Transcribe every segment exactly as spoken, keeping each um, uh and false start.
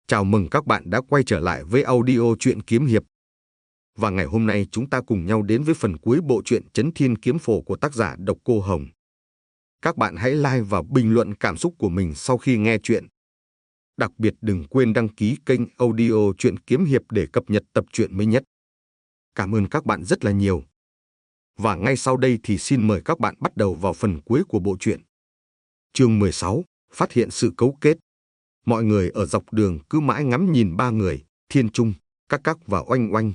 Chào mừng các bạn đã quay trở lại với audio truyện kiếm hiệp. Và ngày hôm nay chúng ta cùng nhau đến với phần cuối bộ truyện Chấn Thiên Kiếm Phổ của tác giả Độc Cô Hồng. Các bạn hãy like và bình luận cảm xúc của mình sau khi nghe truyện. Đặc biệt đừng quên đăng ký kênh audio truyện kiếm hiệp để cập nhật tập truyện mới nhất. Cảm ơn các bạn rất là nhiều. Và ngay sau đây thì xin mời các bạn bắt đầu vào phần cuối của bộ truyện. Chương mười sáu, phát hiện sự cấu kết. Mọi người ở dọc đường cứ mãi ngắm nhìn ba người, Thiên Trung, Các Các và Oanh Oanh.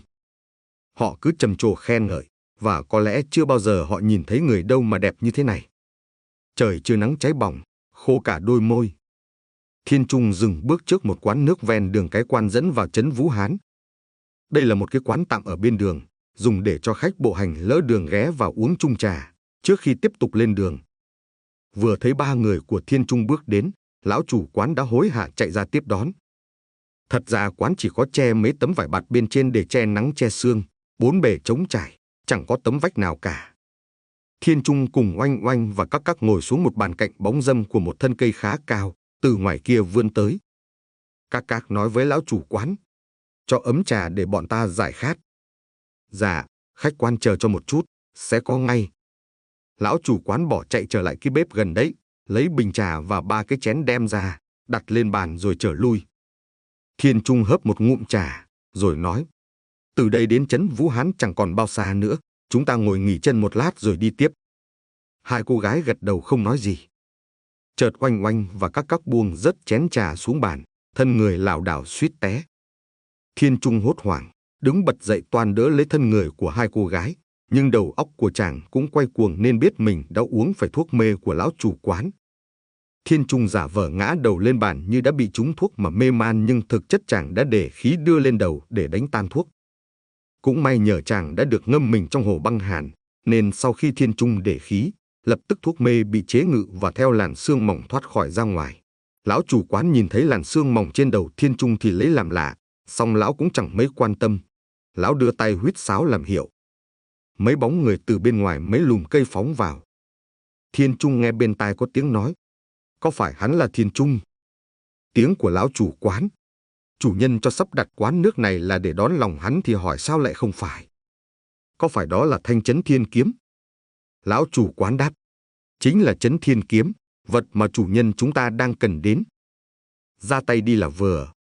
Họ cứ trầm trồ khen ngợi, và có lẽ chưa bao giờ họ nhìn thấy người đâu mà đẹp như thế này. Trời chưa nắng cháy bỏng, khô cả đôi môi. Thiên Trung dừng bước trước một quán nước ven đường cái quan dẫn vào trấn Vũ Hán. Đây là một cái quán tạm ở bên đường, dùng để cho khách bộ hành lỡ đường ghé vào uống chung trà, trước khi tiếp tục lên đường. Vừa thấy ba người của Thiên Trung bước đến, lão chủ quán đã hối hả chạy ra tiếp đón. Thật ra quán chỉ có che mấy tấm vải bạt bên trên để che nắng che sương, bốn bề trống trải, chẳng có tấm vách nào cả. Thiên Trung cùng Oanh Oanh và Các Các ngồi xuống một bàn cạnh bóng râm của một thân cây khá cao, từ ngoài kia vươn tới. Các Các nói với lão chủ quán, cho ấm trà để bọn ta giải khát. Dạ, khách quan chờ cho một chút, sẽ có ngay. Lão chủ quán bỏ chạy trở lại cái bếp gần đấy, lấy bình trà và ba cái chén đem ra, đặt lên bàn rồi trở lui. Thiên Trung hớp một ngụm trà, rồi nói, từ đây đến trấn Vũ Hán chẳng còn bao xa nữa, chúng ta ngồi nghỉ chân một lát rồi đi tiếp. Hai cô gái gật đầu không nói gì. Chợt Oanh Oanh và Các Các buông rớt chén trà xuống bàn, thân người lảo đảo suýt té. Thiên Trung hốt hoảng, đứng bật dậy toan đỡ lấy thân người của hai cô gái, nhưng đầu óc của chàng cũng quay cuồng nên biết mình đã uống phải thuốc mê của lão chủ quán. Thiên Trung giả vờ ngã đầu lên bàn như đã bị trúng thuốc mà mê man, nhưng thực chất chàng đã để khí đưa lên đầu để đánh tan thuốc. Cũng may nhờ chàng đã được ngâm mình trong hồ băng hàn, nên sau khi Thiên Trung để khí, lập tức thuốc mê bị chế ngự và theo làn sương mỏng thoát khỏi ra ngoài. Lão chủ quán nhìn thấy làn sương mỏng trên đầu Thiên Trung thì lấy làm lạ, song lão cũng chẳng mấy quan tâm. Lão đưa tay huýt sáo làm hiệu. Mấy bóng người từ bên ngoài mấy lùm cây phóng vào. Thiên Trung nghe bên tai có tiếng nói, có phải hắn là Thiên Trung? Tiếng của lão chủ quán. Chủ nhân cho sắp đặt quán nước này là để đón lòng hắn thì hỏi sao lại không phải? Có phải đó là thanh Chấn Thiên Kiếm? Lão chủ quán đáp, chính là Chấn Thiên Kiếm, vật mà chủ nhân chúng ta đang cần đến. Ra tay đi là vừa.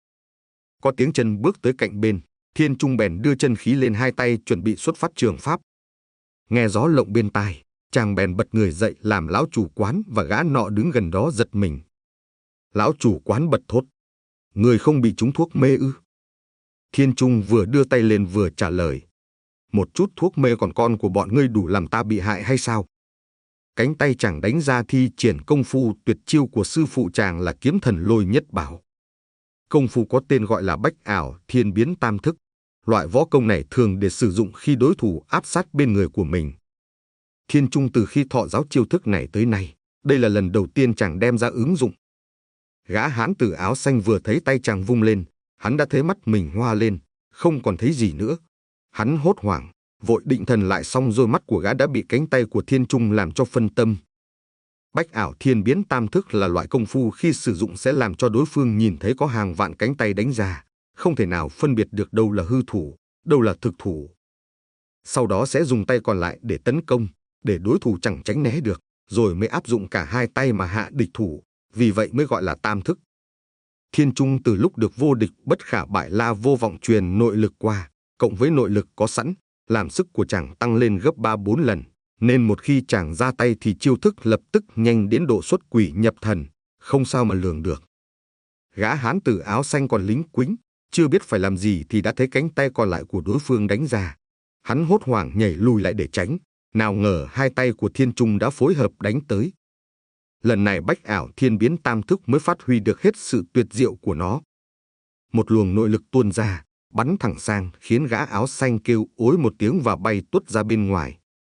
Có tiếng chân bước tới cạnh bên, Thiên Trung bèn đưa chân khí lên hai tay chuẩn bị xuất phát trường pháp. Nghe gió lộng bên tai, chàng bèn bật người dậy làm lão chủ quán và gã nọ đứng gần đó giật mình. Lão chủ quán bật thốt, người không bị trúng thuốc mê ư? Thiên Trung vừa đưa tay lên vừa trả lời, một chút thuốc mê còn con của bọn ngươi đủ làm ta bị hại hay sao? Cánh tay chàng đánh ra thi triển công phu tuyệt chiêu của sư phụ chàng là Kiếm Thần Lôi Nhất Bảo. Công phu có tên gọi là Bách Ảo Thiên Biến Tam Thức. Loại võ công này thường để sử dụng khi đối thủ áp sát bên người của mình. Thiên Trung từ khi thọ giáo chiêu thức này tới nay, đây là lần đầu tiên chàng đem ra ứng dụng. Gã hán tử áo xanh vừa thấy tay chàng vung lên, hắn đã thấy mắt mình hoa lên, không còn thấy gì nữa. Hắn hốt hoảng, vội định thần lại, xong rồi mắt của gã đã bị cánh tay của Thiên Trung làm cho phân tâm. Bách Ảo Thiên Biến Tam Thức là loại công phu khi sử dụng sẽ làm cho đối phương nhìn thấy có hàng vạn cánh tay đánh ra, không thể nào phân biệt được đâu là hư thủ, đâu là thực thủ. Sau đó sẽ dùng tay còn lại để tấn công, để đối thủ chẳng tránh né được, rồi mới áp dụng cả hai tay mà hạ địch thủ, vì vậy mới gọi là tam thức. Thiên Trung từ lúc được vô địch bất khả bại La Vô Vọng truyền nội lực qua, cộng với nội lực có sẵn, làm sức của chàng tăng lên gấp ba bốn lần, nên một khi chàng ra tay thì chiêu thức lập tức nhanh đến độ xuất quỷ nhập thần, không sao mà lường được. Gã hán tử áo xanh còn lính quính, chưa biết phải làm gì thì đã thấy cánh tay còn lại của đối phương đánh ra. Hắn hốt hoảng nhảy lùi lại để tránh, nào ngờ hai tay của Thiên Trung đã phối hợp đánh tới. Lần này Bách Ảo Thiên Biến Tam Thức mới phát huy được hết sự tuyệt diệu của nó. Một luồng nội lực tuôn ra, bắn thẳng sang, khiến gã áo xanh kêu ối một tiếng và bay tuốt ra bên ngoài.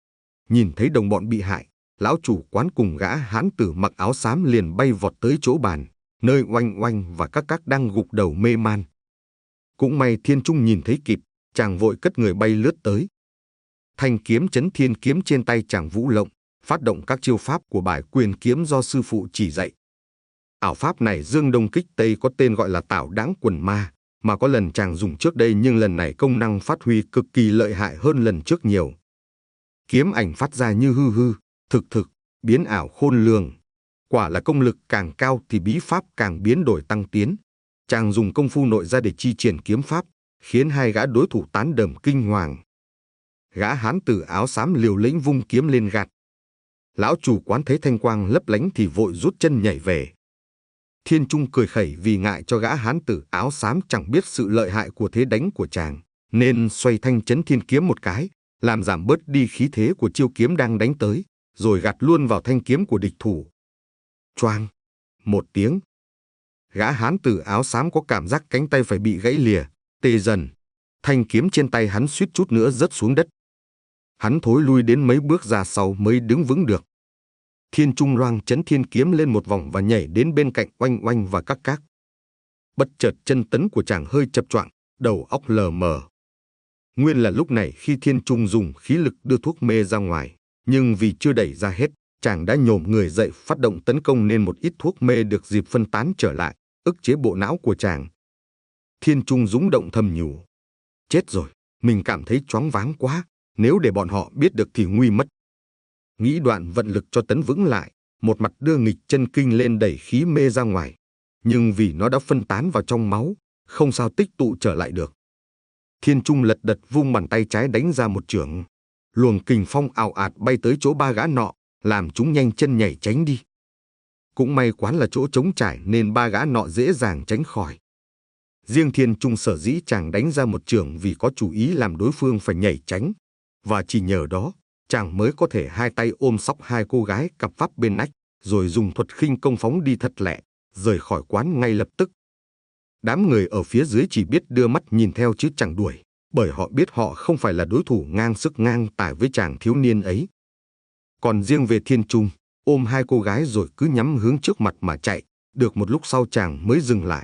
Nhìn thấy đồng bọn bị hại, lão chủ quán cùng gã hán tử mặc áo xám liền bay vọt tới chỗ bàn, nơi Oanh Oanh và Các Các đang gục đầu mê man. Cũng may Thiên Trung nhìn thấy kịp, chàng vội cất người bay lướt tới. Thanh kiếm Chấn Thiên Kiếm trên tay chàng vũ lộng, phát động các chiêu pháp của bài quyền kiếm do sư phụ chỉ dạy. Ảo pháp này dương đông kích tây có tên gọi là Tảo Đãng Quần Ma, mà có lần chàng dùng trước đây nhưng lần này công năng phát huy cực kỳ lợi hại hơn lần trước nhiều. Kiếm ảnh phát ra như hư hư, thực thực, biến ảo khôn lường. Quả là công lực càng cao thì bí pháp càng biến đổi tăng tiến. Chàng dùng công phu nội ra để chi triển kiếm pháp, khiến hai gã đối thủ tán đờm kinh hoàng. Gã hán tử áo xám liều lĩnh vung kiếm lên gạt. Lão chủ quán thấy thanh quang lấp lánh thì vội rút chân nhảy về. Thiên Trung cười khẩy vì ngại cho gã hán tử áo xám chẳng biết sự lợi hại của thế đánh của chàng, nên xoay thanh chấn thiên kiếm một cái, làm giảm bớt đi khí thế của chiêu kiếm đang đánh tới, rồi gạt luôn vào thanh kiếm của địch thủ. Choang! Một tiếng. Gã hán tử áo xám có cảm giác cánh tay phải bị gãy lìa, tê dần. Thanh kiếm trên tay hắn suýt chút nữa rớt xuống đất. Hắn thối lui đến mấy bước ra sau mới đứng vững được. Thiên Trung loang chấn thiên kiếm lên một vòng và nhảy đến bên cạnh Oanh Oanh và Các Các. Bất chợt chân tấn của chàng hơi chập choạng, đầu óc lờ mờ. Nguyên là lúc này khi Thiên Trung dùng khí lực đưa thuốc mê ra ngoài, nhưng vì chưa đẩy ra hết, chàng đã nhổm người dậy phát động tấn công nên một ít thuốc mê được dịp phân tán trở lại, ức chế bộ não của chàng. Thiên Trung rúng động thầm nhủ. Chết rồi, mình cảm thấy choáng váng quá, nếu để bọn họ biết được thì nguy mất. Nghĩ đoạn vận lực cho tấn vững lại, một mặt đưa nghịch chân kinh lên đẩy khí mê ra ngoài. Nhưng vì nó đã phân tán vào trong máu, không sao tích tụ trở lại được. Thiên Trung lật đật vung bàn tay trái đánh ra một chưởng. Luồng kình phong ào ạt bay tới chỗ ba gã nọ, làm chúng nhanh chân nhảy tránh đi. Cũng may quán là chỗ trống trải nên ba gã nọ dễ dàng tránh khỏi. Riêng Thiên Trung sở dĩ chàng đánh ra một chưởng vì có chủ ý làm đối phương phải nhảy tránh. Và chỉ nhờ đó, chàng mới có thể hai tay ôm sóc hai cô gái cặp vắp bên nách, rồi dùng thuật khinh công phóng đi thật lẹ, rời khỏi quán ngay lập tức. Đám người ở phía dưới chỉ biết đưa mắt nhìn theo chứ chẳng đuổi, bởi họ biết họ không phải là đối thủ ngang sức ngang tài với chàng thiếu niên ấy. Còn riêng về Thiên Trung, ôm hai cô gái rồi cứ nhắm hướng trước mặt mà chạy, được một lúc sau chàng mới dừng lại.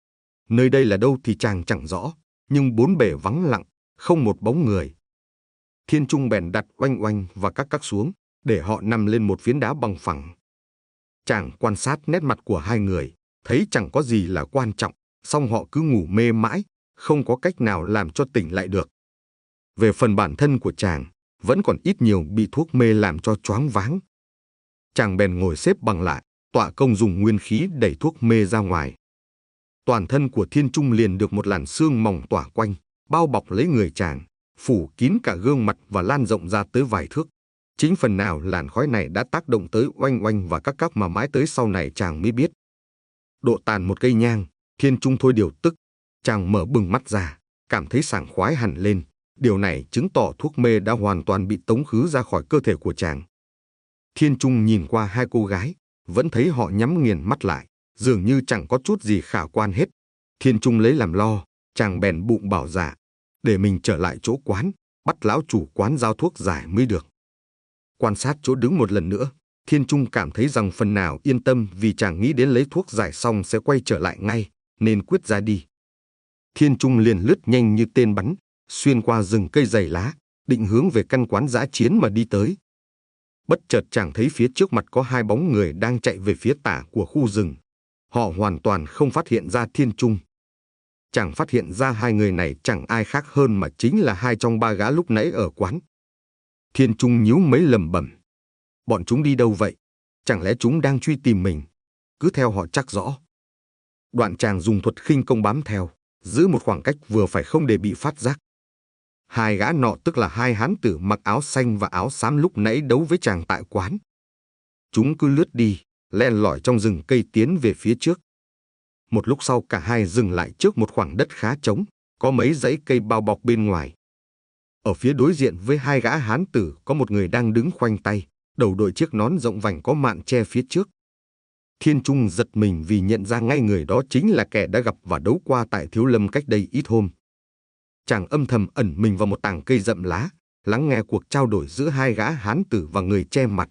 Nơi đây là đâu thì chàng chẳng rõ, nhưng bốn bề vắng lặng, không một bóng người. Thiên Trung bèn đặt Oanh Oanh và Các Các xuống, để họ nằm lên một phiến đá bằng phẳng. Chàng quan sát nét mặt của hai người, thấy chẳng có gì là quan trọng, song họ cứ ngủ mê mãi, không có cách nào làm cho tỉnh lại được. Về phần bản thân của chàng, vẫn còn ít nhiều bị thuốc mê làm cho choáng váng. Chàng bèn ngồi xếp bằng lại, tọa công dùng nguyên khí đẩy thuốc mê ra ngoài. Toàn thân của Thiên Trung liền được một làn sương mỏng tỏa quanh, bao bọc lấy người chàng, phủ kín cả gương mặt và lan rộng ra tới vài thước. Chính phần nào làn khói này đã tác động tới Oanh Oanh và Các Các mà mãi tới sau này chàng mới biết. Độ tàn một cây nhang, Thiên Trung thôi điều tức, chàng mở bừng mắt ra, cảm thấy sảng khoái hẳn lên. Điều này chứng tỏ thuốc mê đã hoàn toàn bị tống khứ ra khỏi cơ thể của chàng. Thiên Trung nhìn qua hai cô gái, vẫn thấy họ nhắm nghiền mắt lại, dường như chẳng có chút gì khả quan hết. Thiên Trung lấy làm lo, chàng bèn bụng bảo dạ, để mình trở lại chỗ quán, bắt lão chủ quán giao thuốc giải mới được. Quan sát chỗ đứng một lần nữa, Thiên Trung cảm thấy rằng phần nào yên tâm vì chàng nghĩ đến lấy thuốc giải xong sẽ quay trở lại ngay, nên quyết ra đi. Thiên Trung liền lướt nhanh như tên bắn, xuyên qua rừng cây dày lá, định hướng về căn quán dã chiến mà đi tới. Bất chợt chàng thấy phía trước mặt có hai bóng người đang chạy về phía tả của khu rừng. Họ hoàn toàn không phát hiện ra Thiên Trung. Chàng phát hiện ra hai người này chẳng ai khác hơn mà chính là hai trong ba gã lúc nãy ở quán. Thiên Trung nhíu mấy lẩm bẩm. Bọn chúng đi đâu vậy? Chẳng lẽ chúng đang truy tìm mình? Cứ theo họ chắc rõ. Đoạn chàng dùng thuật khinh công bám theo, giữ một khoảng cách vừa phải không để bị phát giác. Hai gã nọ tức là hai hán tử mặc áo xanh và áo xám lúc nãy đấu với chàng tại quán. Chúng cứ lướt đi, len lỏi trong rừng cây tiến về phía trước. Một lúc sau cả hai dừng lại trước một khoảng đất khá trống, có mấy dãy cây bao bọc bên ngoài. Ở phía đối diện với hai gã hán tử có một người đang đứng khoanh tay, đầu đội chiếc nón rộng vành có mạn che phía trước. Thiên Trung giật mình vì nhận ra ngay người đó chính là kẻ đã gặp và đấu qua tại Thiếu Lâm cách đây ít hôm. Chàng âm thầm ẩn mình vào một tàng cây rậm lá, lắng nghe cuộc trao đổi giữa hai gã hán tử và người che mặt.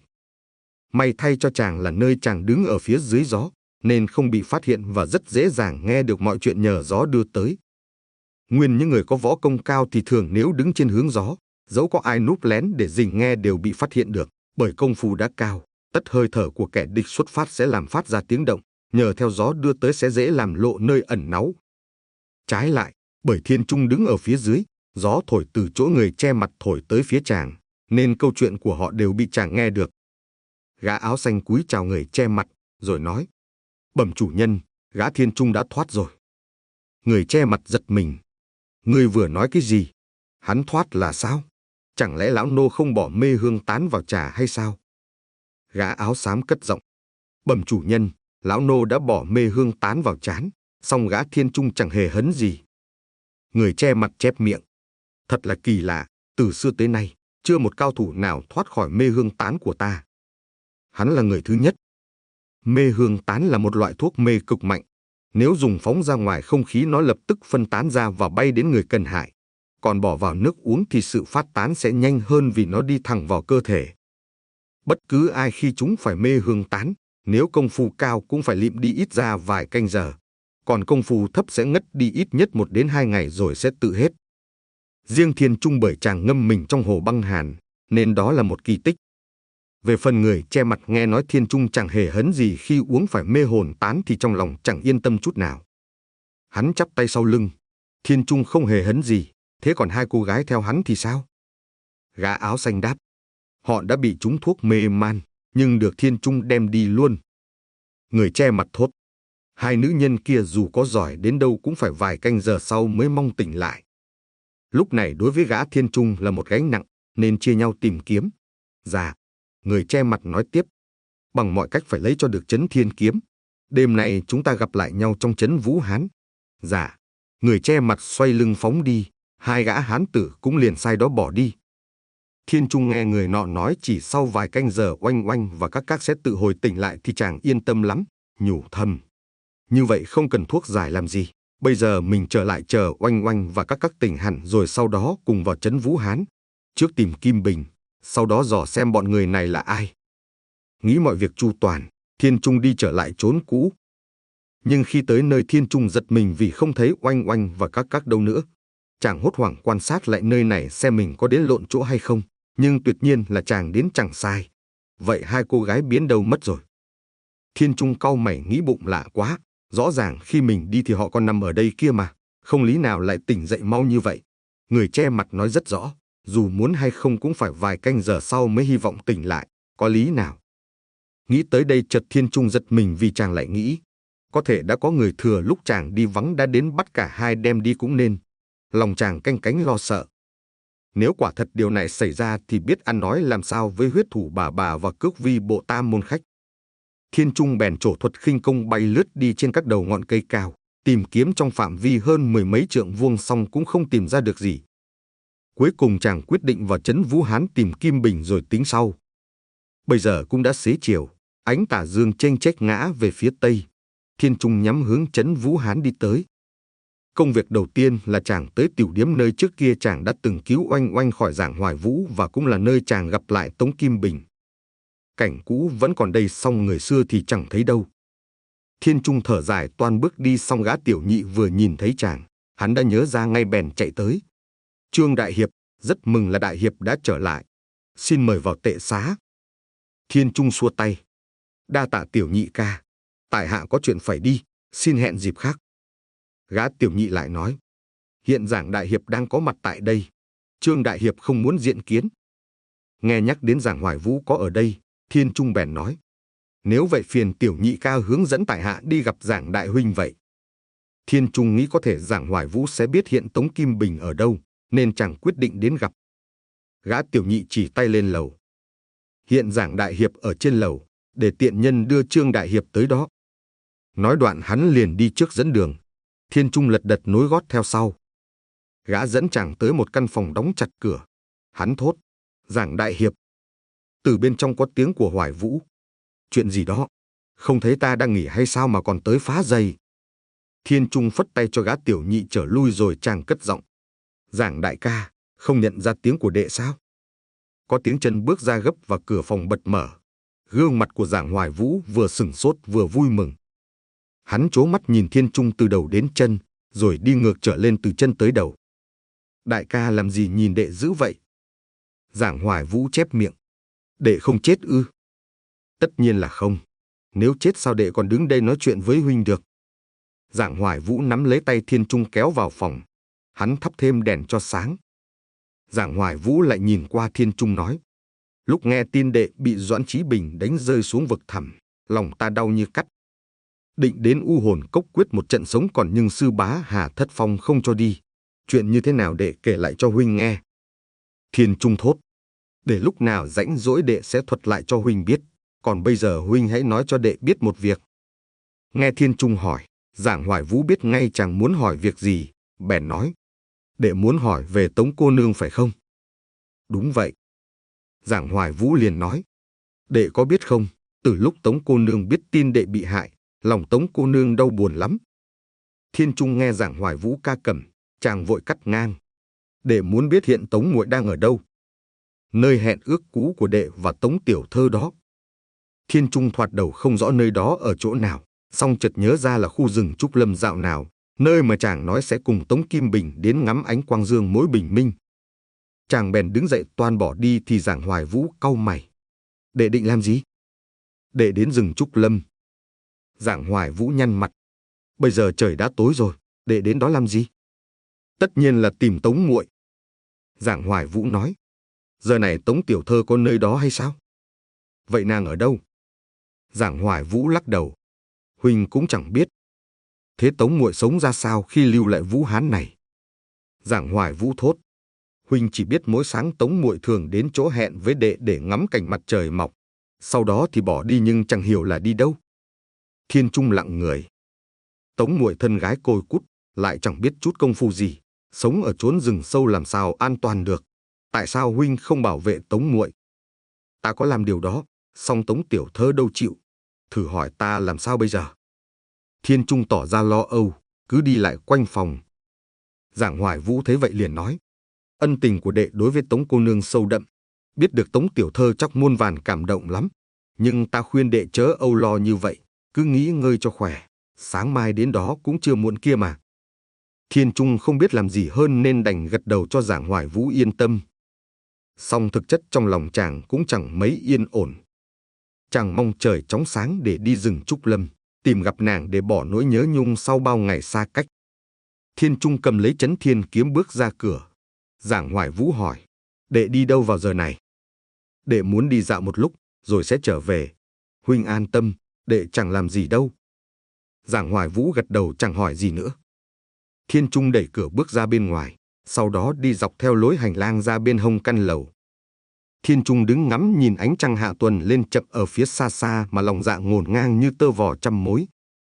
May thay cho chàng là nơi chàng đứng ở phía dưới gió, nên không bị phát hiện và rất dễ dàng nghe được mọi chuyện nhờ gió đưa tới. Nguyên những người có võ công cao thì thường nếu đứng trên hướng gió, dẫu có ai núp lén để rình nghe đều bị phát hiện được, bởi công phu đã cao, tất hơi thở của kẻ địch xuất phát sẽ làm phát ra tiếng động, nhờ theo gió đưa tới sẽ dễ làm lộ nơi ẩn náu. Trái lại, bởi Thiên Trung đứng ở phía dưới, gió thổi từ chỗ người che mặt thổi tới phía chàng, nên câu chuyện của họ đều bị chàng nghe được. Gã áo xanh cúi chào người che mặt, rồi nói: "Bẩm chủ nhân, gã Thiên Trung đã thoát rồi." Người che mặt giật mình. "Ngươi vừa nói cái gì? Hắn thoát là sao? Chẳng lẽ lão nô không bỏ mê hương tán vào trà hay sao?" Gã áo xám cất giọng: "Bẩm chủ nhân, lão nô đã bỏ mê hương tán vào chán, song gã Thiên Trung chẳng hề hấn gì." Người che mặt chép miệng: "Thật là kỳ lạ, từ xưa tới nay, chưa một cao thủ nào thoát khỏi mê hương tán của ta. Hắn là người thứ nhất." Mê hương tán là một loại thuốc mê cực mạnh. Nếu dùng phóng ra ngoài không khí nó lập tức phân tán ra và bay đến người cần hại. Còn bỏ vào nước uống thì sự phát tán sẽ nhanh hơn vì nó đi thẳng vào cơ thể. Bất cứ ai khi chúng phải mê hương tán, nếu công phu cao cũng phải lịm đi ít ra vài canh giờ. Còn công phu thấp sẽ ngất đi ít nhất một đến hai ngày rồi sẽ tự hết. Riêng Thiên Trung bởi chàng ngâm mình trong hồ băng hàn, nên đó là một kỳ tích. Về phần người che mặt nghe nói Thiên Trung chẳng hề hấn gì khi uống phải mê hồn tán thì trong lòng chẳng yên tâm chút nào. Hắn chắp tay sau lưng. Thiên Trung không hề hấn gì, thế còn hai cô gái theo hắn thì sao? Gã áo xanh đáp: "Họ đã bị trúng thuốc mê man, nhưng được Thiên Trung đem đi luôn." Người che mặt thốt: "Hai nữ nhân kia dù có giỏi đến đâu cũng phải vài canh giờ sau mới mong tỉnh lại." Lúc này đối với gã Thiên Trung là một gánh nặng, nên chia nhau tìm kiếm. "Dạ." Người che mặt nói tiếp: "Bằng mọi cách phải lấy cho được trấn Thiên Kiếm. Đêm nay chúng ta gặp lại nhau trong trấn Vũ Hán." "Dạ." Người che mặt xoay lưng phóng đi, hai gã hán tử cũng liền sai đó bỏ đi. Thiên Trung nghe người nọ nói chỉ sau vài canh giờ oanh oanh và các các sẽ tự hồi tỉnh lại thì chàng yên tâm lắm, nhủ thầm: như vậy không cần thuốc giải làm gì, bây giờ mình trở lại chờ oanh oanh và các các tỉnh hẳn rồi sau đó cùng vào trấn Vũ Hán, trước tìm Kim Bình, sau đó dò xem bọn người này là ai. Nghĩ mọi việc chu toàn, Thiên Trung đi trở lại chốn cũ. Nhưng khi tới nơi, Thiên Trung giật mình vì không thấy oanh oanh và các các đâu nữa. Chàng hốt hoảng quan sát lại nơi này xem mình có đến lộn chỗ hay không, nhưng tuyệt nhiên là chàng đến chẳng sai. Vậy hai cô gái biến đâu mất rồi? Thiên Trung cau mày nghĩ bụng lạ quá, rõ ràng khi mình đi thì họ còn nằm ở đây kia mà, không lý nào lại tỉnh dậy mau như vậy. Người che mặt nói rất rõ, dù muốn hay không cũng phải vài canh giờ sau mới hy vọng tỉnh lại, có lý nào? Nghĩ tới đây chợt Thiên Trung giật mình vì chàng lại nghĩ, có thể đã có người thừa lúc chàng đi vắng đã đến bắt cả hai đem đi cũng nên. Lòng chàng canh cánh lo sợ. Nếu quả thật điều này xảy ra thì biết ăn nói làm sao với huyết thủ bà bà và cước vi bộ tam môn khách. Thiên Trung bèn trổ thuật khinh công bay lướt đi trên các đầu ngọn cây cao, tìm kiếm trong phạm vi hơn mười mấy trượng vuông xong cũng không tìm ra được gì. Cuối cùng chàng quyết định vào trấn Vũ Hán tìm Kim Bình rồi tính sau. Bây giờ cũng đã xế chiều, ánh tà dương chênh chếch ngã về phía tây. Thiên Trung nhắm hướng trấn Vũ Hán đi tới. Công việc đầu tiên là chàng tới tiểu điếm nơi trước kia chàng đã từng cứu oanh oanh khỏi Giảng Hoài Vũ và cũng là nơi chàng gặp lại Tống Kim Bình. Cảnh cũ vẫn còn đây song người xưa thì chẳng thấy đâu. Thiên Trung thở dài toan bước đi xong gã tiểu nhị vừa nhìn thấy chàng, hắn đã nhớ ra ngay bèn chạy tới. Trương đại hiệp, rất mừng là đại hiệp đã trở lại. Xin mời vào tệ xá. Thiên Trung xua tay. Đa tạ tiểu nhị ca, tại hạ có chuyện phải đi, xin hẹn dịp khác. Gã tiểu nhị lại nói, hiện Giảng đại hiệp đang có mặt tại đây, Trương đại hiệp không muốn diện kiến. Nghe nhắc đến Giảng Hoài Vũ có ở đây, Thiên Trung bèn nói, nếu vậy phiền tiểu nhị ca hướng dẫn tại hạ đi gặp Giảng đại huynh vậy. Thiên Trung nghĩ có thể Giảng Hoài Vũ sẽ biết hiện Tống Kim Bình ở đâu, nên chàng quyết định đến gặp. Gã tiểu nhị chỉ tay lên lầu. Hiện Giảng đại hiệp ở trên lầu, để tiện nhân đưa Trương đại hiệp tới đó. Nói đoạn hắn liền đi trước dẫn đường. Thiên Trung lật đật nối gót theo sau. Gã dẫn chàng tới một căn phòng đóng chặt cửa. Hắn thốt, Giảng đại hiệp. Từ bên trong có tiếng của Hoài Vũ. Chuyện gì đó? Không thấy ta đang nghỉ hay sao mà còn tới phá dày? Thiên Trung phất tay cho gã tiểu nhị trở lui rồi chàng cất giọng. Giảng đại ca, không nhận ra tiếng của đệ sao? Có tiếng chân bước ra gấp và cửa phòng bật mở. Gương mặt của Giảng Hoài Vũ vừa sửng sốt vừa vui mừng. Hắn trố mắt nhìn Thiên Trung từ đầu đến chân, rồi đi ngược trở lên từ chân tới đầu. Đại ca làm gì nhìn đệ dữ vậy? Giảng Hoài Vũ chép miệng. Đệ không chết ư? Tất nhiên là không. Nếu chết sao đệ còn đứng đây nói chuyện với huynh được? Giảng Hoài Vũ nắm lấy tay Thiên Trung kéo vào phòng. Hắn thắp thêm đèn cho sáng. Giảng Hoài Vũ lại nhìn qua Thiên Trung nói: lúc nghe tin đệ bị Doãn Chí Bình đánh rơi xuống vực thẳm, lòng ta đau như cắt. Định đến U Hồn Cốc quyết một trận sống còn, nhưng sư bá Hà Thất Phong không cho đi. Chuyện như thế nào đệ kể lại cho huynh nghe. Thiên Trung thốt: để lúc nào rảnh rỗi đệ sẽ thuật lại cho huynh biết. Còn bây giờ huynh hãy nói cho đệ biết một việc. Nghe Thiên Trung hỏi, Giảng Hoài Vũ biết ngay chàng muốn hỏi việc gì, bèn nói: đệ muốn hỏi về Tống cô nương phải không? Đúng vậy. Giảng Hoài Vũ liền nói: đệ có biết không, từ lúc Tống cô nương biết tin đệ bị hại, lòng Tống cô nương đau buồn lắm. Thiên Trung nghe Giảng Hoài Vũ ca cẩm, chàng vội cắt ngang: đệ muốn biết hiện Tống muội đang ở đâu? Nơi hẹn ước cũ của đệ và Tống tiểu thơ đó. Thiên Trung thoạt đầu không rõ nơi đó ở chỗ nào, song chợt nhớ ra là khu rừng Trúc Lâm dạo nào, nơi mà chàng nói sẽ cùng Tống Kim Bình đến ngắm ánh quang dương mỗi bình minh. Chàng bèn đứng dậy toan bỏ đi thì Giảng Hoài Vũ cau mày: đệ định làm gì? Đệ đến rừng Trúc Lâm. Giảng Hoài Vũ nhăn mặt: bây giờ trời đã tối rồi, đệ đến đó làm gì? Tất nhiên là tìm Tống muội. Giảng Hoài Vũ nói: giờ này Tống tiểu thơ có nơi đó hay sao? Vậy nàng ở đâu? Giảng Hoài Vũ lắc đầu: huynh cũng chẳng biết. Thế Tống muội sống ra sao khi lưu lại Vũ Hán này? Giảng Hoài Vũ thốt: huynh chỉ biết mỗi sáng Tống muội thường đến chỗ hẹn với đệ để ngắm cảnh mặt trời mọc, sau đó thì bỏ đi nhưng chẳng hiểu là đi đâu. Thiên Trung lặng người. Tống muội thân gái côi cút, lại chẳng biết chút công phu gì, sống ở chốn rừng sâu làm sao an toàn được. Tại sao huynh không bảo vệ Tống muội? Ta có làm điều đó, song Tống tiểu thơ đâu chịu. Thử hỏi ta làm sao bây giờ? Thiên Trung tỏ ra lo âu, cứ đi lại quanh phòng. Giảng Hoài Vũ thấy vậy liền nói: ân tình của đệ đối với Tống cô nương sâu đậm, biết được Tống tiểu thơ chắc muôn vàn cảm động lắm. Nhưng ta khuyên đệ chớ âu lo như vậy, cứ nghỉ ngơi cho khỏe, sáng mai đến đó cũng chưa muộn kia mà. Thiên Trung không biết làm gì hơn nên đành gật đầu cho Giảng Hoài Vũ yên tâm. Song thực chất trong lòng chàng cũng chẳng mấy yên ổn. Chàng mong trời chóng sáng để đi rừng Trúc Lâm, tìm gặp nàng để bỏ nỗi nhớ nhung sau bao ngày xa cách. Thiên Trung cầm lấy Chấn Thiên kiếm bước ra cửa. Giảng Hoài Vũ hỏi: đệ đi đâu vào giờ này? Đệ muốn đi dạo một lúc, rồi sẽ trở về. Huynh an tâm, đệ chẳng làm gì đâu. Giảng Hoài Vũ gật đầu chẳng hỏi gì nữa. Thiên Trung đẩy cửa bước ra bên ngoài, sau đó đi dọc theo lối hành lang ra bên hông căn lầu. Thiên Trung đứng ngắm nhìn ánh trăng hạ tuần lên chậm ở phía xa xa mà lòng dạ ngổn ngang như tơ vò trăm mối.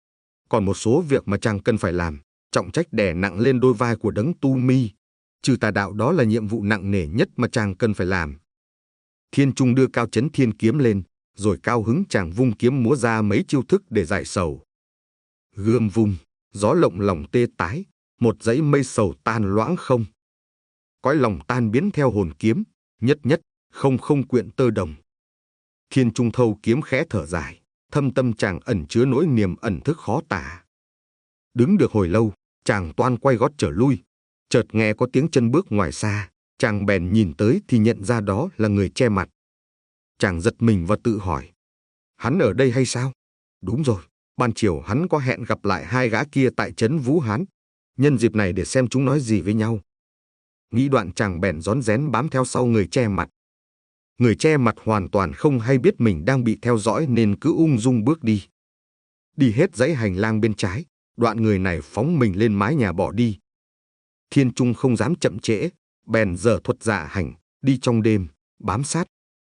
Còn một số việc mà chàng cần phải làm, trọng trách đè nặng lên đôi vai của đấng tu mi. Trừ tà đạo đó là nhiệm vụ nặng nề nhất mà chàng cần phải làm. Thiên Trung đưa cao Chấn Thiên kiếm lên, rồi cao hứng chàng vung kiếm múa ra mấy chiêu thức để giải sầu. Gươm vung, gió lộng lòng tê tái, một dãy mây sầu tan loãng không. Cõi lòng tan biến theo hồn kiếm, nhất nhất, không không quyện tơ đồng. Thiên Trung thâu kiếm khẽ thở dài, thâm tâm chàng ẩn chứa nỗi niềm ẩn thức khó tả. Đứng được hồi lâu, chàng toan quay gót trở lui, chợt nghe có tiếng chân bước ngoài xa, chàng bèn nhìn tới thì nhận ra đó là người che mặt. Chàng giật mình và tự hỏi: hắn ở đây hay sao? Đúng rồi, ban chiều hắn có hẹn gặp lại hai gã kia tại trấn Vũ Hán, nhân dịp này để xem chúng nói gì với nhau. Nghĩ đoạn chàng bèn rón rén bám theo sau người che mặt. Người che mặt hoàn toàn không hay biết mình đang bị theo dõi nên cứ ung dung bước đi. Đi hết dãy hành lang bên trái, đoạn người này phóng mình lên mái nhà bỏ đi. Thiên Trung không dám chậm trễ, bèn giở thuật dạ hành, đi trong đêm, bám sát.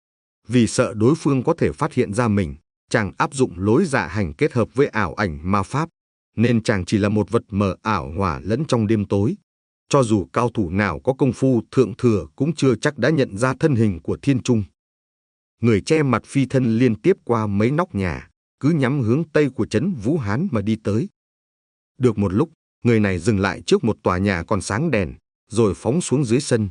Vì sợ đối phương có thể phát hiện ra mình, chàng áp dụng lối dạ hành kết hợp với ảo ảnh ma pháp, nên chàng chỉ là một vật mờ ảo hòa lẫn trong đêm tối. Cho dù cao thủ nào có công phu thượng thừa cũng chưa chắc đã nhận ra thân hình của Thiên Trung. Người che mặt phi thân liên tiếp qua mấy nóc nhà, cứ nhắm hướng tây của trấn Vũ Hán mà đi tới. Được một lúc, người này dừng lại trước một tòa nhà còn sáng đèn, rồi phóng xuống dưới sân.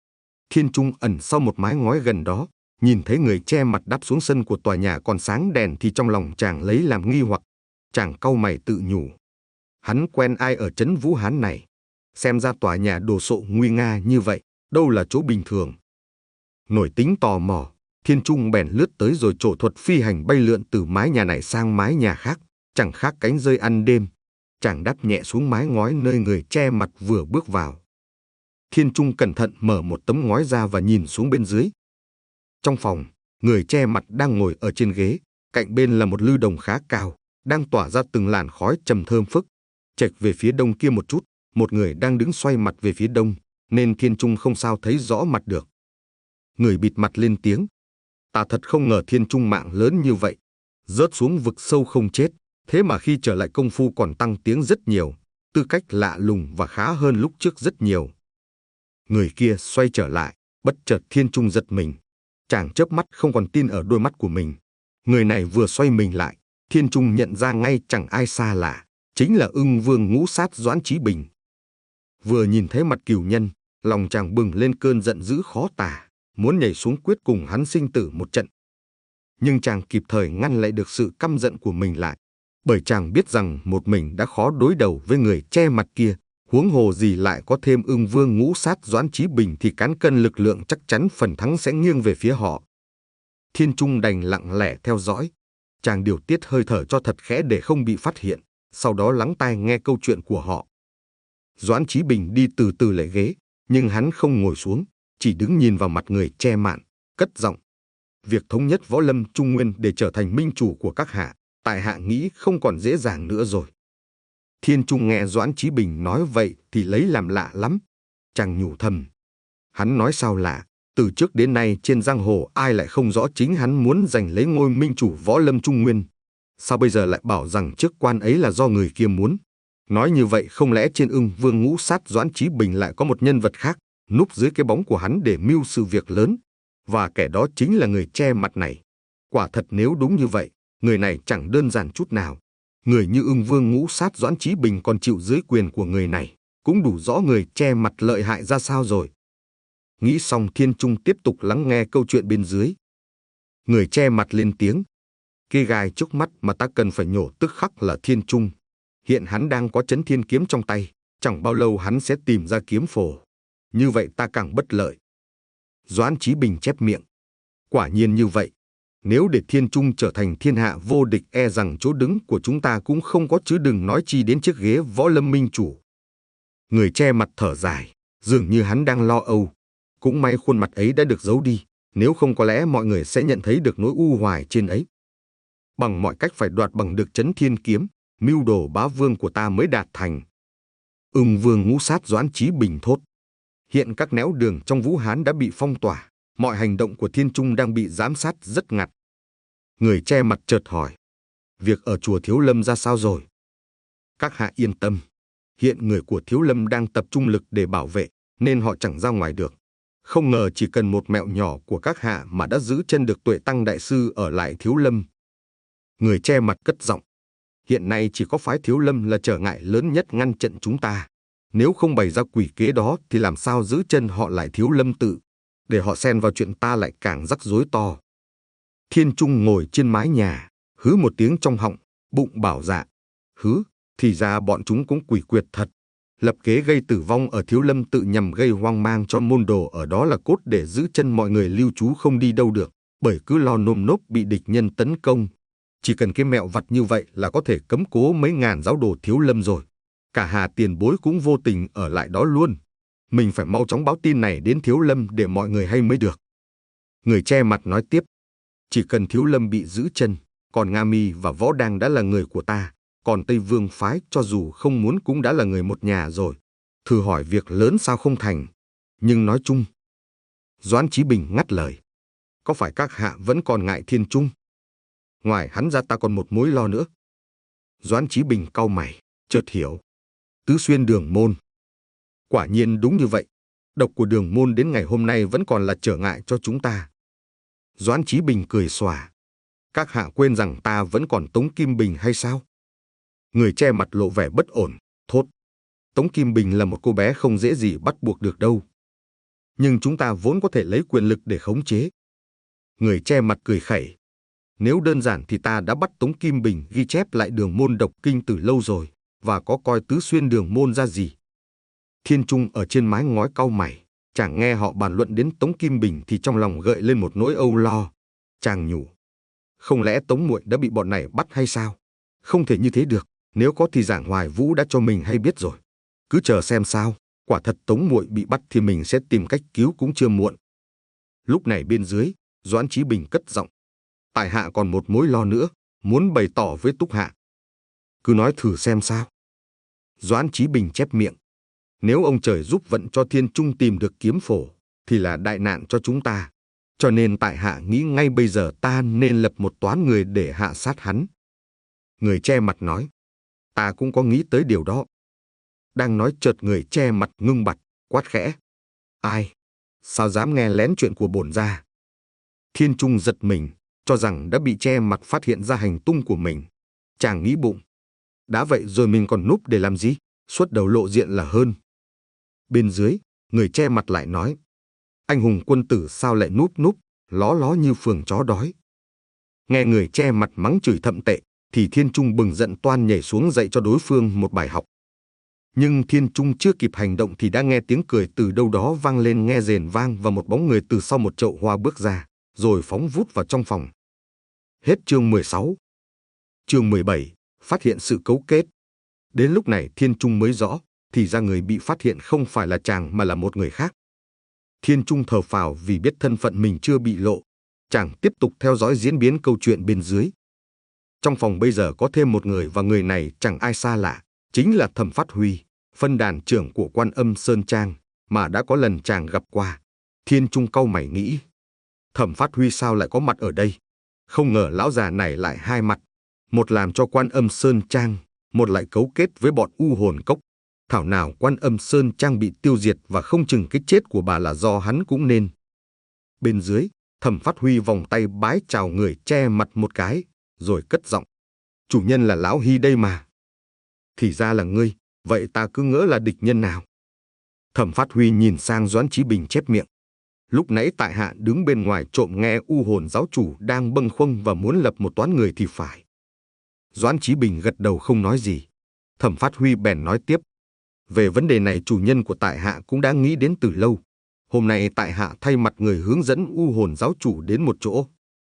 Thiên Trung ẩn sau một mái ngói gần đó, nhìn thấy người che mặt đáp xuống sân của tòa nhà còn sáng đèn thì trong lòng chàng lấy làm nghi hoặc. Chàng cau mày tự nhủ: hắn quen ai ở trấn Vũ Hán này? Xem ra tòa nhà đồ sộ nguy nga như vậy, đâu là chỗ bình thường. Nổi tính tò mò, Thiên Trung bèn lướt tới rồi trổ thuật phi hành bay lượn từ mái nhà này sang mái nhà khác, chẳng khác cánh rơi ăn đêm. Chàng đáp nhẹ xuống mái ngói nơi người che mặt vừa bước vào. Thiên Trung cẩn thận mở một tấm ngói ra và nhìn xuống bên dưới. Trong phòng, người che mặt đang ngồi ở trên ghế, cạnh bên là một lư đồng khá cao, đang tỏa ra từng làn khói trầm thơm phức. Chệch về phía đông kia một chút, một người đang đứng xoay mặt về phía đông, nên Thiên Trung không sao thấy rõ mặt được. Người bịt mặt lên tiếng: "Ta thật không ngờ Thiên Trung mạng lớn như vậy, rớt xuống vực sâu không chết, thế mà khi trở lại công phu còn tăng tiếng rất nhiều, tư cách lạ lùng và khá hơn lúc trước rất nhiều." Người kia xoay trở lại, bất chợt Thiên Trung giật mình. Chàng chớp mắt không còn tin ở đôi mắt của mình. Người này vừa xoay mình lại, Thiên Trung nhận ra ngay chẳng ai xa lạ, chính là Ưng Vương ngũ sát Doãn Chí Bình. Vừa nhìn thấy mặt cừu nhân, lòng chàng bừng lên cơn giận dữ khó tả, muốn nhảy xuống quyết cùng hắn sinh tử một trận. Nhưng chàng kịp thời ngăn lại được sự căm giận của mình lại, bởi chàng biết rằng một mình đã khó đối đầu với người che mặt kia, huống hồ gì lại có thêm Ưng Vương ngũ sát Doãn Chí Bình thì cán cân lực lượng chắc chắn phần thắng sẽ nghiêng về phía họ. Thiên Trung đành lặng lẽ theo dõi. Chàng điều tiết hơi thở cho thật khẽ để không bị phát hiện, sau đó lắng tai nghe câu chuyện của họ. Doãn Chí Bình đi từ từ lại ghế, nhưng hắn không ngồi xuống, chỉ đứng nhìn vào mặt người che mạn, cất giọng: "Việc thống nhất võ lâm Trung Nguyên để trở thành minh chủ của các hạ, tại hạ nghĩ không còn dễ dàng nữa rồi." Thiên Trung nghe Doãn Chí Bình nói vậy thì lấy làm lạ lắm. Chàng nhủ thầm: hắn nói sao lạ, từ trước đến nay trên giang hồ ai lại không rõ chính hắn muốn giành lấy ngôi minh chủ võ lâm Trung Nguyên. Sao bây giờ lại bảo rằng chức quan ấy là do người kia muốn? Nói như vậy không lẽ trên Ưng Vương ngũ sát Doãn Chí Bình lại có một nhân vật khác núp dưới cái bóng của hắn để mưu sự việc lớn, và kẻ đó chính là người che mặt này. Quả thật nếu đúng như vậy, người này chẳng đơn giản chút nào. Người như Ưng Vương ngũ sát Doãn Chí Bình còn chịu dưới quyền của người này, cũng đủ rõ người che mặt lợi hại ra sao rồi. Nghĩ xong, Thiên Trung tiếp tục lắng nghe câu chuyện bên dưới. Người che mặt lên tiếng: "Cây gai trước mắt mà ta cần phải nhổ tức khắc là Thiên Trung. Hiện hắn đang có Chấn Thiên Kiếm trong tay, chẳng bao lâu hắn sẽ tìm ra kiếm phổ. Như vậy ta càng bất lợi." Doãn Chí Bình chép miệng: "Quả nhiên như vậy. Nếu để Thiên Trung trở thành thiên hạ vô địch, e rằng chỗ đứng của chúng ta cũng không có, chứ đừng nói chi đến chiếc ghế võ lâm minh chủ." Người che mặt thở dài, dường như hắn đang lo âu. Cũng may khuôn mặt ấy đã được giấu đi, nếu không có lẽ mọi người sẽ nhận thấy được nỗi u hoài trên ấy. Bằng mọi cách phải đoạt bằng được Chấn Thiên Kiếm, mưu đồ bá vương của ta mới đạt thành. Ưng Vương ngũ sát Doãn Chí Bình thốt: "Hiện các nẻo đường trong Vũ Hán đã bị phong tỏa, mọi hành động của Thiên Trung đang bị giám sát rất ngặt." Người che mặt chợt hỏi: "Việc ở chùa Thiếu Lâm ra sao rồi?" "Các hạ yên tâm, hiện người của Thiếu Lâm đang tập trung lực để bảo vệ, nên họ chẳng ra ngoài được. Không ngờ chỉ cần một mẹo nhỏ của các hạ mà đã giữ chân được Tuệ Tăng đại sư ở lại Thiếu Lâm." Người che mặt cất giọng: "Hiện nay chỉ có phái Thiếu Lâm là trở ngại lớn nhất ngăn chặn chúng ta. Nếu không bày ra quỷ kế đó thì làm sao giữ chân họ lại Thiếu Lâm tự? Để họ xen vào chuyện ta lại càng rắc rối to." Thiên Trung ngồi trên mái nhà, hứ một tiếng trong họng, bụng bảo dạ: "Hứ, thì ra bọn chúng cũng quỷ quyệt thật. Lập kế gây tử vong ở Thiếu Lâm tự nhằm gây hoang mang cho môn đồ ở đó là cốt để giữ chân mọi người lưu trú không đi đâu được, bởi cứ lo nôm nốp bị địch nhân tấn công. Chỉ cần cái mẹo vặt như vậy là có thể cấm cố mấy ngàn giáo đồ Thiếu Lâm rồi. Cả Hà tiền bối cũng vô tình ở lại đó luôn. Mình phải mau chóng báo tin này đến Thiếu Lâm để mọi người hay mới được." Người che mặt nói tiếp: "Chỉ cần Thiếu Lâm bị giữ chân, còn Nga Mi và Võ Đang đã là người của ta, còn Tây Vương phái cho dù không muốn cũng đã là người một nhà rồi. Thử hỏi việc lớn sao không thành. Nhưng nói chung..." Doãn Chí Bình ngắt lời: "Có phải các hạ vẫn còn ngại Thiên Trung? Ngoài hắn ra ta còn một mối lo nữa." Doãn Chí Bình cau mày, chợt hiểu: Tứ Xuyên Đường Môn. Quả nhiên đúng như vậy, độc của Đường Môn đến ngày hôm nay vẫn còn là trở ngại cho chúng ta. Doãn Chí Bình cười xòa: "Các hạ quên rằng ta vẫn còn Tống Kim Bình hay sao?" Người che mặt lộ vẻ bất ổn, thốt: "Tống Kim Bình là một cô bé không dễ gì bắt buộc được đâu. Nhưng chúng ta vốn có thể lấy quyền lực để khống chế." Người che mặt cười khẩy: "Nếu đơn giản thì ta đã bắt Tống Kim Bình ghi chép lại Đường Môn độc kinh từ lâu rồi, và có coi Tứ Xuyên Đường Môn ra gì." Thiên Trung ở trên mái ngói cau mày, Chàng nghe họ bàn luận đến Tống Kim Bình thì trong lòng gợi lên một nỗi âu lo. Chàng nhủ, không lẽ Tống muội đã bị bọn này bắt hay sao? Không thể như thế được, nếu có thì Giảng Hoài Vũ đã cho mình hay biết rồi. Cứ chờ xem sao, quả thật Tống muội bị bắt thì mình sẽ tìm cách cứu cũng chưa muộn. Lúc này bên dưới, Doãn Chí Bình cất giọng, tại hạ còn một mối lo nữa, muốn bày tỏ với Túc Hạ. Cứ nói thử xem sao. Doãn Chí Bình chép miệng, nếu ông trời giúp vận cho Thiên Trung tìm được kiếm phổ, thì là đại nạn cho chúng ta. Cho nên tại hạ nghĩ ngay bây giờ ta nên lập một toán người để hạ sát hắn. Người che mặt nói, ta cũng có nghĩ tới điều đó. Đang nói chợt người che mặt ngưng bặt, quát khẽ, ai? Sao dám nghe lén chuyện của bổn gia? Thiên Trung giật mình, cho rằng đã bị che mặt phát hiện ra hành tung của mình. Chàng nghĩ bụng, đã vậy rồi mình còn núp để làm gì? Xuất đầu lộ diện là hơn. Bên dưới, người che mặt lại nói, anh hùng quân tử sao lại núp núp, ló ló như phường chó đói. Nghe người che mặt mắng chửi thậm tệ, thì Thiên Trung bừng giận toan nhảy xuống dạy cho đối phương một bài học. Nhưng Thiên Trung chưa kịp hành động thì đã nghe tiếng cười từ đâu đó vang lên nghe rền vang và một bóng người từ sau một chậu hoa bước ra, rồi phóng vút vào trong phòng. Hết chương mười sáu. Chương mười bảy, phát hiện sự cấu kết. Đến lúc này Thiên Trung mới rõ, thì ra người bị phát hiện không phải là chàng mà là một người khác. Thiên Trung thở phào vì biết thân phận mình chưa bị lộ. Chàng tiếp tục theo dõi diễn biến câu chuyện bên dưới. Trong phòng bây giờ có thêm một người và người này chẳng ai xa lạ, chính là Thẩm Phát Huy, phân đàn trưởng của Quan Âm Sơn Trang, mà đã có lần chàng gặp qua. Thiên Trung cau mày nghĩ, Thẩm Phát Huy sao lại có mặt ở đây? Không ngờ lão già này lại hai mặt, một làm cho Quan Âm Sơn Trang, một lại cấu kết với bọn U Hồn Cốc. Thảo nào Quan Âm Sơn Trang bị tiêu diệt và không chừng cái chết của bà là do hắn cũng nên. Bên dưới, Thẩm Phát Huy vòng tay bái chào người che mặt một cái, rồi cất giọng, chủ nhân là lão Hy đây mà. Thì ra là ngươi, vậy ta cứ ngỡ là địch nhân nào. Thẩm Phát Huy nhìn sang Doãn Chí Bình chép miệng, lúc nãy tại hạ đứng bên ngoài trộm nghe U Hồn giáo chủ đang bâng khuâng và muốn lập một toán người thì phải. Doãn Chí Bình gật đầu không nói gì. Thẩm Phát Huy bèn nói tiếp, về vấn đề này chủ nhân của tại hạ cũng đã nghĩ đến từ lâu. Hôm nay tại hạ thay mặt người hướng dẫn U Hồn giáo chủ đến một chỗ.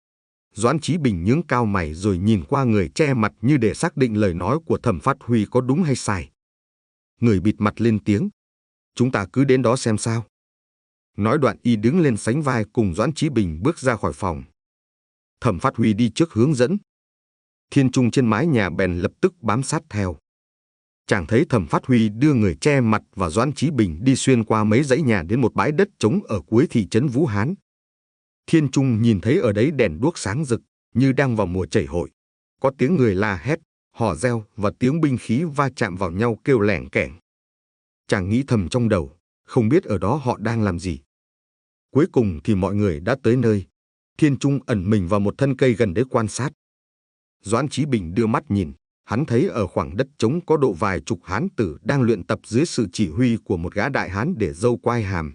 Doãn Chí Bình nhướng cao mày rồi nhìn qua người che mặt như để xác định lời nói của Thẩm Phát Huy có đúng hay sai. Người bịt mặt lên tiếng, chúng ta cứ đến đó xem sao. Nói đoạn y đứng lên sánh vai cùng Doãn Chí Bình bước ra khỏi phòng. Thẩm Phát Huy đi trước hướng dẫn. Thiên Trung trên mái nhà bèn lập tức bám sát theo. Chàng thấy Thẩm Phát Huy đưa người che mặt và Doãn Chí Bình đi xuyên qua mấy dãy nhà đến một bãi đất trống ở cuối thị trấn Vũ Hán. Thiên Trung nhìn thấy ở đấy đèn đuốc sáng rực, như đang vào mùa chảy hội. Có tiếng người la hét, hò reo và tiếng binh khí va chạm vào nhau kêu lẻng kẻng. Chàng nghĩ thầm trong đầu, không biết ở đó họ đang làm gì. Cuối cùng thì mọi người đã tới nơi. Thiên Trung ẩn mình vào một thân cây gần đấy quan sát. Doãn Chí Bình đưa mắt nhìn, hắn thấy ở khoảng đất trống có độ vài chục hán tử đang luyện tập dưới sự chỉ huy của một gã đại hán để dâu quai hàm.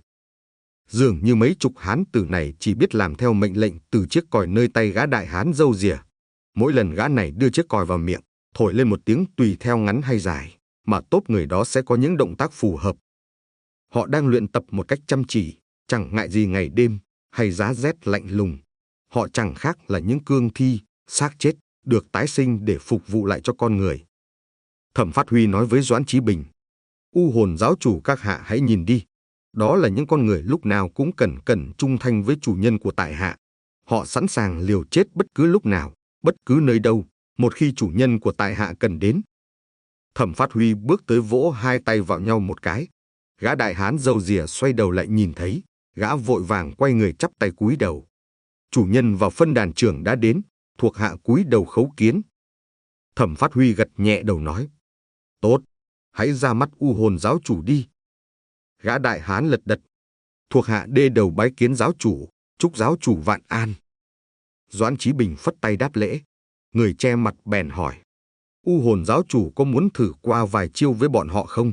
Dường như mấy chục hán tử này chỉ biết làm theo mệnh lệnh từ chiếc còi nơi tay gã đại hán râu rìa. Mỗi lần gã này đưa chiếc còi vào miệng, thổi lên một tiếng tùy theo ngắn hay dài, mà tốp người đó sẽ có những động tác phù hợp. Họ đang luyện tập một cách chăm chỉ, chẳng ngại gì ngày đêm, hay giá rét lạnh lùng. Họ chẳng khác là những cương thi, xác chết, được tái sinh để phục vụ lại cho con người. Thẩm Phát Huy nói với Doãn Chí Bình, U Hồn giáo chủ các hạ hãy nhìn đi. Đó là những con người lúc nào cũng cẩn cẩn trung thanh với chủ nhân của tại hạ. Họ sẵn sàng liều chết bất cứ lúc nào, bất cứ nơi đâu, một khi chủ nhân của tại hạ cần đến. Thẩm Phát Huy bước tới vỗ hai tay vào nhau một cái. Gã đại hán râu rìa xoay đầu lại nhìn thấy, gã vội vàng quay người chắp tay cúi đầu. Chủ nhân và phân đàn trưởng đã đến, thuộc hạ cúi đầu khấu kiến. Thẩm Phát Huy gật nhẹ đầu nói, tốt, hãy ra mắt U Hồn giáo chủ đi. Gã đại hán lật đật, thuộc hạ đê đầu bái kiến giáo chủ, chúc giáo chủ vạn an. Doãn Chí Bình phất tay đáp lễ. Người che mặt bèn hỏi, U Hồn giáo chủ có muốn thử qua vài chiêu với bọn họ không?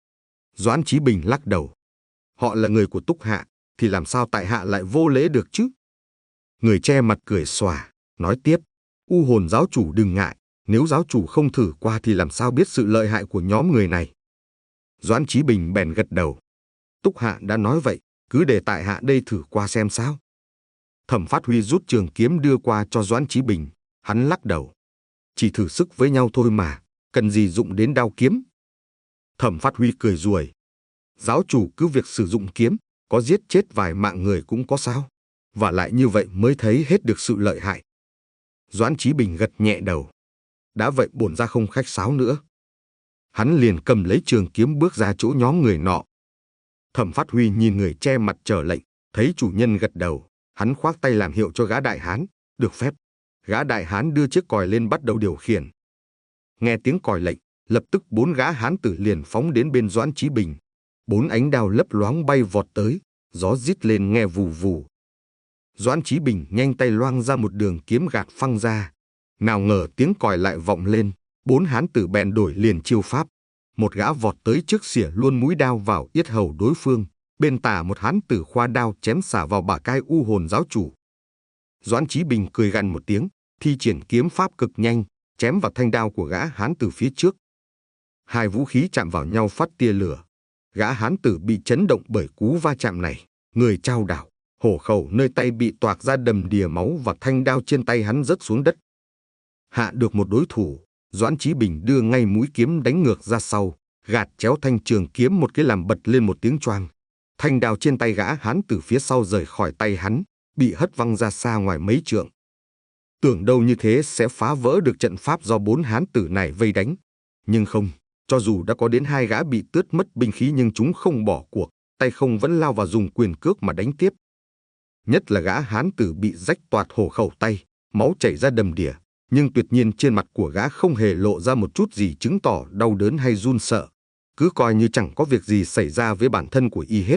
Doãn Chí Bình lắc đầu, họ là người của Túc hạ, thì làm sao tại hạ lại vô lễ được chứ? Người che mặt cười xòa, nói tiếp, U Hồn giáo chủ đừng ngại, nếu giáo chủ không thử qua thì làm sao biết sự lợi hại của nhóm người này? Doãn Chí Bình bèn gật đầu. Túc hạ đã nói vậy, cứ để tại hạ đây thử qua xem sao. Thẩm Phát Huy rút trường kiếm đưa qua cho Doãn Chí Bình, hắn lắc đầu. Chỉ thử sức với nhau thôi mà, cần gì dụng đến đao kiếm. Thẩm Phát Huy cười ruồi. Giáo chủ cứ việc sử dụng kiếm, có giết chết vài mạng người cũng có sao. Và lại như vậy mới thấy hết được sự lợi hại. Doãn Chí Bình gật nhẹ đầu. Đã vậy bổn ra không khách sáo nữa. Hắn liền cầm lấy trường kiếm bước ra chỗ nhóm người nọ. Thẩm Phát Huy nhìn người che mặt chờ lệnh, thấy chủ nhân gật đầu, hắn khoác tay làm hiệu cho gã đại hán, được phép. Gã đại hán đưa chiếc còi lên bắt đầu điều khiển. Nghe tiếng còi lệnh, lập tức bốn gã hán tử liền phóng đến bên Doãn Chí Bình. Bốn ánh đao lấp loáng bay vọt tới, gió rít lên nghe vù vù. Doãn Chí Bình nhanh tay loang ra một đường kiếm gạt phăng ra. Nào ngờ tiếng còi lại vọng lên, bốn hán tử bèn đổi liền chiêu pháp. Một gã vọt tới trước xỉa luôn mũi đao vào yết hầu đối phương, bên tả một hán tử khoa đao chém xả vào bả cai u hồn giáo chủ. Doãn Chí Bình cười gằn một tiếng, thi triển kiếm pháp cực nhanh, chém vào thanh đao của gã hán tử phía trước. Hai vũ khí chạm vào nhau phát tia lửa. Gã hán tử bị chấn động bởi cú va chạm này, người chao đảo, hổ khẩu nơi tay bị toạc ra đầm đìa máu và thanh đao trên tay hắn rớt xuống đất. Hạ được một đối thủ, Doãn Chí Bình đưa ngay mũi kiếm đánh ngược ra sau, gạt chéo thanh trường kiếm một cái làm bật lên một tiếng choang. Thanh đao trên tay gã hán tử phía sau rời khỏi tay hắn, bị hất văng ra xa ngoài mấy trượng. Tưởng đâu như thế sẽ phá vỡ được trận pháp do bốn hán tử này vây đánh. Nhưng không, cho dù đã có đến hai gã bị tước mất binh khí nhưng chúng không bỏ cuộc, tay không vẫn lao vào dùng quyền cước mà đánh tiếp. Nhất là gã hán tử bị rách toạc hổ khẩu tay, máu chảy ra đầm đìa, nhưng tuyệt nhiên trên mặt của gã không hề lộ ra một chút gì chứng tỏ đau đớn hay run sợ, cứ coi như chẳng có việc gì xảy ra với bản thân của y hết.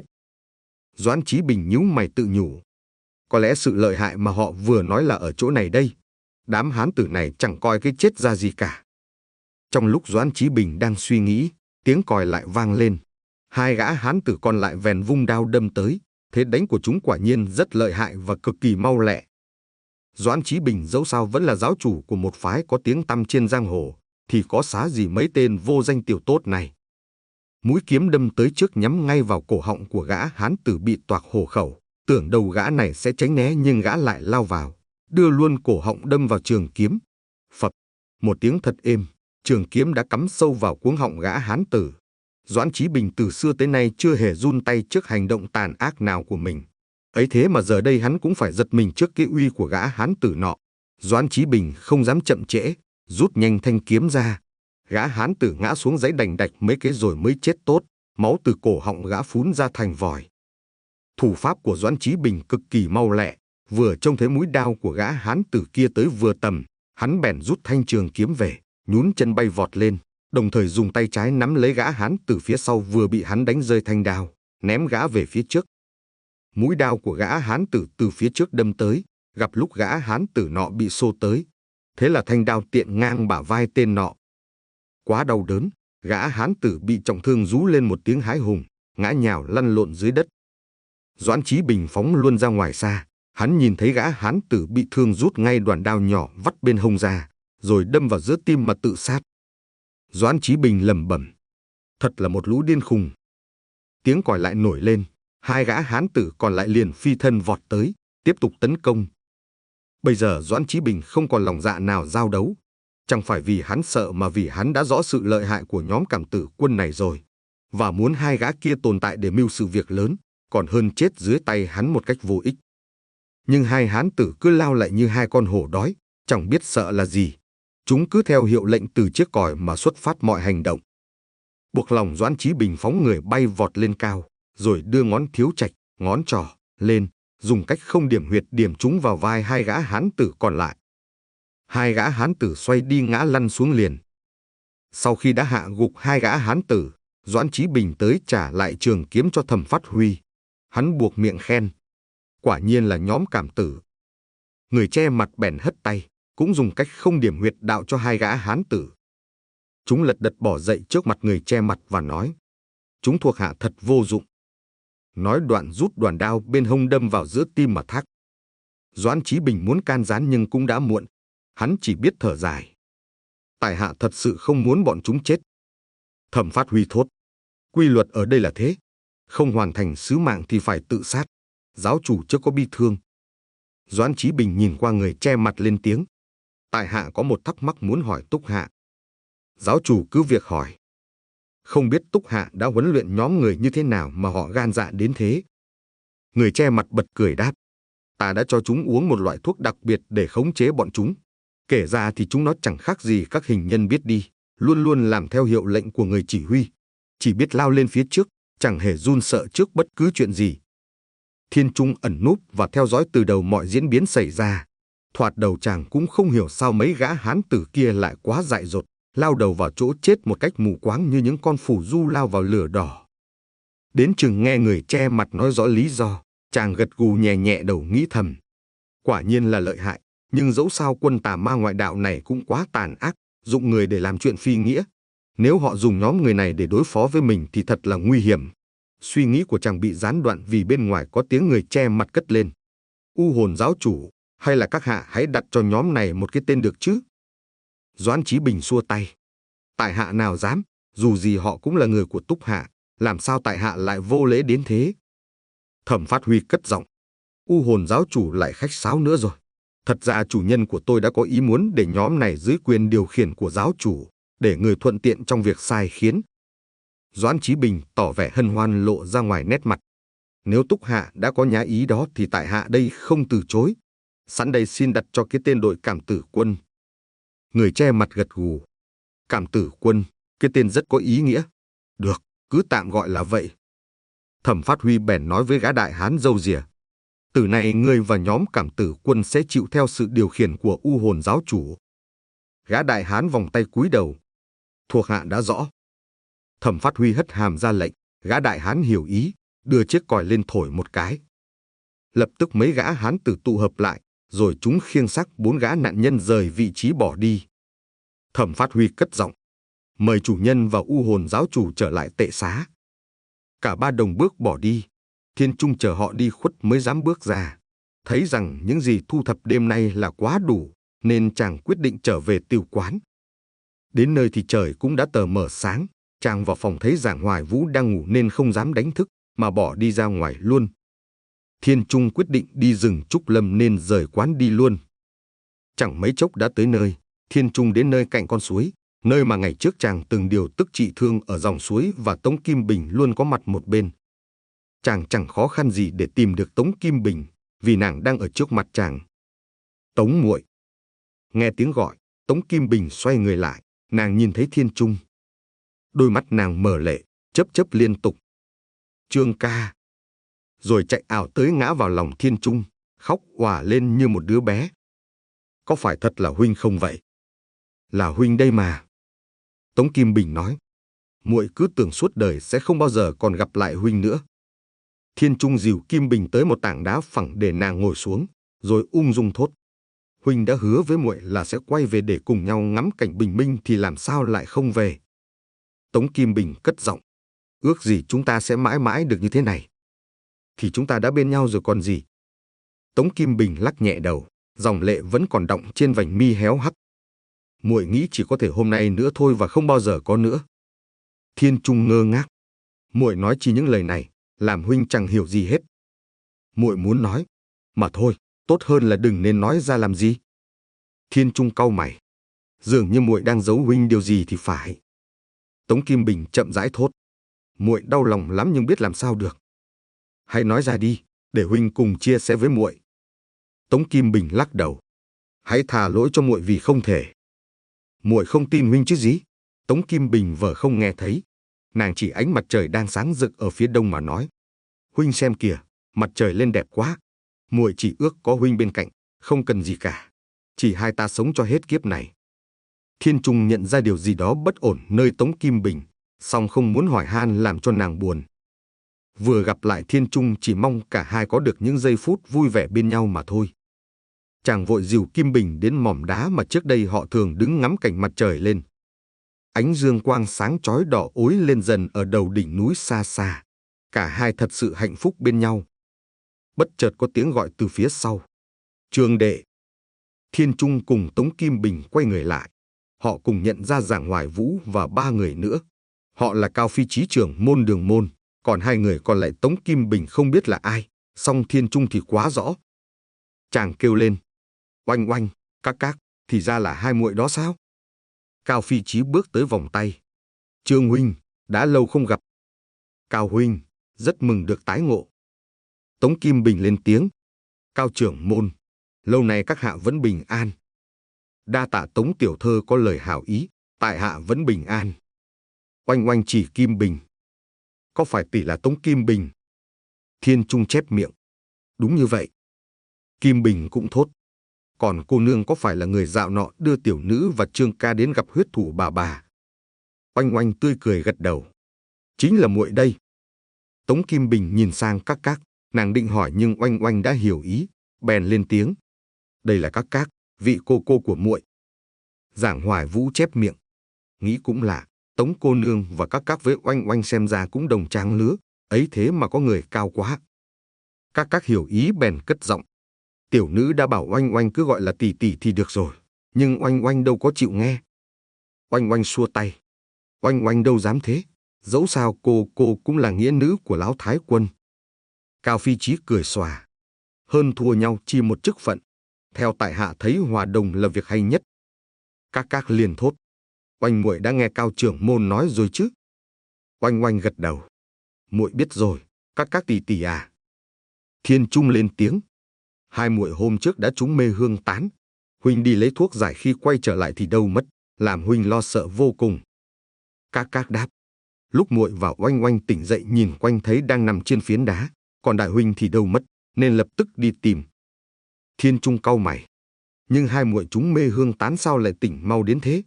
Doãn Chí Bình nhíu mày tự nhủ, có lẽ sự lợi hại mà họ vừa nói là ở chỗ này đây. Đám hán tử này chẳng coi cái chết ra gì cả. Trong lúc Doãn Chí Bình đang suy nghĩ, tiếng còi lại vang lên. Hai gã hán tử còn lại vèn vung đao đâm tới, thế đánh của chúng quả nhiên rất lợi hại và cực kỳ mau lẹ. Doãn Chí Bình dẫu sao vẫn là giáo chủ của một phái có tiếng tăm trên giang hồ, thì có xá gì mấy tên vô danh tiểu tốt này. Mũi kiếm đâm tới trước nhắm ngay vào cổ họng của gã hán tử bị toạc hổ khẩu, tưởng đầu gã này sẽ tránh né nhưng gã lại lao vào, đưa luôn cổ họng đâm vào trường kiếm. Phập, một tiếng thật êm, trường kiếm đã cắm sâu vào cuống họng gã hán tử. Doãn Chí Bình từ xưa tới nay chưa hề run tay trước hành động tàn ác nào của mình. Ấy thế mà giờ đây hắn cũng phải giật mình trước cái uy của gã hán tử nọ. Doãn Chí Bình không dám chậm trễ, rút nhanh thanh kiếm ra. Gã hán tử ngã xuống giấy đành đạch mấy cái rồi mới chết tốt, máu từ cổ họng gã phún ra thành vòi. Thủ pháp của Doãn Chí Bình cực kỳ mau lẹ, vừa trông thấy mũi đao của gã hán tử kia tới vừa tầm, hắn bèn rút thanh trường kiếm về, nhún chân bay vọt lên, đồng thời dùng tay trái nắm lấy gã hán tử phía sau vừa bị hắn đánh rơi thanh đao, ném gã về phía trước. Mũi đao của gã hán tử từ phía trước đâm tới, gặp lúc gã hán tử nọ bị xô tới, thế là thanh đao tiện ngang bả vai tên nọ. Quá đau đớn, gã hán tử bị trọng thương rú lên một tiếng hái hùng, ngã nhào lăn lộn dưới đất. Doãn Chí Bình phóng luôn ra ngoài xa, hắn nhìn thấy gã hán tử bị thương rút ngay đoàn đao nhỏ vắt bên hông ra, rồi đâm vào giữa tim mà tự sát. Doãn Chí Bình lẩm bẩm, thật là một lũ điên khùng. Tiếng còi lại nổi lên, hai gã hán tử còn lại liền phi thân vọt tới, tiếp tục tấn công. Bây giờ Doãn Chí Bình không còn lòng dạ nào giao đấu, chẳng phải vì hắn sợ mà vì hắn đã rõ sự lợi hại của nhóm Cảm Tử Quân này rồi, và muốn hai gã kia tồn tại để mưu sự việc lớn, còn hơn chết dưới tay hắn một cách vô ích. Nhưng hai hán tử cứ lao lại như hai con hổ đói, chẳng biết sợ là gì. Chúng cứ theo hiệu lệnh từ chiếc còi mà xuất phát mọi hành động. Buộc lòng Doãn Chí Bình phóng người bay vọt lên cao, rồi đưa ngón thiếu trạch, ngón trỏ lên, dùng cách không điểm huyệt điểm chúng vào vai hai gã hán tử còn lại. Hai gã hán tử xoay đi ngã lăn xuống liền. Sau khi đã hạ gục hai gã hán tử, Doãn Chí Bình tới trả lại trường kiếm cho Thẩm Phát Huy. Hắn buộc miệng khen, quả nhiên là nhóm Cảm Tử. Người che mặt bèn hất tay, cũng dùng cách không điểm huyệt đạo cho hai gã hán tử. Chúng lật đật bỏ dậy trước mặt người che mặt và nói, chúng thuộc hạ thật vô dụng. Nói đoạn rút đoàn đao bên hông đâm vào giữa tim mà thác. Doãn Chí Bình muốn can gián nhưng cũng đã muộn, hắn chỉ biết thở dài. Tại hạ thật sự không muốn bọn chúng chết. Thẩm Phát Huy thốt, quy luật ở đây là thế. Không hoàn thành sứ mạng thì phải tự sát. Giáo chủ chớ có bi thương. Doãn Chí Bình nhìn qua người che mặt lên tiếng. Tại hạ có một thắc mắc muốn hỏi Túc Hạ. Giáo chủ cứ việc hỏi. Không biết Túc Hạ đã huấn luyện nhóm người như thế nào mà họ gan dạ đến thế? Người che mặt bật cười đáp. Ta đã cho chúng uống một loại thuốc đặc biệt để khống chế bọn chúng. Kể ra thì chúng nó chẳng khác gì các hình nhân biết đi, luôn luôn làm theo hiệu lệnh của người chỉ huy. Chỉ biết lao lên phía trước, chẳng hề run sợ trước bất cứ chuyện gì. Thiên Trung ẩn núp và theo dõi từ đầu mọi diễn biến xảy ra. Thoạt đầu chàng cũng không hiểu sao mấy gã hán tử kia lại quá dại dột, lao đầu vào chỗ chết một cách mù quáng như những con phù du lao vào lửa đỏ. Đến chừng nghe người che mặt nói rõ lý do, chàng gật gù nhẹ nhẹ đầu nghĩ thầm. Quả nhiên là lợi hại, nhưng dẫu sao quân tà ma ngoại đạo này cũng quá tàn ác, dụng người để làm chuyện phi nghĩa. Nếu họ dùng nhóm người này để đối phó với mình thì thật là nguy hiểm. Suy nghĩ của chàng bị gián đoạn vì bên ngoài có tiếng người che mặt cất lên. U Hồn giáo chủ, hay là các hạ hãy đặt cho nhóm này một cái tên được chứ? Doãn Chí Bình xua tay. Tại hạ nào dám, dù gì họ cũng là người của Túc Hạ, làm sao tại hạ lại vô lễ đến thế? Thẩm Phát Huy cất giọng. U Hồn giáo chủ lại khách sáo nữa rồi. Thật ra chủ nhân của tôi đã có ý muốn để nhóm này dưới quyền điều khiển của giáo chủ, để người thuận tiện trong việc sai khiến. Doãn Chí Bình tỏ vẻ hân hoan lộ ra ngoài nét mặt. Nếu Túc Hạ đã có nhã ý đó thì tại hạ đây không từ chối. Sẵn đây xin đặt cho cái tên đội Cảm Tử Quân. Người che mặt gật gù. Cảm Tử Quân, cái tên rất có ý nghĩa. Được, cứ tạm gọi là vậy. Thẩm Phát Huy bèn nói với gã đại hán râu rìa. Từ nay ngươi và nhóm Cảm Tử Quân sẽ chịu theo sự điều khiển của U Hồn giáo chủ. Gã đại hán vòng tay cúi đầu. Thuộc hạ đã rõ. Thẩm Phát Huy hất hàm ra lệnh, gã đại hán hiểu ý, đưa chiếc còi lên thổi một cái. Lập tức mấy gã hán tử tụ hợp lại, rồi chúng khiêng xác bốn gã nạn nhân rời vị trí bỏ đi. Thẩm Phát Huy cất giọng. Mời chủ nhân và U Hồn giáo chủ trở lại tệ xá. Cả ba đồng bước bỏ đi. Thiên Trung chờ họ đi khuất mới dám bước ra. Thấy rằng những gì thu thập đêm nay là quá đủ, nên chàng quyết định trở về tiểu quán. Đến nơi thì trời cũng đã tờ mờ sáng. Chàng vào phòng thấy Giảng Hoài Vũ đang ngủ nên không dám đánh thức, mà bỏ đi ra ngoài luôn. Thiên Trung quyết định đi rừng Trúc Lâm nên rời quán đi luôn. Chẳng mấy chốc đã tới nơi, Thiên Trung đến nơi cạnh con suối, nơi mà ngày trước chàng từng điều tức trị thương ở dòng suối và Tống Kim Bình luôn có mặt một bên. Chàng chẳng khó khăn gì để tìm được Tống Kim Bình, vì nàng đang ở trước mặt chàng. Tống muội. Nghe tiếng gọi, Tống Kim Bình xoay người lại, nàng nhìn thấy Thiên Trung. Đôi mắt nàng mở lệ, chớp chớp liên tục. Trương ca. Rồi chạy ảo tới ngã vào lòng Thiên Trung, khóc òa lên như một đứa bé. Có phải thật là huynh không vậy? Là huynh đây mà. Tống Kim Bình nói. Muội cứ tưởng suốt đời sẽ không bao giờ còn gặp lại huynh nữa. Thiên Trung dìu Kim Bình tới một tảng đá phẳng để nàng ngồi xuống, rồi ung dung thốt. Huynh đã hứa với muội là sẽ quay về để cùng nhau ngắm cảnh bình minh thì làm sao lại không về? Tống Kim Bình cất giọng. Ước gì chúng ta sẽ mãi mãi được như thế này. Thì chúng ta đã bên nhau rồi còn gì? Tống Kim Bình lắc nhẹ đầu, dòng lệ vẫn còn đọng trên vành mi héo hắt. Muội nghĩ chỉ có thể hôm nay nữa thôi và không bao giờ có nữa. Thiên Trung ngơ ngác. Muội nói chỉ những lời này, làm huynh chẳng hiểu gì hết. Muội muốn nói, mà thôi, tốt hơn là đừng nên nói ra làm gì. Thiên Trung cau mày. Dường như muội đang giấu huynh điều gì thì phải. Tống Kim Bình chậm rãi thốt. Muội đau lòng lắm nhưng biết làm sao được. Hãy nói ra đi, để huynh cùng chia sẻ với muội. Tống Kim Bình lắc đầu. Hãy thà lỗi cho muội vì không thể. Muội không tin huynh chứ gì? Tống Kim Bình vờ không nghe thấy. Nàng chỉ ánh mặt trời đang sáng rực ở phía đông mà nói. Huynh xem kìa, mặt trời lên đẹp quá. Muội chỉ ước có huynh bên cạnh, không cần gì cả. Chỉ hai ta sống cho hết kiếp này. Thiên Trung nhận ra điều gì đó bất ổn nơi Tống Kim Bình, song không muốn hỏi han làm cho nàng buồn. Vừa gặp lại Thiên Trung chỉ mong cả hai có được những giây phút vui vẻ bên nhau mà thôi. Chàng vội dìu Kim Bình đến mỏm đá mà trước đây họ thường đứng ngắm cảnh mặt trời lên. Ánh dương quang sáng chói đỏ ối lên dần ở đầu đỉnh núi xa xa. Cả hai thật sự hạnh phúc bên nhau. Bất chợt có tiếng gọi từ phía sau. Trương đệ. Thiên Trung cùng Tống Kim Bình quay người lại. Họ cùng nhận ra Giảng Hoài Vũ và ba người nữa. Họ là Cao Phi Chí trưởng môn Đường Môn, Còn hai người còn lại Tống Kim Bình không biết là ai, song Thiên Trung thì quá rõ. Chàng kêu lên, oanh oanh, các các, thì ra là hai muội đó sao? Cao Phi Chí bước tới vòng tay. Trương huynh, đã lâu không gặp. Cao huynh, rất mừng được tái ngộ. Tống Kim Bình lên tiếng, Cao trưởng môn, lâu nay các hạ vẫn bình an. Đa tạ Tống tiểu thơ có lời hảo ý, tại hạ vẫn bình an. Oanh oanh chỉ Kim Bình. Có phải tỷ là Tống Kim Bình? Thiên Trung chép miệng. Đúng như vậy. Kim Bình cũng thốt. Còn cô nương có phải là người dạo nọ đưa tiểu nữ và Trương ca đến gặp huyết thủ bà bà? Oanh oanh tươi cười gật đầu. Chính là muội đây. Tống Kim Bình nhìn sang các các, nàng định hỏi nhưng oanh oanh đã hiểu ý, bèn lên tiếng. Đây là các các, vị cô cô của muội. Giảng Hoài Vũ chép miệng. Nghĩ cũng lạ, Tống cô nương và các các với oanh oanh xem ra cũng đồng trang lứa, ấy thế mà có người cao quá. Các các hiểu ý bèn cất giọng. Tiểu nữ đã bảo oanh oanh cứ gọi là tỷ tỷ thì được rồi, nhưng oanh oanh đâu có chịu nghe. Oanh oanh xua tay. Oanh oanh đâu dám thế, dẫu sao cô cô cũng là nghĩa nữ của lão thái quân. Cao Phi Chí cười xòa. Hơn thua nhau chỉ một chức phận. Theo tại hạ thấy hòa đồng là việc hay nhất. Các các liền thốt. Oanh muội đã nghe Cao trưởng môn nói rồi chứ? Oanh oanh gật đầu. Muội biết rồi, các các tỷ tỷ à. Thiên Trung lên tiếng. Hai muội hôm trước đã trúng mê hương tán. Huynh đi lấy thuốc giải khi quay trở lại thì đâu mất, làm huynh lo sợ vô cùng. Các các đáp. Lúc muội và oanh oanh tỉnh dậy nhìn quanh thấy đang nằm trên phiến đá, còn đại huynh thì đâu mất, nên lập tức đi tìm. Thiên Trung cau mày. Nhưng hai muội chúng mê hương tán sao lại tỉnh mau đến thế?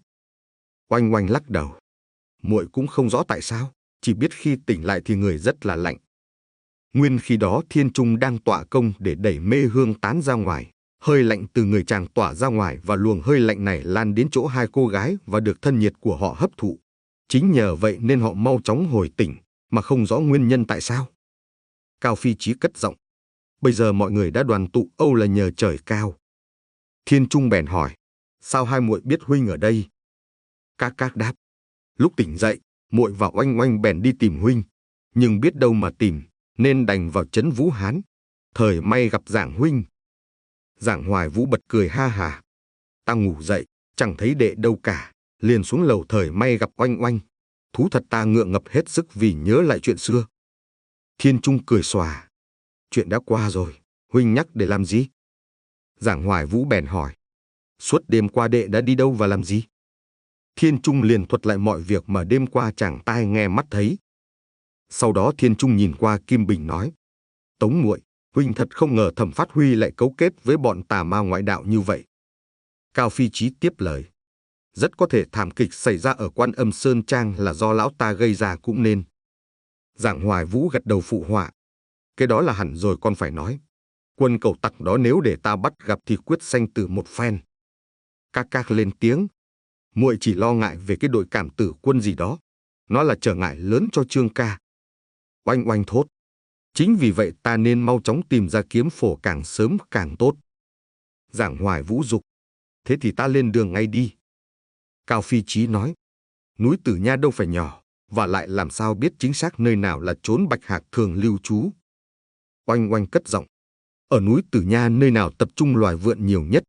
Oanh oanh lắc đầu. Muội cũng không rõ tại sao, chỉ biết khi tỉnh lại thì người rất là lạnh. Nguyên khi đó Thiên Trung đang tọa công để đẩy mê hương tán ra ngoài. Hơi lạnh từ người chàng tỏa ra ngoài và luồng hơi lạnh này lan đến chỗ hai cô gái và được thân nhiệt của họ hấp thụ. Chính nhờ vậy nên họ mau chóng hồi tỉnh, mà không rõ nguyên nhân tại sao. Cao Phi Chí cất giọng. Bây giờ mọi người đã đoàn tụ âu là nhờ trời cao. Thiên Trung bèn hỏi. Sao hai muội biết huynh ở đây? Các các đáp. Lúc tỉnh dậy, muội và oanh oanh bèn đi tìm huynh. Nhưng biết đâu mà tìm, nên đành vào trấn Vũ Hán. Thời may gặp Giảng huynh. Giảng Hoài Vũ bật cười ha hà. Ta ngủ dậy, chẳng thấy đệ đâu cả. Liền xuống lầu thời may gặp oanh oanh. Thú thật ta ngượng ngập hết sức vì nhớ lại chuyện xưa. Thiên Trung cười xòa. Chuyện đã qua rồi, huynh nhắc để làm gì? Giảng Hoài Vũ bèn hỏi. Suốt đêm qua đệ đã đi đâu và làm gì? Thiên Trung liền thuật lại mọi việc mà đêm qua chàng tai nghe mắt thấy. Sau đó Thiên Trung nhìn qua Kim Bình nói. Tống muội, huynh thật không ngờ Thẩm Phát Huy lại cấu kết với bọn tà ma ngoại đạo như vậy. Cao Phi Chí tiếp lời. Rất có thể thảm kịch xảy ra ở Quan Âm Sơn Trang là do lão ta gây ra cũng nên. Giảng Hoài Vũ gật đầu phụ họa. Cái đó là hẳn rồi con phải nói. Quân cẩu tặc đó nếu để ta bắt gặp thì quyết sanh tử một phen. Các các lên tiếng. Muội chỉ lo ngại về cái đội cảm tử quân gì đó. Nó là trở ngại lớn cho Trương ca. Oanh oanh thốt. Chính vì vậy ta nên mau chóng tìm ra kiếm phổ càng sớm càng tốt. Giảng Hoài Vũ dục. Thế thì ta lên đường ngay đi. Cao Phi Chí nói. Núi Tử Nha đâu phải nhỏ, và lại làm sao biết chính xác nơi nào là chốn Bạch Hạc thường lưu trú. Oanh oanh cất giọng. Ở núi Tử Nha nơi nào tập trung loài vượn nhiều nhất?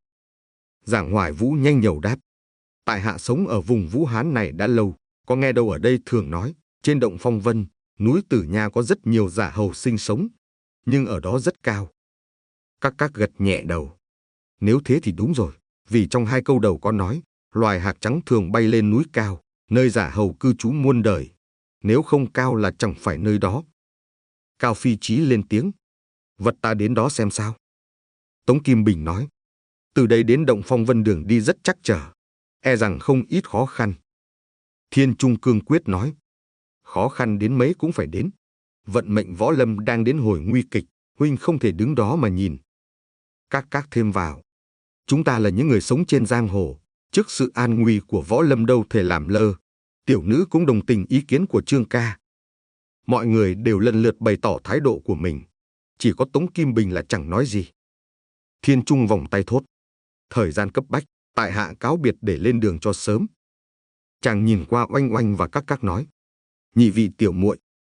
Giảng Hoài Vũ nhanh nhẩu đáp. Tại hạ sống ở vùng Vũ Hán này đã lâu, có nghe đâu ở đây thường nói, trên động Phong Vân, núi Tử Nha có rất nhiều giả hầu sinh sống, nhưng ở đó rất cao. Các các gật nhẹ đầu. Nếu thế thì đúng rồi, vì trong hai câu đầu có nói, loài hạc trắng thường bay lên núi cao, nơi giả hầu cư trú muôn đời. Nếu không cao là chẳng phải nơi đó. Cao Phi Chí lên tiếng. Vật ta đến đó xem sao. Tống Kim Bình nói. Từ đây đến động Phong Vân đường đi rất chắc trở, e rằng không ít khó khăn. Thiên Trung cương quyết nói. Khó khăn đến mấy cũng phải đến. Vận mệnh võ lâm đang đến hồi nguy kịch, huynh không thể đứng đó mà nhìn. Các các thêm vào. Chúng ta là những người sống trên giang hồ, trước sự an nguy của võ lâm đâu thể làm lơ. Tiểu nữ cũng đồng tình ý kiến của Trương ca. Mọi người đều lần lượt bày tỏ thái độ của mình. Chỉ có Tống Kim Bình là chẳng nói gì. Thiên Trung vòng tay thốt. Thời gian cấp bách, tại hạ cáo biệt để lên đường cho sớm. Chàng nhìn qua oanh oanh và các các nói. Nhị vị tiểu muội,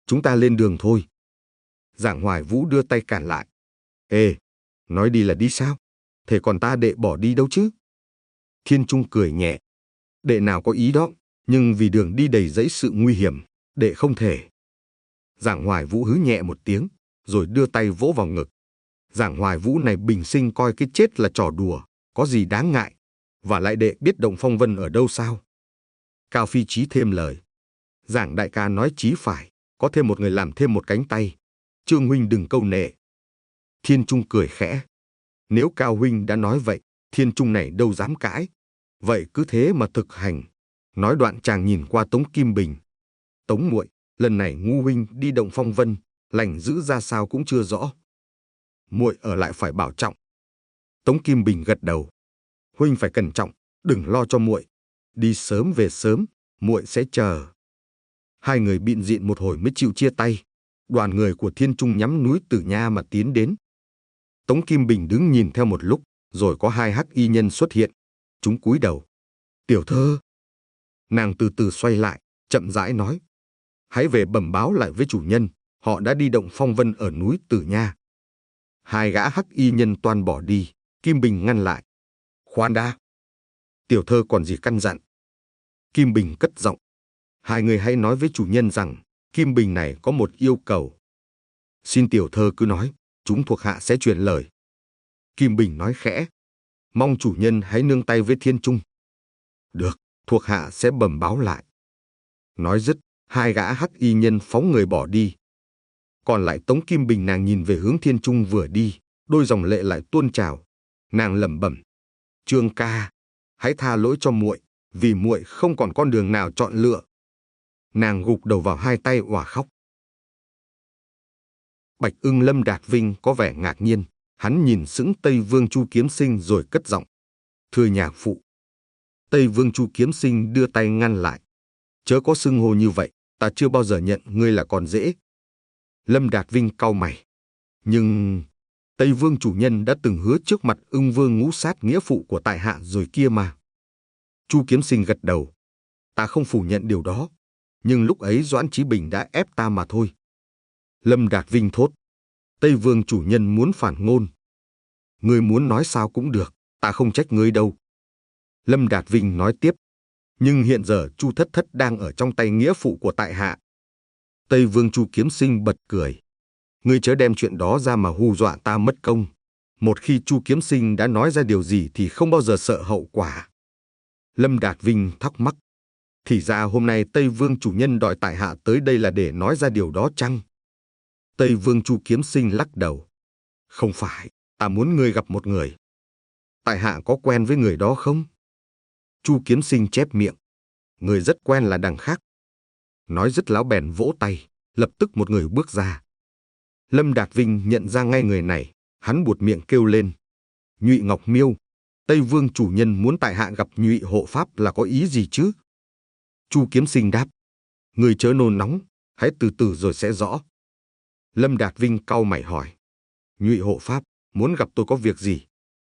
chúng ta lên đường thôi. Giảng Hoài Vũ đưa tay cản lại. Ê, nói đi là đi sao? Thế còn ta đệ bỏ đi đâu chứ? Thiên Trung cười nhẹ. Đệ nào có ý đó, nhưng vì đường đi đầy dẫy sự nguy hiểm, đệ không thể. Giảng Hoài Vũ hứ nhẹ một tiếng, rồi đưa tay vỗ vào ngực. Giảng Hoài Vũ này bình sinh coi cái chết là trò đùa, có gì đáng ngại. Và lại đệ biết Động Phong Vân ở đâu sao? Cao Phi Chí thêm lời. Giảng đại ca nói chí phải, có thêm một người làm thêm một cánh tay. Trương huynh đừng câu nệ. Thiên Trung cười khẽ. Nếu Cao huynh đã nói vậy, Thiên Trung này đâu dám cãi. Vậy cứ thế mà thực hành. Nói đoạn chàng nhìn qua Tống Kim Bình. Tống muội, lần này ngu huynh đi Động Phong Vân, lành dữ ra sao cũng chưa rõ. Muội ở lại phải bảo trọng. Tống Kim Bình gật đầu. Huynh phải cẩn trọng, đừng lo cho muội. Đi sớm về sớm, muội sẽ chờ. Hai người bịn dịn một hồi mới chịu chia tay. Đoàn người của Thiên Trung nhắm núi Tử Nha mà tiến đến. Tống Kim Bình đứng nhìn theo một lúc, rồi có hai hắc y nhân xuất hiện. Chúng cúi đầu. Tiểu thơ. Nàng từ từ xoay lại, chậm rãi nói. Hãy về bẩm báo lại với chủ nhân, họ đã đi Động Phong Vân ở núi Tử Nha. Hai gã hắc y nhân toan bỏ đi, Kim Bình ngăn lại. Khoan đã. Tiểu thơ còn gì căn dặn? Kim Bình cất giọng. Hai người hãy nói với chủ nhân rằng, Kim Bình này có một yêu cầu. Xin tiểu thơ cứ nói, chúng thuộc hạ sẽ truyền lời. Kim Bình nói khẽ. Mong chủ nhân hãy nương tay với Thiên Trung. Được, thuộc hạ sẽ bẩm báo lại. Nói dứt, hai gã hắc y nhân phóng người bỏ đi. Còn lại Tống Kim Bình nàng nhìn về hướng Thiên Trung vừa đi, đôi dòng lệ lại tuôn trào. Nàng lẩm bẩm. Trương ca, hãy tha lỗi cho muội, vì muội không còn con đường nào chọn lựa. Nàng gục đầu vào hai tay òa khóc. Bạch Ưng Lâm Đạt Vinh có vẻ ngạc nhiên, hắn nhìn sững Tây Vương Chu Kiếm Sinh rồi cất giọng. Thưa nhạc phụ. Tây Vương Chu Kiếm Sinh đưa tay ngăn lại. Chớ có xưng hô như vậy, ta chưa bao giờ nhận ngươi là con rể. Lâm Đạt Vinh cau mày. Nhưng Tây Vương chủ nhân đã từng hứa trước mặt Ưng Vương ngũ sát nghĩa phụ của tại hạ rồi kia mà. Chu Kiếm Sinh gật đầu. Ta không phủ nhận điều đó, nhưng lúc ấy Doãn Chí Bình đã ép ta mà thôi. Lâm Đạt Vinh thốt. Tây Vương chủ nhân muốn phản ngôn. Ngươi muốn nói sao cũng được, ta không trách ngươi đâu. Lâm Đạt Vinh nói tiếp. Nhưng hiện giờ Chu Thất Thất đang ở trong tay nghĩa phụ của tại hạ. Tây Vương Chu Kiếm Sinh bật cười. Ngươi chớ đem chuyện đó ra mà hù dọa ta mất công. Một khi Chu Kiếm Sinh đã nói ra điều gì thì không bao giờ sợ hậu quả. Lâm Đạt Vinh thắc mắc. Thì ra hôm nay Tây Vương chủ nhân đòi tại hạ tới đây là để nói ra điều đó chăng? Tây Vương Chu Kiếm Sinh lắc đầu. Không phải, ta muốn ngươi gặp một người. Tại hạ có quen với người đó không? Chu Kiếm Sinh chép miệng. Người rất quen là đằng khác. Nói dứt lão bèn vỗ tay, lập tức một người bước ra. Lâm Đạt Vinh nhận ra ngay người này, hắn buột miệng kêu lên. Nhụy Ngọc Miêu, Tây Vương chủ nhân muốn tại hạ gặp Nhụy hộ pháp là có ý gì chứ? Chu Kiếm Sinh đáp. Người chớ nôn nóng, hãy từ từ rồi sẽ rõ. Lâm Đạt Vinh cau mày hỏi. Nhụy hộ pháp, muốn gặp tôi có việc gì?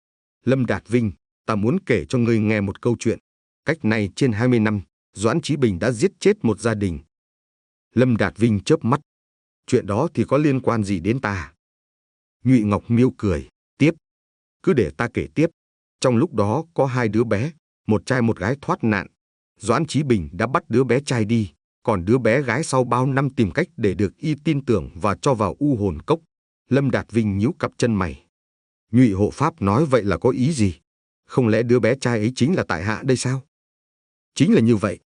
Lâm Đạt Vinh, ta muốn kể cho ngươi nghe một câu chuyện. Cách nay trên hai mươi năm, Doãn Chí Bình đã giết chết một gia đình. Lâm Đạt Vinh chớp mắt. Chuyện đó thì có liên quan gì đến ta? Nhụy Ngọc Miêu cười, tiếp. Cứ để ta kể tiếp. Trong lúc đó có hai đứa bé, một trai một gái thoát nạn. Doãn Chí Bình đã bắt đứa bé trai đi, còn đứa bé gái sau bao năm tìm cách để được y tin tưởng và cho vào u hồn cốc. Lâm Đạt Vinh nhíu cặp chân mày. Nhụy hộ pháp nói vậy là có ý gì? Không lẽ đứa bé trai ấy chính là tại hạ đây sao? Chính là như vậy.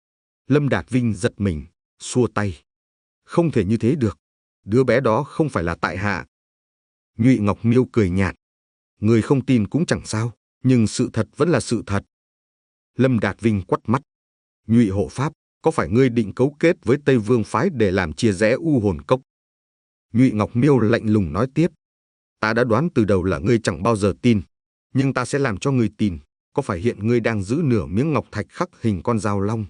Lâm Đạt Vinh giật mình, xua tay. Không thể như thế được. Đứa bé đó không phải là tại hạ. Nhụy Ngọc Miêu cười nhạt. Người không tin cũng chẳng sao, nhưng sự thật vẫn là sự thật. Lâm Đạt Vinh quắt mắt. Nhụy hộ pháp, có phải ngươi định cấu kết với Tây Vương phái để làm chia rẽ u hồn cốc? Nhụy Ngọc Miêu lạnh lùng nói tiếp. Ta đã đoán từ đầu là ngươi chẳng bao giờ tin, nhưng ta sẽ làm cho ngươi tin. Có phải hiện ngươi đang giữ nửa miếng ngọc thạch khắc hình con dao long?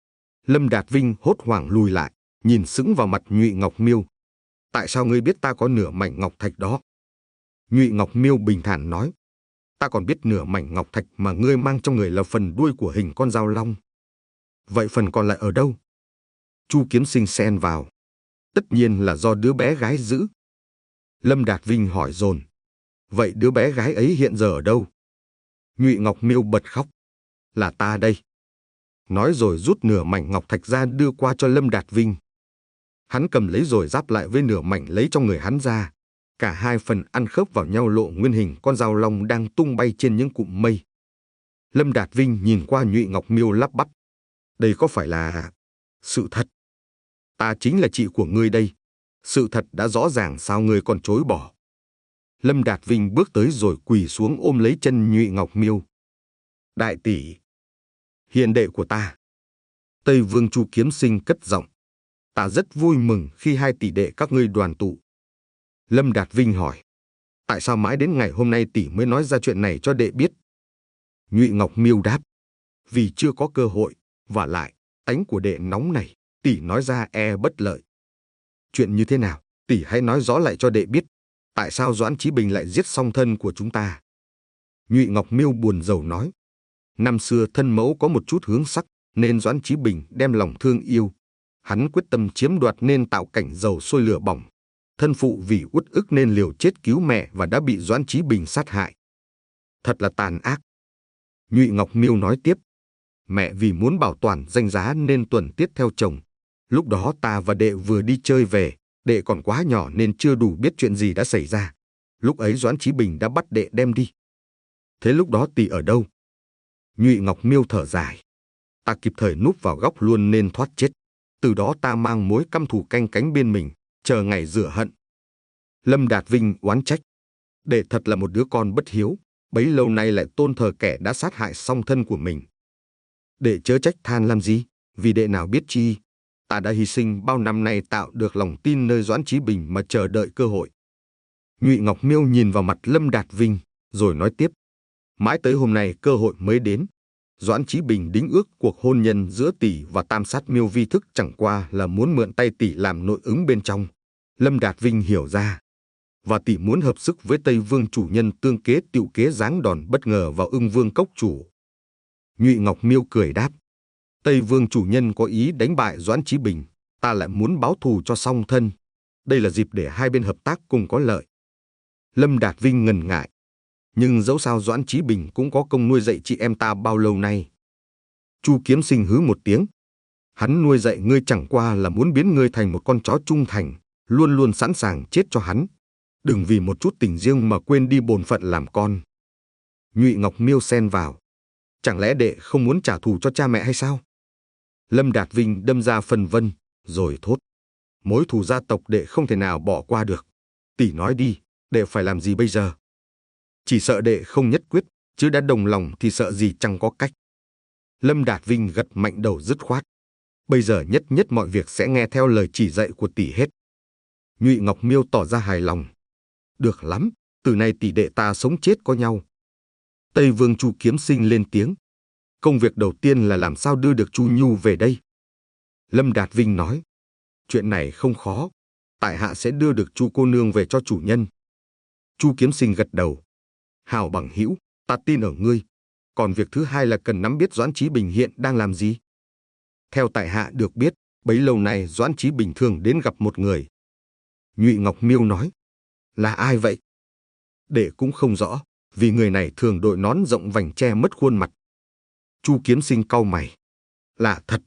Lâm Đạt Vinh hốt hoảng lùi lại, nhìn sững vào mặt Nhụy Ngọc Miêu. Tại sao ngươi biết ta có nửa mảnh ngọc thạch đó? Nhụy Ngọc Miêu bình thản nói. Ta còn biết nửa mảnh ngọc thạch mà ngươi mang trong người là phần đuôi của hình con dao long. Vậy phần còn lại ở đâu? Chu Kiếm Sinh xen vào. tất nhiên là do đứa bé gái giữ. Lâm Đạt Vinh hỏi dồn. Vậy đứa bé gái ấy hiện giờ ở đâu? Nhụy Ngọc Miêu bật khóc. Là ta đây. Nói rồi rút nửa mảnh ngọc thạch ra đưa qua cho Lâm Đạt Vinh. Hắn cầm lấy rồi giáp lại với nửa mảnh lấy trong người hắn ra. Cả hai phần ăn khớp vào nhau lộ nguyên hình con dao long đang tung bay trên những cụm mây. Lâm Đạt Vinh nhìn qua Nhụy Ngọc Miêu lắp bắp. Đây có phải là sự thật? Ta chính là chị của ngươi đây. Sự thật đã rõ ràng, sao ngươi còn chối bỏ? Lâm Đạt Vinh bước tới rồi quỳ xuống ôm lấy chân Nhụy Ngọc Miêu. Đại tỷ, hiền đệ của ta. Tây Vương Chu Kiếm Sinh cất giọng. Ta rất vui mừng khi hai tỷ đệ các ngươi đoàn tụ. Lâm Đạt Vinh hỏi. Tại sao mãi đến ngày hôm nay tỷ mới nói ra chuyện này cho đệ biết? Nhụy Ngọc Miêu đáp. Vì chưa có cơ hội, và lại, tánh của đệ nóng này, tỷ nói ra e bất lợi. Chuyện như thế nào, tỷ hãy nói rõ lại cho đệ biết. Tại sao Doãn Chí Bình lại giết song thân của chúng ta? Nhụy Ngọc Miêu buồn rầu nói. Năm xưa thân mẫu có một chút hướng sắc, nên Doãn Chí Bình đem lòng thương yêu. Hắn quyết tâm chiếm đoạt nên tạo cảnh dầu sôi lửa bỏng. Thân phụ vì uất ức nên liều chết cứu mẹ và đã bị Doãn Chí Bình sát hại. Thật là tàn ác. Nhụy Ngọc Miêu nói tiếp. Mẹ vì muốn bảo toàn danh giá nên tuần tiết theo chồng. Lúc đó ta và đệ vừa đi chơi về, đệ còn quá nhỏ nên chưa đủ biết chuyện gì đã xảy ra. Lúc ấy Doãn Chí Bình đã bắt đệ đem đi. Thế lúc đó tỷ ở đâu? Nhụy Ngọc Miêu thở dài. Ta kịp thời núp vào góc luôn nên thoát chết. Từ đó ta mang mối căm thù canh cánh bên mình, chờ ngày rửa hận. Lâm Đạt Vinh oán trách. Đệ thật là một đứa con bất hiếu, bấy lâu nay lại tôn thờ kẻ đã sát hại song thân của mình. Đệ chớ trách than làm gì, vì đệ nào biết chi. Ta đã hy sinh bao năm nay tạo được lòng tin nơi Doãn Chí Bình mà chờ đợi cơ hội. Nhụy Ngọc Miêu nhìn vào mặt Lâm Đạt Vinh, rồi nói tiếp. Mãi tới hôm nay cơ hội mới đến. Doãn Chí Bình đính ước cuộc hôn nhân giữa tỷ và Tam Sát Miêu Vi Thức chẳng qua là muốn mượn tay tỷ làm nội ứng bên trong. Lâm Đạt Vinh hiểu ra. Và tỷ muốn hợp sức với Tây Vương chủ nhân tương kế tựu kế giáng đòn bất ngờ vào Ưng Vương cốc chủ. Nhụy Ngọc Miêu cười đáp. Tây Vương chủ nhân có ý đánh bại Doãn Chí Bình, ta lại muốn báo thù cho song thân. Đây là dịp để hai bên hợp tác cùng có lợi. Lâm Đạt Vinh ngần ngại. Nhưng dẫu sao Doãn Chí Bình cũng có công nuôi dạy chị em ta bao lâu nay. Chu Kiếm Sinh hứ một tiếng. Hắn nuôi dạy ngươi chẳng qua là muốn biến ngươi thành một con chó trung thành, luôn luôn sẵn sàng chết cho hắn. Đừng vì một chút tình riêng mà quên đi bổn phận làm con. Nhụy Ngọc Miêu xen vào. Chẳng lẽ đệ không muốn trả thù cho cha mẹ hay sao? Lâm Đạt Vinh đâm ra phân vân, rồi thốt. Mối thù gia tộc đệ không thể nào bỏ qua được. Tỷ nói đi, đệ phải làm gì bây giờ? Chỉ sợ đệ không nhất quyết, chứ đã đồng lòng thì sợ gì chẳng có cách. Lâm Đạt Vinh gật mạnh đầu dứt khoát. Bây giờ nhất nhất mọi việc sẽ nghe theo lời chỉ dạy của tỷ hết. Nhụy Ngọc Miêu tỏ ra hài lòng. Được lắm, từ nay tỷ đệ ta sống chết có nhau. Tây Vương Chu Kiếm Sinh lên tiếng. Công việc đầu tiên là làm sao đưa được Chu Nhu về đây. Lâm Đạt Vinh nói. Chuyện này không khó. Tại hạ sẽ đưa được Chu cô nương về cho chủ nhân. Chu Kiếm Sinh gật đầu. Hào bằng hữu, ta tin ở ngươi. Còn việc thứ hai là cần nắm biết Doãn Chí Bình hiện đang làm gì. Theo tại hạ được biết, bấy lâu nay Doãn Chí Bình thường đến gặp một người. Nhụy Ngọc Miêu nói. Là ai vậy? Đệ cũng không rõ, vì người này thường đội nón rộng vành che mất khuôn mặt. Chu Kiếm Sinh cau mày. Lạ thật.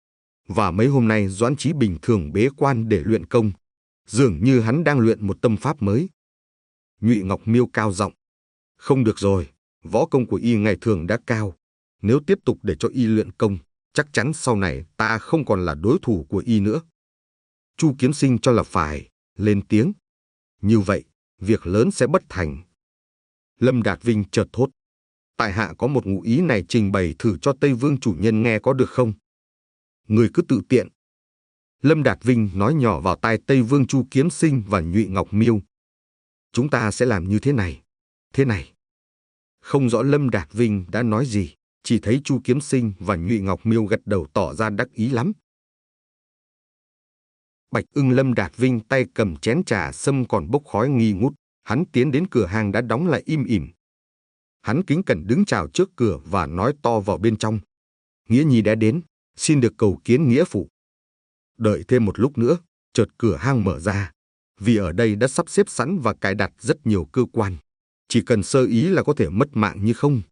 Và mấy hôm nay Doãn Chí Bình thường bế quan để luyện công. Dường như hắn đang luyện một tâm pháp mới. Nhụy Ngọc Miêu cao giọng. Không được rồi, võ công của y ngày thường đã cao. Nếu tiếp tục để cho y luyện công, chắc chắn sau này ta không còn là đối thủ của y nữa. Chu Kiếm Sinh cho là phải, lên tiếng. Như vậy, việc lớn sẽ bất thành. Lâm Đạt Vinh chợt thốt. Tại hạ có một ngụ ý này trình bày thử cho Tây Vương chủ nhân nghe có được không? Người cứ tự tiện. Lâm Đạt Vinh nói nhỏ vào tai Tây Vương Chu Kiếm Sinh và Nhụy Ngọc Miêu. Chúng ta sẽ làm như thế này, thế này. Không rõ Lâm Đạt Vinh đã nói gì, chỉ thấy Chu Kiếm Sinh và Nhụy Ngọc Miêu gật đầu tỏ ra đắc ý lắm. Bạch Ưng Lâm Đạt Vinh tay cầm chén trà sâm còn bốc khói nghi ngút, hắn tiến đến cửa hàng đã đóng lại im ỉm. Hắn kính cẩn đứng chào trước cửa và nói to vào bên trong. Nghĩa nhi đã đến, xin được cầu kiến nghĩa phụ. Đợi thêm một lúc nữa, Chợt cửa hang mở ra, vì ở đây đã sắp xếp sẵn và cài đặt rất nhiều cơ quan. Chỉ cần sơ ý là có thể mất mạng như không.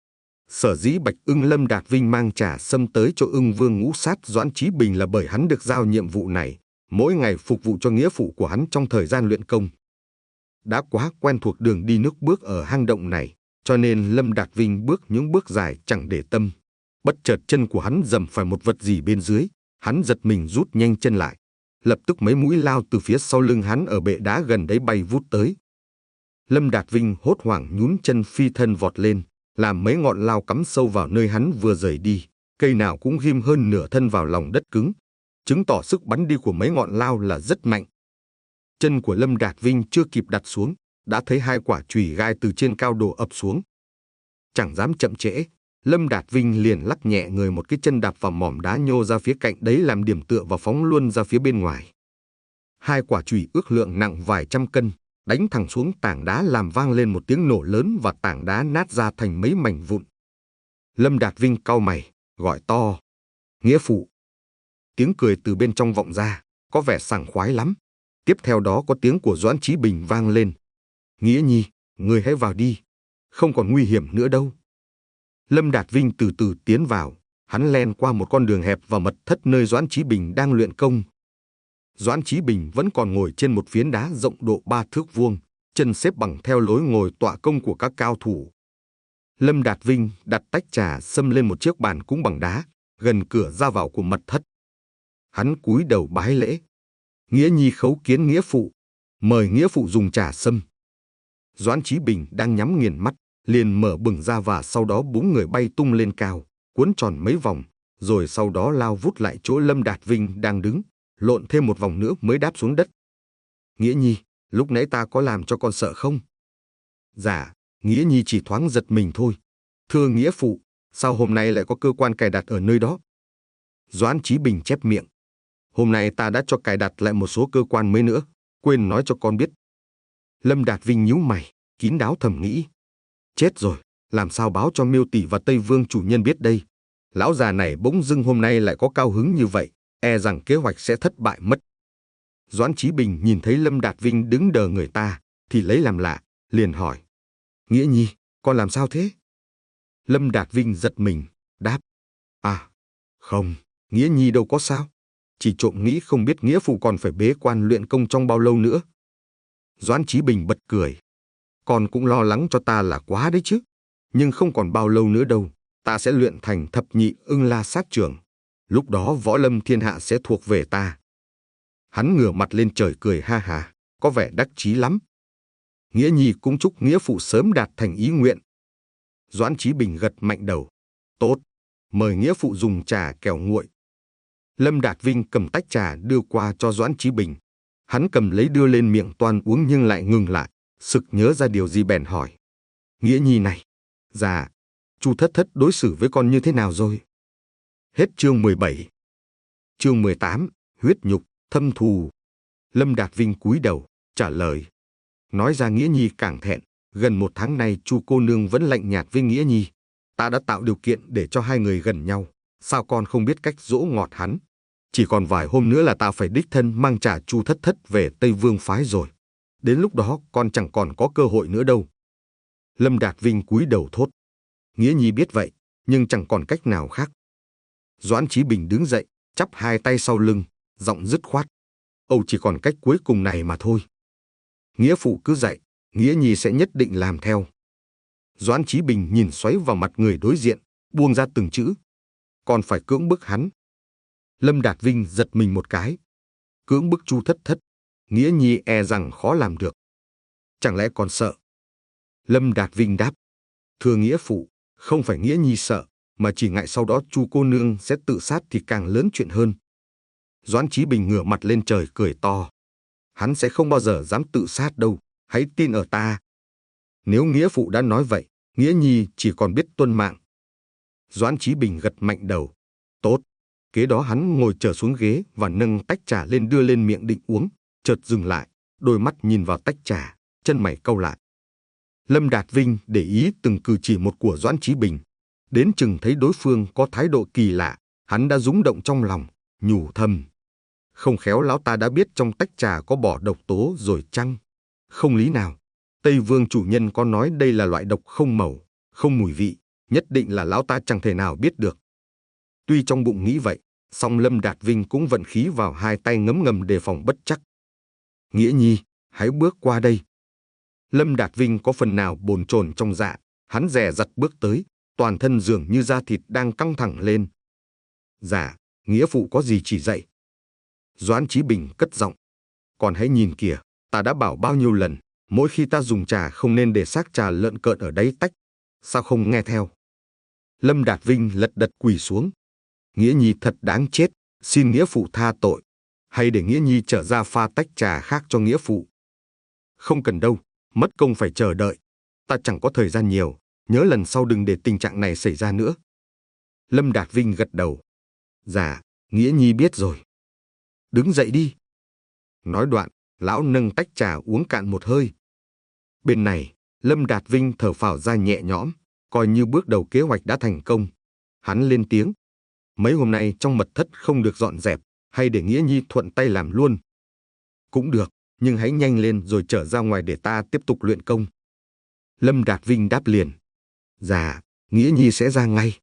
Sở dĩ Bạch Ưng Lâm Đạt Vinh mang trà sâm tới cho Ưng Vương ngũ sát Doãn Chí Bình là bởi hắn được giao nhiệm vụ này, mỗi ngày phục vụ cho nghĩa phụ của hắn trong thời gian luyện công. Đã quá quen thuộc đường đi nước bước ở hang động này, cho nên Lâm Đạt Vinh bước những bước dài chẳng để tâm. Bất chợt chân của hắn dầm phải một vật gì bên dưới, hắn giật mình rút nhanh chân lại. Lập tức mấy mũi lao từ phía sau lưng hắn ở bệ đá gần đấy bay vút tới. Lâm Đạt Vinh hốt hoảng nhún chân phi thân vọt lên, làm mấy ngọn lao cắm sâu vào nơi hắn vừa rời đi, cây nào cũng ghim hơn nửa thân vào lòng đất cứng, chứng tỏ sức bắn đi của mấy ngọn lao là rất mạnh. Chân của Lâm Đạt Vinh chưa kịp đặt xuống, đã thấy hai quả chùy gai từ trên cao đổ ập xuống. Chẳng dám chậm trễ, Lâm Đạt Vinh liền lắc nhẹ người một cái chân đạp vào mỏm đá nhô ra phía cạnh đấy làm điểm tựa và phóng luôn ra phía bên ngoài. Hai quả chùy ước lượng nặng vài trăm cân, đánh thẳng xuống tảng đá làm vang lên một tiếng nổ lớn và tảng đá nát ra thành mấy mảnh vụn. Lâm Đạt Vinh cau mày, gọi to, nghĩa phụ. Tiếng cười từ bên trong vọng ra, có vẻ sảng khoái lắm. Tiếp theo đó có tiếng của Doãn Chí Bình vang lên. Nghĩa nhi, người hãy vào đi, không còn nguy hiểm nữa đâu. Lâm Đạt Vinh từ từ tiến vào, hắn len qua một con đường hẹp vào mật thất nơi Doãn Chí Bình đang luyện công. Doãn Chí Bình vẫn còn ngồi trên một phiến đá rộng độ ba thước vuông, chân xếp bằng theo lối ngồi tọa công của các cao thủ. Lâm Đạt Vinh đặt tách trà sâm lên một chiếc bàn cúng bằng đá, gần cửa ra vào của mật thất. Hắn cúi đầu bái lễ. Nghĩa nhi khấu kiến nghĩa phụ, mời nghĩa phụ dùng trà sâm. Doãn Chí Bình đang nhắm nghiền mắt, liền mở bừng ra và sau đó búng người bay tung lên cao, cuốn tròn mấy vòng, rồi sau đó lao vút lại chỗ Lâm Đạt Vinh đang đứng, lộn thêm một vòng nữa mới đáp xuống đất. Nghĩa nhi, lúc nãy ta có làm cho con sợ không? Dạ, Nghĩa nhi chỉ thoáng giật mình thôi. Thưa nghĩa phụ, sao hôm nay lại có cơ quan cài đặt ở nơi đó? Doãn Chí Bình chép miệng. Hôm nay ta đã cho cài đặt lại một số cơ quan mới nữa, quên nói cho con biết. Lâm Đạt Vinh nhíu mày, kín đáo thầm nghĩ. Chết rồi, làm sao báo cho Miêu Tỷ và Tây Vương chủ nhân biết đây? Lão già này bỗng dưng hôm nay lại có cao hứng như vậy, e rằng kế hoạch sẽ thất bại mất. Doãn Chí Bình nhìn thấy Lâm Đạt Vinh đứng đờ người ta, thì lấy làm lạ, liền hỏi. Nghĩa nhi, con làm sao thế? Lâm Đạt Vinh giật mình, đáp. À, không, Nghĩa nhi đâu có sao. Chỉ trộm nghĩ không biết nghĩa phụ còn phải bế quan luyện công trong bao lâu nữa. Doãn Chí Bình bật cười. Con cũng lo lắng cho ta là quá đấy chứ. Nhưng không còn bao lâu nữa đâu, ta sẽ luyện thành thập nhị ưng la sát trưởng. Lúc đó võ lâm thiên hạ sẽ thuộc về ta. Hắn ngửa mặt lên trời cười ha ha, có vẻ đắc chí lắm. Nghĩa nhi cũng chúc nghĩa phụ sớm đạt thành ý nguyện. Doãn Chí Bình gật mạnh đầu. Tốt, mời nghĩa phụ dùng trà kèo nguội. Lâm Đạt Vinh cầm tách trà đưa qua cho Doãn Chí Bình. Hắn cầm lấy đưa lên miệng toan uống nhưng lại ngừng lại, sực nhớ ra điều gì bèn hỏi. Nghĩa nhi này, dạ, Chu Thất Thất đối xử với con như thế nào rồi? Hết chương mười bảy. Chương mười tám, huyết nhục, thâm thù. Lâm Đạt Vinh cúi đầu, trả lời. Nói ra Nghĩa nhi càng thẹn, gần một tháng nay Chu cô nương vẫn lạnh nhạt với Nghĩa nhi. Ta đã tạo điều kiện để cho hai người gần nhau, sao con không biết cách dỗ ngọt hắn? Chỉ còn vài hôm nữa là ta phải đích thân mang trả Chu Thất Thất về Tây Vương phái rồi. Đến lúc đó con chẳng còn có cơ hội nữa đâu. Lâm Đạt Vinh cúi đầu thốt. Nghĩa nhi biết vậy, nhưng chẳng còn cách nào khác. Doãn Chí Bình đứng dậy, chắp hai tay sau lưng, giọng dứt khoát. Âu chỉ còn cách cuối cùng này mà thôi. Nghĩa phụ cứ dạy, Nghĩa nhi sẽ nhất định làm theo. Doãn Chí Bình nhìn xoáy vào mặt người đối diện, buông ra từng chữ. Còn phải cưỡng bức hắn. Lâm Đạt Vinh giật mình một cái. Cưỡng bức Chu Thất Thất, Nghĩa nhi e rằng khó làm được. Chẳng lẽ còn sợ? Lâm Đạt Vinh đáp. Thưa nghĩa phụ, không phải Nghĩa nhi sợ, mà chỉ ngại sau đó Chu cô nương sẽ tự sát thì càng lớn chuyện hơn. Doãn Chí Bình ngửa mặt lên trời cười to. Hắn sẽ không bao giờ dám tự sát đâu, hãy tin ở ta. Nếu nghĩa phụ đã nói vậy, Nghĩa nhi chỉ còn biết tuân mạng. Doãn Chí Bình gật mạnh đầu. Tốt. Kế đó hắn ngồi trở xuống ghế và nâng tách trà lên đưa lên miệng định uống, chợt dừng lại, đôi mắt nhìn vào tách trà, chân mày cau lại. Lâm Đạt Vinh để ý từng cử chỉ một của Doãn Chí Bình, đến chừng thấy đối phương có thái độ kỳ lạ, hắn đã rúng động trong lòng, nhủ thầm. Không khéo lão ta đã biết trong tách trà có bỏ độc tố rồi chăng? Không lý nào. Tây Vương chủ nhân có nói đây là loại độc không màu, không mùi vị, nhất định là lão ta chẳng thể nào biết được. Tuy trong bụng nghĩ vậy, song Lâm Đạt Vinh cũng vận khí vào hai tay ngấm ngầm đề phòng bất chắc. Nghĩa Nhi, hãy bước qua đây. Lâm Đạt Vinh có phần nào bồn chồn trong dạ, hắn dè dặt bước tới, toàn thân dường như da thịt đang căng thẳng lên. Dạ, nghĩa phụ có gì chỉ dạy? Doãn Chí Bình cất giọng. Còn hãy nhìn kìa, ta đã bảo bao nhiêu lần, mỗi khi ta dùng trà không nên để xác trà lợn cợn ở đáy tách. Sao không nghe theo? Lâm Đạt Vinh lật đật quỳ xuống. Nghĩa Nhi thật đáng chết, xin nghĩa phụ tha tội. Hay để Nghĩa Nhi trở ra pha tách trà khác cho nghĩa phụ. Không cần đâu, mất công phải chờ đợi. Ta chẳng có thời gian nhiều, nhớ lần sau đừng để tình trạng này xảy ra nữa. Lâm Đạt Vinh gật đầu. Dạ, Nghĩa Nhi biết rồi. Đứng dậy đi. Nói đoạn, lão nâng tách trà uống cạn một hơi. Bên này, Lâm Đạt Vinh thở phào ra nhẹ nhõm, coi như bước đầu kế hoạch đã thành công. Hắn lên tiếng. Mấy hôm nay trong mật thất không được dọn dẹp, hay để Nghĩa Nhi thuận tay làm luôn? Cũng được, nhưng hãy nhanh lên rồi trở ra ngoài để ta tiếp tục luyện công. Lâm Đạt Vinh đáp liền. Dạ, Nghĩa Nhi sẽ ra ngay.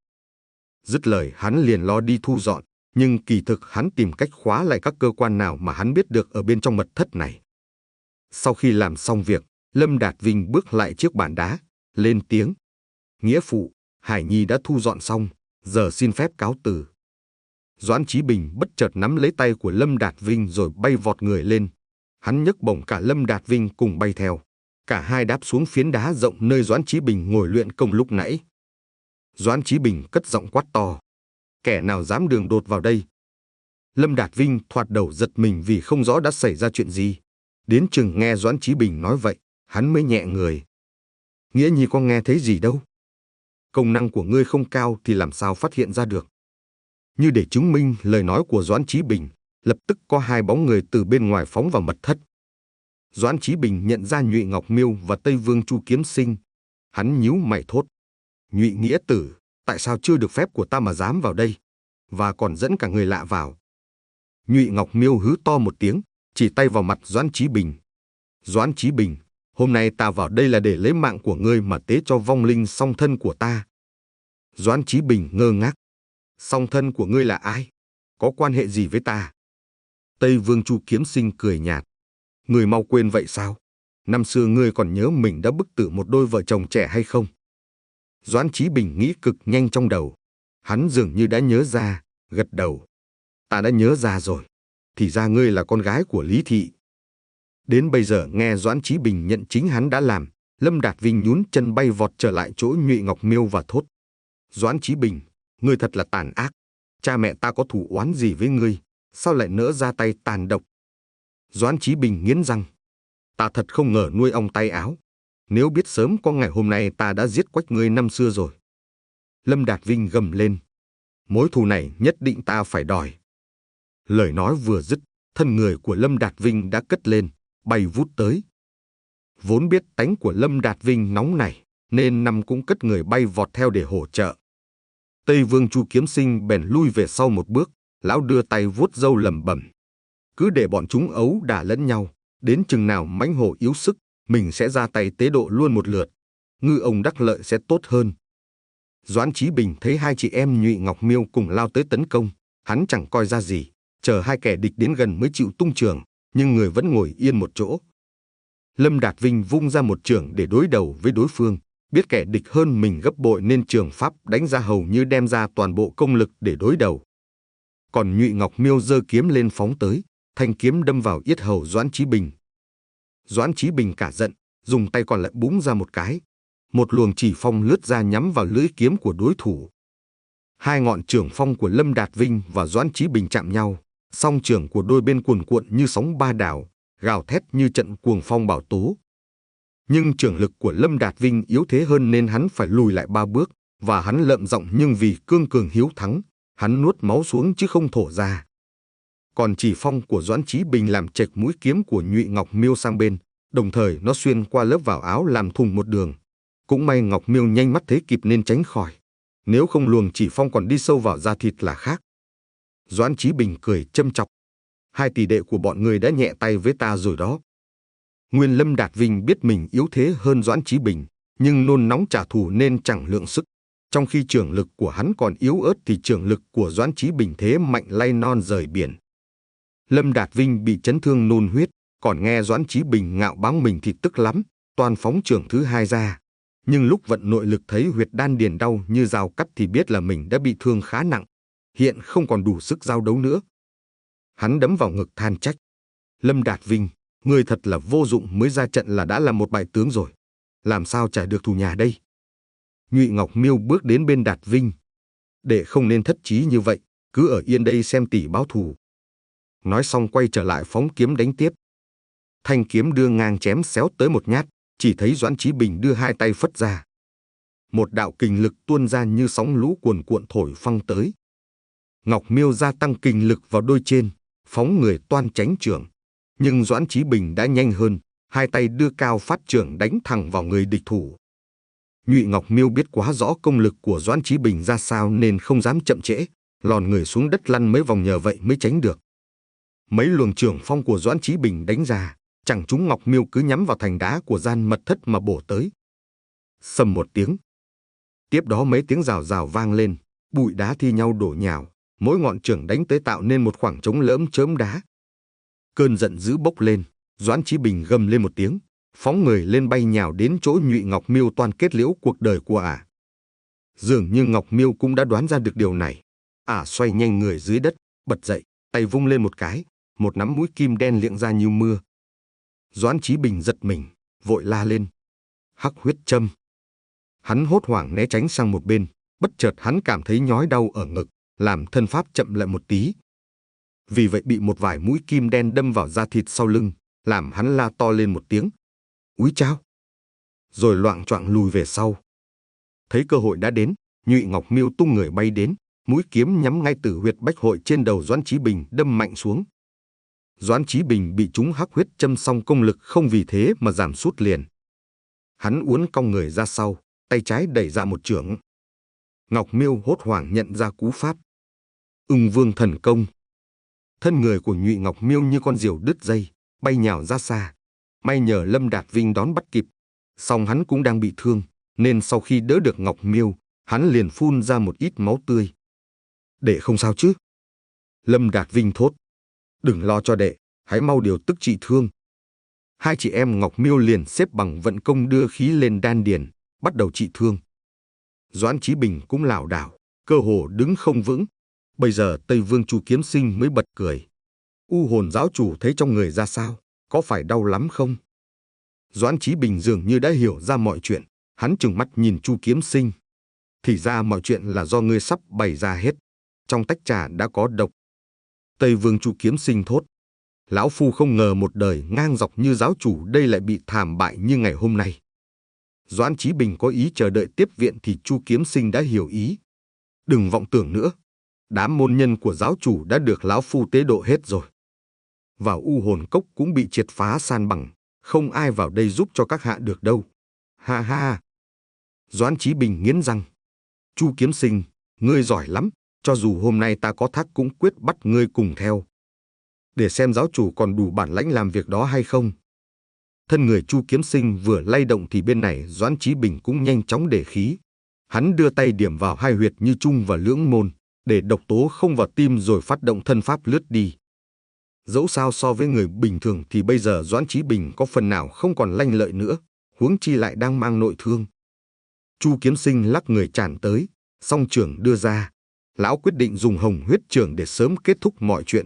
Dứt lời hắn liền lo đi thu dọn, nhưng kỳ thực hắn tìm cách khóa lại các cơ quan nào mà hắn biết được ở bên trong mật thất này. Sau khi làm xong việc, Lâm Đạt Vinh bước lại chiếc bàn đá, lên tiếng. Nghĩa phụ, Hải Nhi đã thu dọn xong, giờ xin phép cáo từ. Doãn Chí Bình bất chợt nắm lấy tay của Lâm Đạt Vinh rồi bay vọt người lên. Hắn nhấc bổng cả Lâm Đạt Vinh cùng bay theo. Cả hai đáp xuống phiến đá rộng nơi Doãn Chí Bình ngồi luyện công lúc nãy. Doãn Chí Bình cất giọng quát to. Kẻ nào dám đường đột vào đây? Lâm Đạt Vinh thoạt đầu giật mình vì không rõ đã xảy ra chuyện gì. Đến chừng nghe Doãn Chí Bình nói vậy, hắn mới nhẹ người. Nghĩa Nhi có nghe thấy gì đâu. Công năng của ngươi không cao thì làm sao phát hiện ra được. Như để chứng minh lời nói của Doãn Chí Bình, lập tức có hai bóng người từ bên ngoài phóng vào mật thất. Doãn Chí Bình nhận ra Nhụy Ngọc Miêu và Tây Vương Chu Kiếm Sinh. Hắn nhíu mày thốt. Nhụy nghĩa tử, tại sao chưa được phép của ta mà dám vào đây, và còn dẫn cả người lạ vào? Nhụy Ngọc Miêu hứ to một tiếng, chỉ tay vào mặt Doãn Chí Bình. Doãn Chí Bình, hôm nay ta vào đây là để lấy mạng của ngươi mà tế cho vong linh song thân của ta. Doãn Chí Bình ngơ ngác. Song thân của ngươi là ai? Có quan hệ gì với ta? Tây Vương Chu Kiếm Sinh cười nhạt. Ngươi mau quên vậy sao? Năm xưa ngươi còn nhớ mình đã bức tử một đôi vợ chồng trẻ hay không? Doãn Chí Bình nghĩ cực nhanh trong đầu. Hắn dường như đã nhớ ra, gật đầu. Ta đã nhớ ra rồi. Thì ra ngươi là con gái của Lý Thị. Đến bây giờ nghe Doãn Chí Bình nhận chính hắn đã làm, Lâm Đạt Vinh nhún chân bay vọt trở lại chỗ Nhụy Ngọc Miêu và thốt. Doãn Chí Bình, ngươi thật là tàn ác. Cha mẹ ta có thù oán gì với ngươi, sao lại nỡ ra tay tàn độc? Doãn Chí Bình nghiến răng. Ta thật không ngờ nuôi ong tay áo. Nếu biết sớm có ngày hôm nay ta đã giết quách ngươi năm xưa rồi. Lâm Đạt Vinh gầm lên. Mối thù này nhất định ta phải đòi. Lời nói vừa dứt, thân người của Lâm Đạt Vinh đã cất lên, bay vút tới. Vốn biết tánh của Lâm Đạt Vinh nóng này, nên năm cũng cất người bay vọt theo để hỗ trợ. Tây Vương Chu Kiếm Sinh bèn lui về sau một bước, lão đưa tay vuốt râu lẩm bẩm. Cứ để bọn chúng ấu đả lẫn nhau, đến chừng nào mãnh hổ yếu sức, mình sẽ ra tay tế độ luôn một lượt. Ngư ông đắc lợi sẽ tốt hơn. Doãn Chí Bình thấy hai chị em Nhụy Ngọc Miêu cùng lao tới tấn công, hắn chẳng coi ra gì, chờ hai kẻ địch đến gần mới chịu tung chưởng, nhưng người vẫn ngồi yên một chỗ. Lâm Đạt Vinh vung ra một chưởng để đối đầu với đối phương, biết kẻ địch hơn mình gấp bội nên trường pháp đánh ra hầu như đem ra toàn bộ công lực để đối đầu. Còn Nhụy Ngọc Miêu giơ kiếm lên phóng tới, thanh kiếm đâm vào yết hầu Doãn Chí Bình. Doãn Chí Bình cả giận, dùng tay còn lại búng ra một cái. Một luồng chỉ phong lướt ra nhắm vào lưỡi kiếm của đối thủ. Hai ngọn chưởng phong của Lâm Đạt Vinh và Doãn Chí Bình chạm nhau, song chưởng của đôi bên cuồn cuộn như sóng ba đảo, gào thét như trận cuồng phong bão tố. Nhưng chưởng lực của Lâm Đạt Vinh yếu thế hơn nên hắn phải lùi lại ba bước, và hắn lợm giọng nhưng vì cương cường hiếu thắng, hắn nuốt máu xuống chứ không thổ ra. Còn chỉ phong của Doãn Chí Bình làm chệch mũi kiếm của Nhụy Ngọc Miêu sang bên, đồng thời nó xuyên qua lớp vào áo làm thùng một đường. Cũng may Ngọc Miêu nhanh mắt thấy kịp nên tránh khỏi. Nếu không luồng chỉ phong còn đi sâu vào da thịt là khác. Doãn Chí Bình cười châm chọc. Hai tỷ đệ của bọn người đã nhẹ tay với ta rồi đó. Nguyên Lâm Đạt Vinh biết mình yếu thế hơn Doãn Chí Bình, nhưng nôn nóng trả thù nên chẳng lượng sức. Trong khi trưởng lực của hắn còn yếu ớt thì trưởng lực của Doãn Chí Bình thế mạnh lay non rời biển. Lâm Đạt Vinh bị chấn thương nôn huyết, còn nghe Doãn Chí Bình ngạo báng mình thì tức lắm, toàn phóng trưởng thứ hai ra. Nhưng lúc vận nội lực thấy huyệt đan điền đau như dao cắt thì biết là mình đã bị thương khá nặng, hiện không còn đủ sức giao đấu nữa. Hắn đấm vào ngực than trách: Lâm Đạt Vinh, ngươi thật là vô dụng, mới ra trận là đã là một bại tướng rồi, làm sao trả được thù nhà đây? Nhụy Ngọc Miêu bước đến bên Đạt Vinh: đệ không nên thất trí như vậy, cứ ở yên đây xem tỷ báo thù. Nói xong quay trở lại phóng kiếm đánh tiếp. Thanh kiếm đưa ngang chém xéo tới một nhát, chỉ thấy Doãn Chí Bình đưa hai tay phất ra. Một đạo kình lực tuôn ra như sóng lũ cuồn cuộn thổi phăng tới. Ngọc Miêu gia tăng kình lực vào đôi trên, phóng người toan tránh chưởng, nhưng Doãn Chí Bình đã nhanh hơn, hai tay đưa cao phát chưởng đánh thẳng vào người địch thủ. Nhụy Ngọc Miêu biết quá rõ công lực của Doãn Chí Bình ra sao nên không dám chậm trễ, lòn người xuống đất lăn mấy vòng, nhờ vậy mới tránh được. Mấy luồng chưởng phong của Doãn Chí Bình đánh ra, chẳng trúng Ngọc Miêu cứ nhắm vào thành đá của gian mật thất mà bổ tới. Sầm một tiếng. Tiếp đó mấy tiếng rào rào vang lên, bụi đá thi nhau đổ nhào, mỗi ngọn chưởng đánh tới tạo nên một khoảng trống lởm chớm đá. Cơn giận dữ bốc lên, Doãn Chí Bình gầm lên một tiếng, phóng người lên bay nhào đến chỗ Nhụy Ngọc Miêu toan kết liễu cuộc đời của ả. Dường như Ngọc Miêu cũng đã đoán ra được điều này, ả xoay nhanh người dưới đất, bật dậy, tay vung lên một cái, một nắm mũi kim đen liệng ra như mưa. Doãn Chí Bình giật mình, vội la lên: Hắc huyết châm! Hắn hốt hoảng né tránh sang một bên, bất chợt hắn cảm thấy nhói đau ở ngực, làm thân pháp chậm lại một tí. Vì vậy bị một vài mũi kim đen đâm vào da thịt sau lưng, làm hắn la to lên một tiếng: Úi chao! Rồi loạng choạng lùi về sau. Thấy cơ hội đã đến, Nhụy Ngọc Miêu tung người bay đến, mũi kiếm nhắm ngay tử huyệt bách hội trên đầu Doãn Chí Bình đâm mạnh xuống. Doãn Chí Bình bị trúng hắc huyết châm xong công lực không vì thế mà giảm sút liền. Hắn uốn cong người ra sau, tay trái đẩy ra một chưởng. Ngọc Miêu hốt hoảng nhận ra cú pháp Ưng Vương thần công. Thân người của Nhụy Ngọc Miêu như con diều đứt dây, bay nhào ra xa. May nhờ Lâm Đạt Vinh đón bắt kịp, song hắn cũng đang bị thương, nên sau khi đỡ được Ngọc Miêu, hắn liền phun ra một ít máu tươi. Đệ không sao chứ? Lâm Đạt Vinh thốt. Đừng lo cho đệ, hãy mau điều tức trị thương. Hai chị em Ngọc Miêu liền xếp bằng vận công đưa khí lên đan điền, bắt đầu trị thương. Doãn Chí Bình cũng lảo đảo, cơ hồ đứng không vững. Bây giờ Tây Vương Chu Kiếm Sinh mới bật cười. U Hồn giáo chủ thấy trong người ra sao, có phải đau lắm không? Doãn Chí Bình dường như đã hiểu ra mọi chuyện, hắn trừng mắt nhìn Chu Kiếm Sinh. Thì ra mọi chuyện là do ngươi sắp bày ra hết, trong tách trà đã có độc. Tây Vương Chu Kiếm Sinh thốt. Lão phu không ngờ một đời ngang dọc như giáo chủ đây lại bị thảm bại như ngày hôm nay. Doãn Chí Bình có ý chờ đợi tiếp viện thì Chu Kiếm Sinh đã hiểu ý. Đừng vọng tưởng nữa, đám môn nhân của giáo chủ đã được lão phu tế độ hết rồi. Vào U Hồn Cốc cũng bị triệt phá san bằng, không ai vào đây giúp cho các hạ được đâu. Ha ha! Doãn Chí Bình nghiến răng. Chu Kiếm Sinh, ngươi giỏi lắm, cho dù hôm nay ta có thác cũng quyết bắt ngươi cùng theo. Để xem giáo chủ còn đủ bản lãnh làm việc đó hay không. Thân người Chu Kiếm Sinh vừa lay động thì bên này Doãn Chí Bình cũng nhanh chóng để khí. Hắn đưa tay điểm vào hai huyệt như trung và lưỡng môn, để độc tố không vào tim rồi phát động thân pháp lướt đi. Dẫu sao so với người bình thường thì bây giờ Doãn Chí Bình có phần nào không còn lanh lợi nữa, huống chi lại đang mang nội thương. Chu Kiếm Sinh lắc người tràn tới, song chưởng đưa ra. Lão quyết định dùng hồng huyết chưởng để sớm kết thúc mọi chuyện.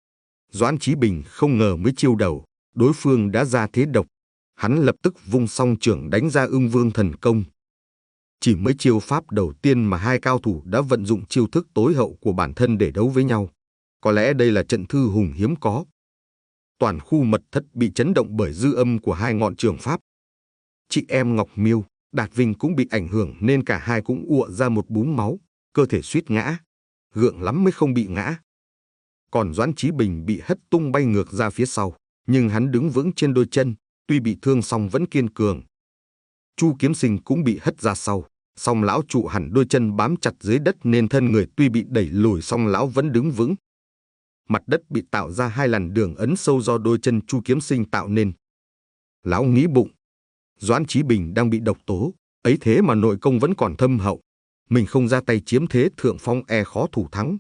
Doãn Chí Bình không ngờ mới chiêu đầu, đối phương đã ra thế độc. Hắn lập tức vung song chưởng đánh ra Ưng Vương thần công. Chỉ mới chiêu pháp đầu tiên mà hai cao thủ đã vận dụng chiêu thức tối hậu của bản thân để đấu với nhau. Có lẽ đây là trận thư hùng hiếm có. Toàn khu mật thất bị chấn động bởi dư âm của hai ngọn chưởng pháp. Chị em Ngọc Miêu, Đạt Vinh cũng bị ảnh hưởng nên cả hai cũng ụa ra một búng máu, cơ thể suýt ngã. Gượng lắm mới không bị ngã. Còn Doãn Chí Bình bị hất tung bay ngược ra phía sau, nhưng hắn đứng vững trên đôi chân, tuy bị thương song vẫn kiên cường. Chu Kiếm Sinh cũng bị hất ra sau, song lão trụ hẳn đôi chân bám chặt dưới đất nên thân người tuy bị đẩy lùi song lão vẫn đứng vững. mặt đất bị tạo ra hai làn đường ấn sâu do đôi chân Chu Kiếm Sinh tạo nên. Lão nghĩ bụng, Doãn Chí Bình đang bị độc tố, ấy thế mà nội công vẫn còn thâm hậu, mình không ra tay chiếm thế thượng phong e khó thủ thắng.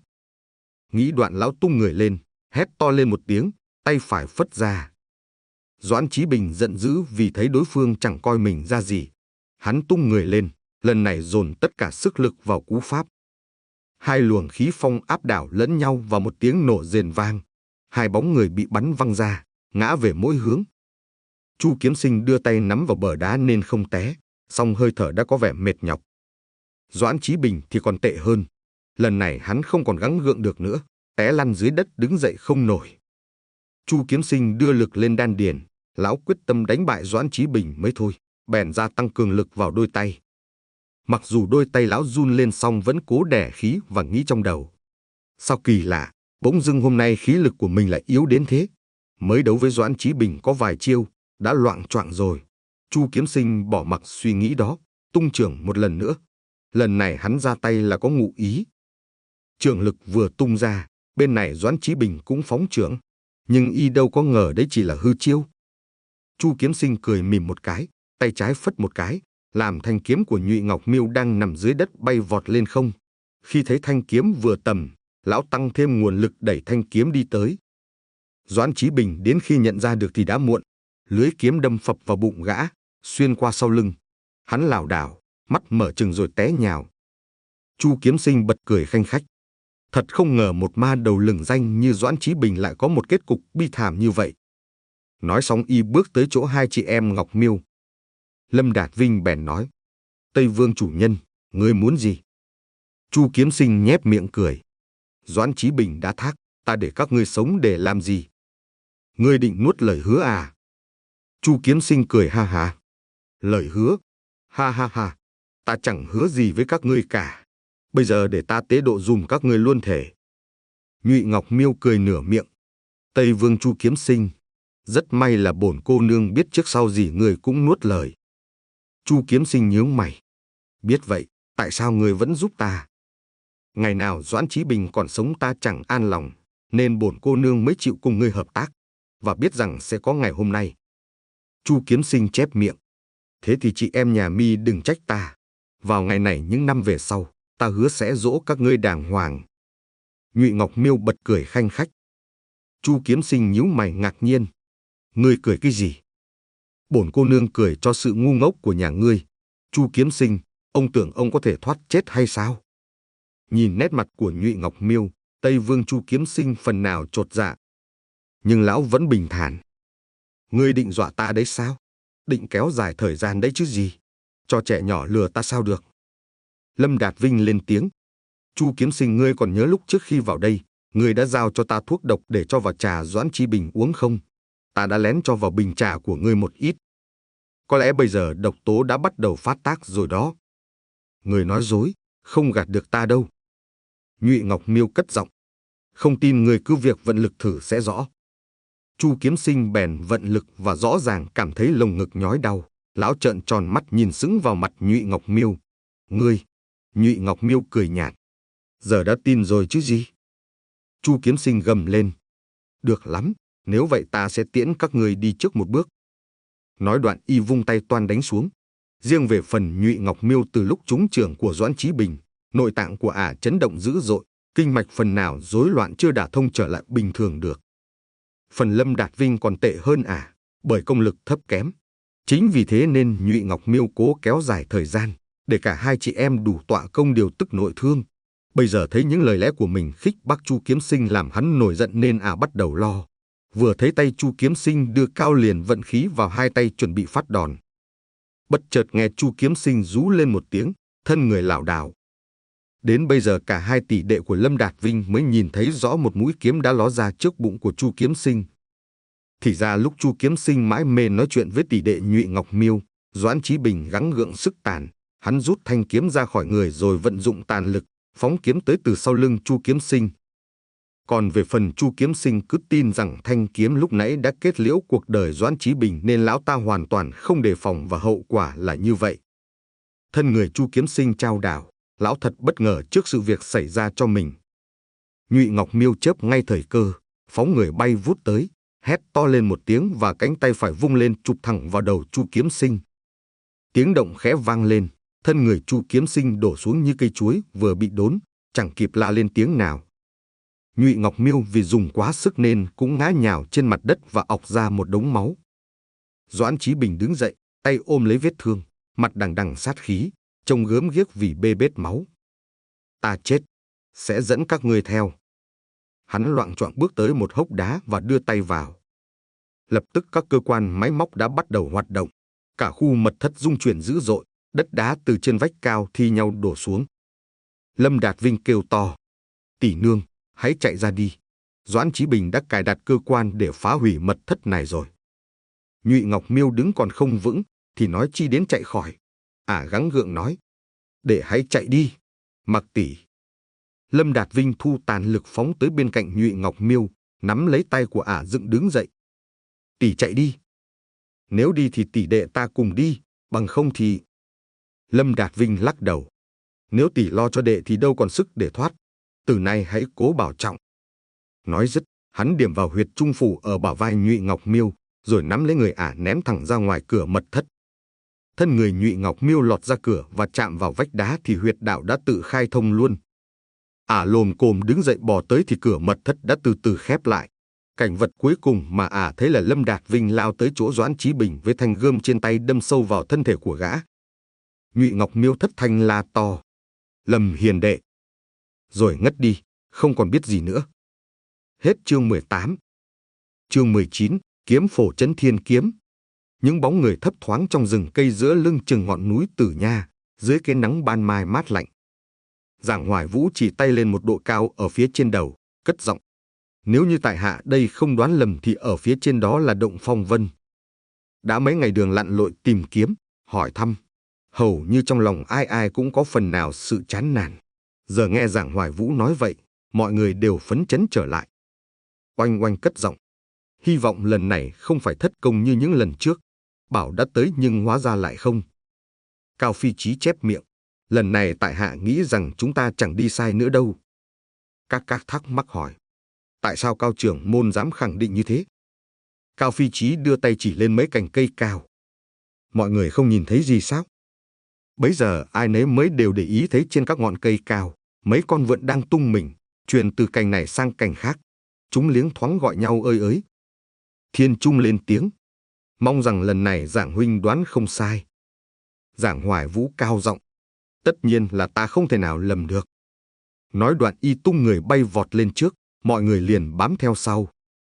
Nghĩ đoạn lão tung người lên, hét to lên một tiếng, tay phải phất ra. Doãn Chí Bình giận dữ vì thấy đối phương chẳng coi mình ra gì. Hắn tung người lên, lần này dồn tất cả sức lực vào cú pháp. Hai luồng khí phong áp đảo lẫn nhau và một tiếng nổ rền vang. Hai bóng người bị bắn văng ra, ngã về mỗi hướng. Chu Kiếm Sinh đưa tay nắm vào bờ đá nên không té, song hơi thở đã có vẻ mệt nhọc. Doãn Chí Bình thì còn tệ hơn. Lần này hắn không còn gắng gượng được nữa, té lăn dưới đất đứng dậy không nổi. Chu Kiếm Sinh đưa lực lên đan điền, lão quyết tâm đánh bại Doãn Chí Bình mới thôi, bèn gia tăng cường lực vào đôi tay. Mặc dù đôi tay lão run lên song vẫn cố đẻ khí và nghĩ trong đầu. Sao kỳ lạ, bỗng dưng hôm nay khí lực của mình lại yếu đến thế. Mới đấu với Doãn Chí Bình có vài chiêu, đã loạng choạng rồi. Chu Kiếm Sinh bỏ mặc suy nghĩ đó, tung chưởng một lần nữa. Lần này hắn ra tay là có ngụ ý. Chưởng lực vừa tung ra, bên này Doãn Chí Bình cũng phóng chưởng, nhưng y đâu có ngờ đấy chỉ là hư chiêu. Chu Kiếm Sinh cười mỉm một cái, tay trái phất một cái, làm thanh kiếm của Nhụy Ngọc Miêu đang nằm dưới đất bay vọt lên không. Khi thấy thanh kiếm vừa tầm, lão tăng thêm nguồn lực đẩy thanh kiếm đi tới. Doãn Chí Bình đến khi nhận ra được thì đã muộn, lưới kiếm đâm phập vào bụng gã, xuyên qua sau lưng. Hắn lảo đảo, mắt mở trừng rồi té nhào. Chu Kiếm Sinh bật cười khanh khách. Thật không ngờ một ma đầu lừng danh như Doãn Chí Bình lại có một kết cục bi thảm như vậy. Nói xong y bước tới chỗ hai chị em Ngọc Miêu. Lâm Đạt Vinh bèn nói, Tây Vương chủ nhân, ngươi muốn gì? Chu Kiếm Sinh nhếch miệng cười. Doãn Chí Bình đã thác, ta để các ngươi sống để làm gì? Ngươi định nuốt lời hứa à? Chu Kiếm Sinh cười ha ha. Lời hứa? Ha ha ha, ta chẳng hứa gì với các ngươi cả. Bây giờ để ta tế độ dùm các ngươi luôn thể. Nhụy Ngọc Miêu cười nửa miệng. Tây Vương Chu Kiếm Sinh, rất may là bổn cô nương biết trước sau gì người cũng nuốt lời. Chu Kiếm Sinh nhướng mày. Biết vậy, tại sao người vẫn giúp ta? Ngày nào Doãn Chí Bình còn sống ta chẳng an lòng, nên bổn cô nương mới chịu cùng ngươi hợp tác, và biết rằng sẽ có ngày hôm nay. Chu Kiếm Sinh chép miệng. Thế thì chị em nhà Mi đừng trách ta. Vào ngày này những năm về sau, ta hứa sẽ dỗ các ngươi đàng hoàng. Nhụy Ngọc Miêu bật cười khanh khách. Chu Kiếm Sinh nhíu mày ngạc nhiên. Ngươi cười cái gì? Bổn cô nương cười cho sự ngu ngốc của nhà ngươi. Chu Kiếm Sinh, ông tưởng ông có thể thoát chết hay sao? Nhìn nét mặt của Nhụy Ngọc Miêu, Tây Vương Chu Kiếm Sinh phần nào chột dạ. Nhưng lão vẫn bình thản. Ngươi định dọa ta đấy sao? Định kéo dài thời gian đấy chứ gì? Cho trẻ nhỏ lừa ta sao được? Lâm Đạt Vinh lên tiếng. Chu Kiếm Sinh, ngươi còn nhớ lúc trước khi vào đây, ngươi đã giao cho ta thuốc độc để cho vào trà Doãn Chí Bình uống không? Ta đã lén cho vào bình trà của ngươi một ít. Có lẽ bây giờ độc tố đã bắt đầu phát tác rồi đó. Ngươi nói dối, không gạt được ta đâu. Nhụy Ngọc Miêu cất giọng. Không tin ngươi cứ việc vận lực thử sẽ rõ. Chu Kiếm Sinh bèn vận lực và rõ ràng cảm thấy lồng ngực nhói đau. Lão trợn tròn mắt nhìn sững vào mặt Nhụy Ngọc Miêu. Ngươi? Nhụy Ngọc Miêu cười nhạt. Giờ đã tin rồi chứ gì? Chu Kiếm Sinh gầm lên. Được lắm, nếu vậy ta sẽ tiễn các ngươi đi trước một bước. Nói đoạn y vung tay toan đánh xuống. Riêng về phần Nhụy Ngọc Miêu, từ lúc trúng chưởng của Doãn Chí Bình, nội tạng của ả chấn động dữ dội, kinh mạch phần nào rối loạn chưa đả thông trở lại bình thường được. Phần Lâm Đạt Vinh còn tệ hơn ả, bởi công lực thấp kém. Chính vì thế nên Nhụy Ngọc Miêu cố kéo dài thời gian, để cả hai chị em đủ tọa công điều tức nội thương. Bây giờ thấy những lời lẽ của mình khích bác Chu Kiếm Sinh làm hắn nổi giận nên ả bắt đầu lo. Vừa thấy tay Chu Kiếm Sinh đưa cao liền vận khí vào hai tay chuẩn bị phát đòn. Bất chợt nghe Chu Kiếm Sinh rú lên một tiếng, thân người lảo đảo. Đến bây giờ cả hai tỷ đệ của Lâm Đạt Vinh mới nhìn thấy rõ một mũi kiếm đã ló ra trước bụng của Chu Kiếm Sinh. Thì ra lúc Chu Kiếm Sinh mãi mê nói chuyện với tỷ đệ Nhụy Ngọc Miêu, Doãn Chí Bình gắng gượng sức tàn, hắn rút thanh kiếm ra khỏi người rồi vận dụng tàn lực, phóng kiếm tới từ sau lưng Chu Kiếm Sinh. Còn về phần Chu Kiếm Sinh cứ tin rằng thanh kiếm lúc nãy đã kết liễu cuộc đời Doãn Chí Bình nên lão ta hoàn toàn không đề phòng và hậu quả là như vậy. Thân người Chu Kiếm Sinh chao đảo, lão thật bất ngờ trước sự việc xảy ra cho mình. Nhụy Ngọc Miêu chớp ngay thời cơ, phóng người bay vút tới, hét to lên một tiếng và cánh tay phải vung lên chụp thẳng vào đầu Chu Kiếm Sinh. Tiếng động khẽ vang lên, thân người Chu Kiếm Sinh đổ xuống như cây chuối vừa bị đốn, chẳng kịp la lên tiếng nào. Nhụy Ngọc Miêu vì dùng quá sức nên cũng ngã nhào trên mặt đất và ọc ra một đống máu. Doãn Chí Bình đứng dậy, tay ôm lấy vết thương, mặt đằng đằng sát khí, trông gớm ghiếc vì bê bết máu. Ta chết, sẽ dẫn các ngươi theo. Hắn loạng choạng bước tới một hốc đá và đưa tay vào. Lập tức các cơ quan máy móc đã bắt đầu hoạt động. Cả khu mật thất rung chuyển dữ dội, đất đá từ trên vách cao thi nhau đổ xuống. Lâm Đạt Vinh kêu to: "Tỷ nương, hãy chạy ra đi. Doãn Chí Bình đã cài đặt cơ quan để phá hủy mật thất này rồi." Nhụy Ngọc Miêu đứng còn không vững, thì nói chi đến chạy khỏi. Ả à gắng gượng nói: "Để hãy chạy đi, Mặc tỷ." Lâm Đạt Vinh thu tàn lực phóng tới bên cạnh Nhụy Ngọc Miêu, nắm lấy tay của Ả à dựng đứng dậy. "Tỷ chạy đi. Nếu đi thì tỷ đệ ta cùng đi, bằng không thì..." Lâm Đạt Vinh lắc đầu: "Nếu tỷ lo cho đệ thì đâu còn sức để thoát. Từ nay hãy cố bảo trọng." Nói dứt, hắn điểm vào huyệt trung phủ ở bả vai Nhụy Ngọc Miêu, rồi nắm lấy người Ả à ném thẳng ra ngoài cửa mật thất. Thân người Nhụy Ngọc Miêu lọt ra cửa và chạm vào vách đá thì huyệt đạo đã tự khai thông luôn. Ả à lồm cồm đứng dậy bò tới thì cửa mật thất đã từ từ khép lại. Cảnh vật cuối cùng mà Ả à thấy là Lâm Đạt Vinh lao tới chỗ Doãn Chí Bình với thanh gươm trên tay đâm sâu vào thân thể của gã. Nhụy Ngọc Miêu thất thanh la to: "Lâm hiền đệ!" Rồi ngất đi, không còn biết gì nữa. Hết chương mười tám. Chương mười chín, Kiếm phổ Chấn Thiên Kiếm. Những bóng người thấp thoáng trong rừng cây giữa lưng chừng ngọn núi Tử Nha, dưới cái nắng ban mai mát lạnh. Giảng Hoài Vũ chỉ tay lên một độ cao ở phía trên đầu, cất giọng: "Nếu như tại hạ đây không đoán lầm thì ở phía trên đó là động Phong Vân." Đã mấy ngày đường lặn lội tìm kiếm, hỏi thăm, hầu như trong lòng ai ai cũng có phần nào sự chán nản. Giờ nghe Giảng Hoài Vũ nói vậy, mọi người đều phấn chấn trở lại. Oanh Oanh cất giọng: "Hy vọng lần này không phải thất công như những lần trước. Bảo đã tới nhưng hóa ra lại không." Cao Phi Chí chép miệng: "Lần này tại hạ nghĩ rằng chúng ta chẳng đi sai nữa đâu." Các các thắc mắc hỏi: "Tại sao Cao trưởng môn dám khẳng định như thế?" Cao Phi Chí đưa tay chỉ lên mấy cành cây cao: "Mọi người không nhìn thấy gì sao?" Bấy giờ ai nấy mới đều để ý thấy trên các ngọn cây cao, mấy con vượn đang tung mình, chuyển từ cành này sang cành khác. Chúng liếng thoáng gọi nhau ơi ới. Thiên Trung lên tiếng: "Mong rằng lần này Giảng huynh đoán không sai." Giảng Hoài Vũ cao giọng: "Tất nhiên là ta không thể nào lầm được." Nói đoạn y tung người bay vọt lên trước, mọi người liền bám theo sau.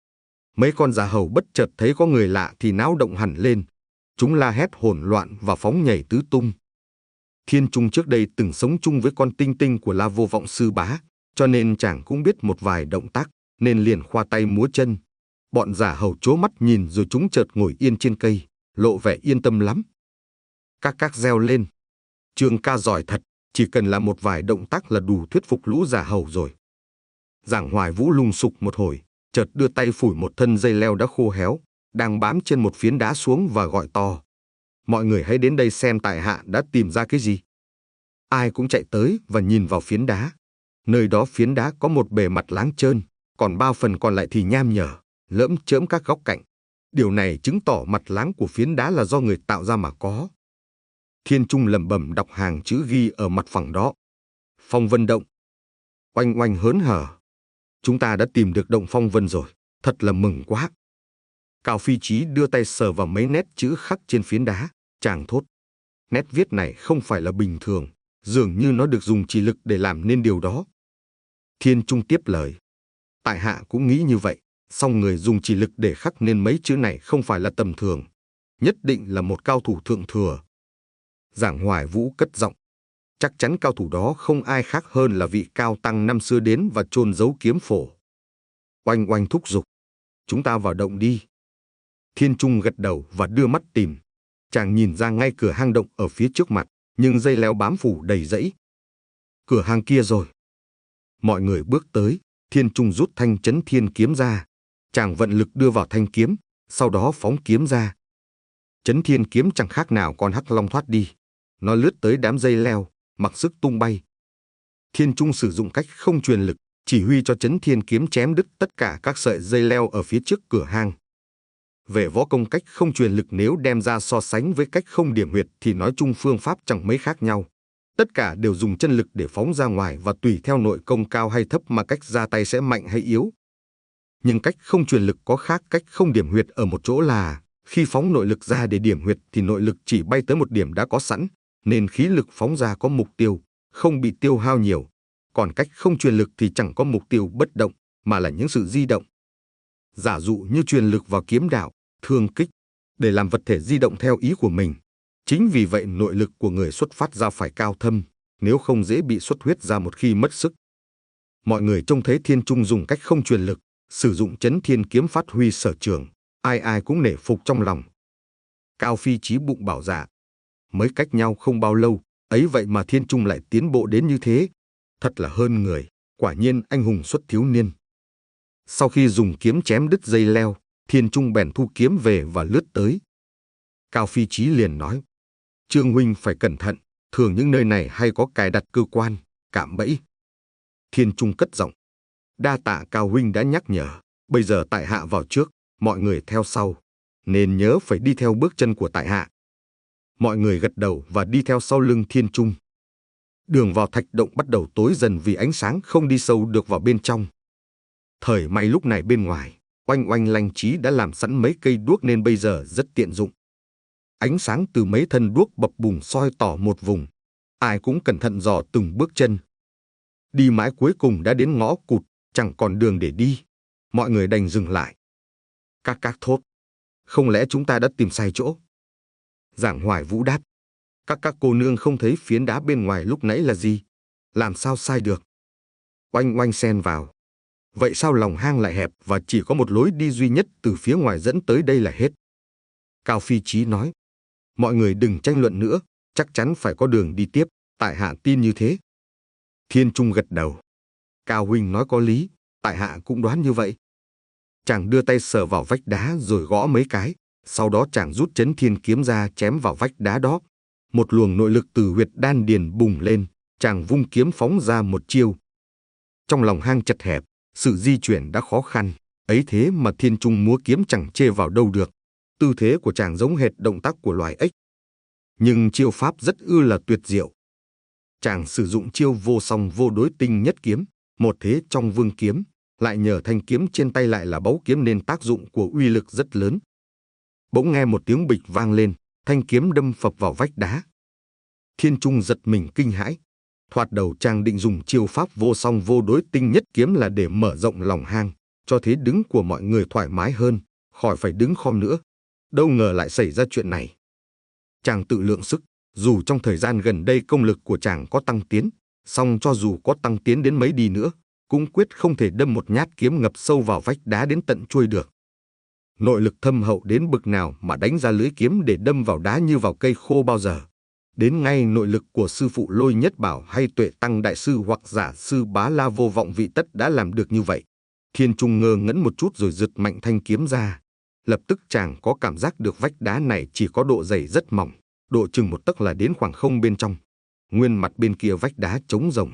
Mấy con già hầu bất chợt thấy có người lạ thì náo động hẳn lên. Chúng la hét hỗn loạn và phóng nhảy tứ tung. Thiên Trung trước đây từng sống chung với con Tinh Tinh của La Vô Vọng sư bá, cho nên chàng cũng biết một vài động tác, nên liền khoa tay múa chân. Bọn giả hầu trố mắt nhìn rồi chúng chợt ngồi yên trên cây, lộ vẻ yên tâm lắm. Các các reo lên: "Trương ca giỏi thật, chỉ cần là một vài động tác là đủ thuyết phục lũ giả hầu rồi." Giảng Hoài Vũ lùng sục một hồi, chợt đưa tay phủi một thân dây leo đã khô héo, đang bám trên một phiến đá xuống và gọi to: "Mọi người hãy đến đây xem tại hạ đã tìm ra cái gì." Ai cũng chạy tới và nhìn vào phiến đá. Nơi đó phiến đá có một bề mặt láng trơn, còn ba phần còn lại thì nham nhở, lởm chởm các góc cạnh. Điều này chứng tỏ mặt láng của phiến đá là do người tạo ra mà có. Thiên Trung lẩm bẩm đọc hàng chữ ghi ở mặt phẳng đó: "Phong Vân Động." Oanh Oanh hớn hở: "Chúng ta đã tìm được động Phong Vân rồi, thật là mừng quá." Cao Phi Chí đưa tay sờ vào mấy nét chữ khắc trên phiến đá, chàng thốt: "Nét viết này không phải là bình thường, dường như nó được dùng chỉ lực để làm nên điều đó." Thiên Trung tiếp lời: "Tại hạ cũng nghĩ như vậy, song người dùng chỉ lực để khắc nên mấy chữ này không phải là tầm thường, nhất định là một cao thủ thượng thừa." Giảng Hoài Vũ cất giọng: "Chắc chắn cao thủ đó không ai khác hơn là vị cao tăng năm xưa đến và chôn giấu kiếm phổ." Oanh Oanh thúc giục: "Chúng ta vào động đi." Thiên Trung gật đầu và đưa mắt tìm. Chàng nhìn ra ngay cửa hang động ở phía trước mặt, nhưng dây leo bám phủ đầy rẫy. "Cửa hang kia rồi." Mọi người bước tới, Thiên Trung rút thanh Chấn Thiên kiếm ra. Chàng vận lực đưa vào thanh kiếm, sau đó phóng kiếm ra. Chấn Thiên kiếm chẳng khác nào con hắc long thoát đi. Nó lướt tới đám dây leo, mặc sức tung bay. Thiên Trung sử dụng cách không truyền lực, chỉ huy cho Chấn Thiên Kiếm chém đứt tất cả các sợi dây leo ở phía trước cửa hang. Về võ công cách không truyền lực, nếu đem ra so sánh với cách không điểm huyệt thì nói chung phương pháp chẳng mấy khác nhau. Tất cả đều dùng chân lực để phóng ra ngoài và tùy theo nội công cao hay thấp mà cách ra tay sẽ mạnh hay yếu. Nhưng cách không truyền lực có khác cách không điểm huyệt ở một chỗ là khi phóng nội lực ra để điểm huyệt thì nội lực chỉ bay tới một điểm đã có sẵn, nên khí lực phóng ra có mục tiêu, không bị tiêu hao nhiều. Còn cách không truyền lực thì chẳng có mục tiêu bất động, mà là những sự di động. Giả dụ như truyền lực vào kiếm đạo, thương kích, để làm vật thể di động theo ý của mình. Chính vì vậy nội lực của người xuất phát ra phải cao thâm, nếu không dễ bị xuất huyết ra một khi mất sức. Mọi người trông thấy Thiên Trung dùng cách không truyền lực, sử dụng Chấn Thiên Kiếm phát huy sở trường, ai ai cũng nể phục trong lòng. Cao Phi Chí bụng bảo dạ, mới cách nhau không bao lâu, ấy vậy mà Thiên Trung lại tiến bộ đến như thế, thật là hơn người, quả nhiên anh hùng xuất thiếu niên. Sau khi dùng kiếm chém đứt dây leo, Thiên Trung bèn thu kiếm về và lướt tới. Cao Phi Chí liền nói, Trương huynh phải cẩn thận, thường những nơi này hay có cài đặt cơ quan, cạm bẫy. Thiên Trung cất giọng, đa tạ Cao huynh đã nhắc nhở, bây giờ tại hạ vào trước, mọi người theo sau, nên nhớ phải đi theo bước chân của tại hạ. Mọi người gật đầu và đi theo sau lưng Thiên Trung. Đường vào thạch động bắt đầu tối dần vì ánh sáng không đi sâu được vào bên trong. Thời may lúc này bên ngoài, Oanh Oanh Lanh Trí đã làm sẵn mấy cây đuốc nên bây giờ rất tiện dụng. Ánh sáng từ mấy thân đuốc bập bùng soi tỏ một vùng. Ai cũng cẩn thận dò từng bước chân. Đi mãi cuối cùng đã đến ngõ cụt, chẳng còn đường để đi. Mọi người đành dừng lại. Các các thốt, không lẽ chúng ta đã tìm sai chỗ? Giảng Hoài Vũ đáp, các các cô nương không thấy phiến đá bên ngoài lúc nãy là gì? Làm sao sai được? Oanh Oanh xen vào, vậy sao lòng hang lại hẹp và chỉ có một lối đi duy nhất từ phía ngoài dẫn tới đây là hết? Cao Phi Chí nói, mọi người đừng tranh luận nữa, chắc chắn phải có đường đi tiếp, tại hạ tin như thế. Thiên Trung gật đầu, Cao huynh nói có lý, tại hạ cũng đoán như vậy. Chàng đưa tay sờ vào vách đá rồi gõ mấy cái, sau đó chàng rút Chấn Thiên Kiếm ra chém vào vách đá đó. Một luồng nội lực từ huyệt đan điền bùng lên, chàng vung kiếm phóng ra một chiêu. Trong lòng hang chật hẹp, sự di chuyển đã khó khăn, ấy thế mà Thiên Trung múa kiếm chẳng chê vào đâu được. Tư thế của chàng giống hệt động tác của loài ếch. Nhưng chiêu pháp rất ư là tuyệt diệu. Chàng sử dụng chiêu vô song vô đối tinh nhất kiếm, một thế trong vương kiếm, lại nhờ thanh kiếm trên tay lại là báu kiếm nên tác dụng của uy lực rất lớn. Bỗng nghe một tiếng bịch vang lên, thanh kiếm đâm phập vào vách đá. Thiên Trung giật mình kinh hãi. Thoạt đầu chàng định dùng chiêu pháp vô song vô đối tinh nhất kiếm là để mở rộng lòng hang, cho thế đứng của mọi người thoải mái hơn, khỏi phải đứng khom nữa. Đâu ngờ lại xảy ra chuyện này. Chàng tự lượng sức, dù trong thời gian gần đây công lực của chàng có tăng tiến, song cho dù có tăng tiến đến mấy đi nữa, cũng quyết không thể đâm một nhát kiếm ngập sâu vào vách đá đến tận chuôi được. Nội lực thâm hậu đến bực nào mà đánh ra lưỡi kiếm để đâm vào đá như vào cây khô bao giờ. Đến ngay nội lực của sư phụ Lôi Nhất Bảo hay Tuệ Tăng Đại Sư hoặc Giả Sư Bá La Vô Vọng Vị tất đã làm được như vậy. Thiên Trung ngơ ngẩn một chút rồi giật mạnh thanh kiếm ra. Lập tức chàng có cảm giác được vách đá này chỉ có độ dày rất mỏng, độ chừng một tấc là đến khoảng không bên trong. Nguyên mặt bên kia vách đá trống rỗng.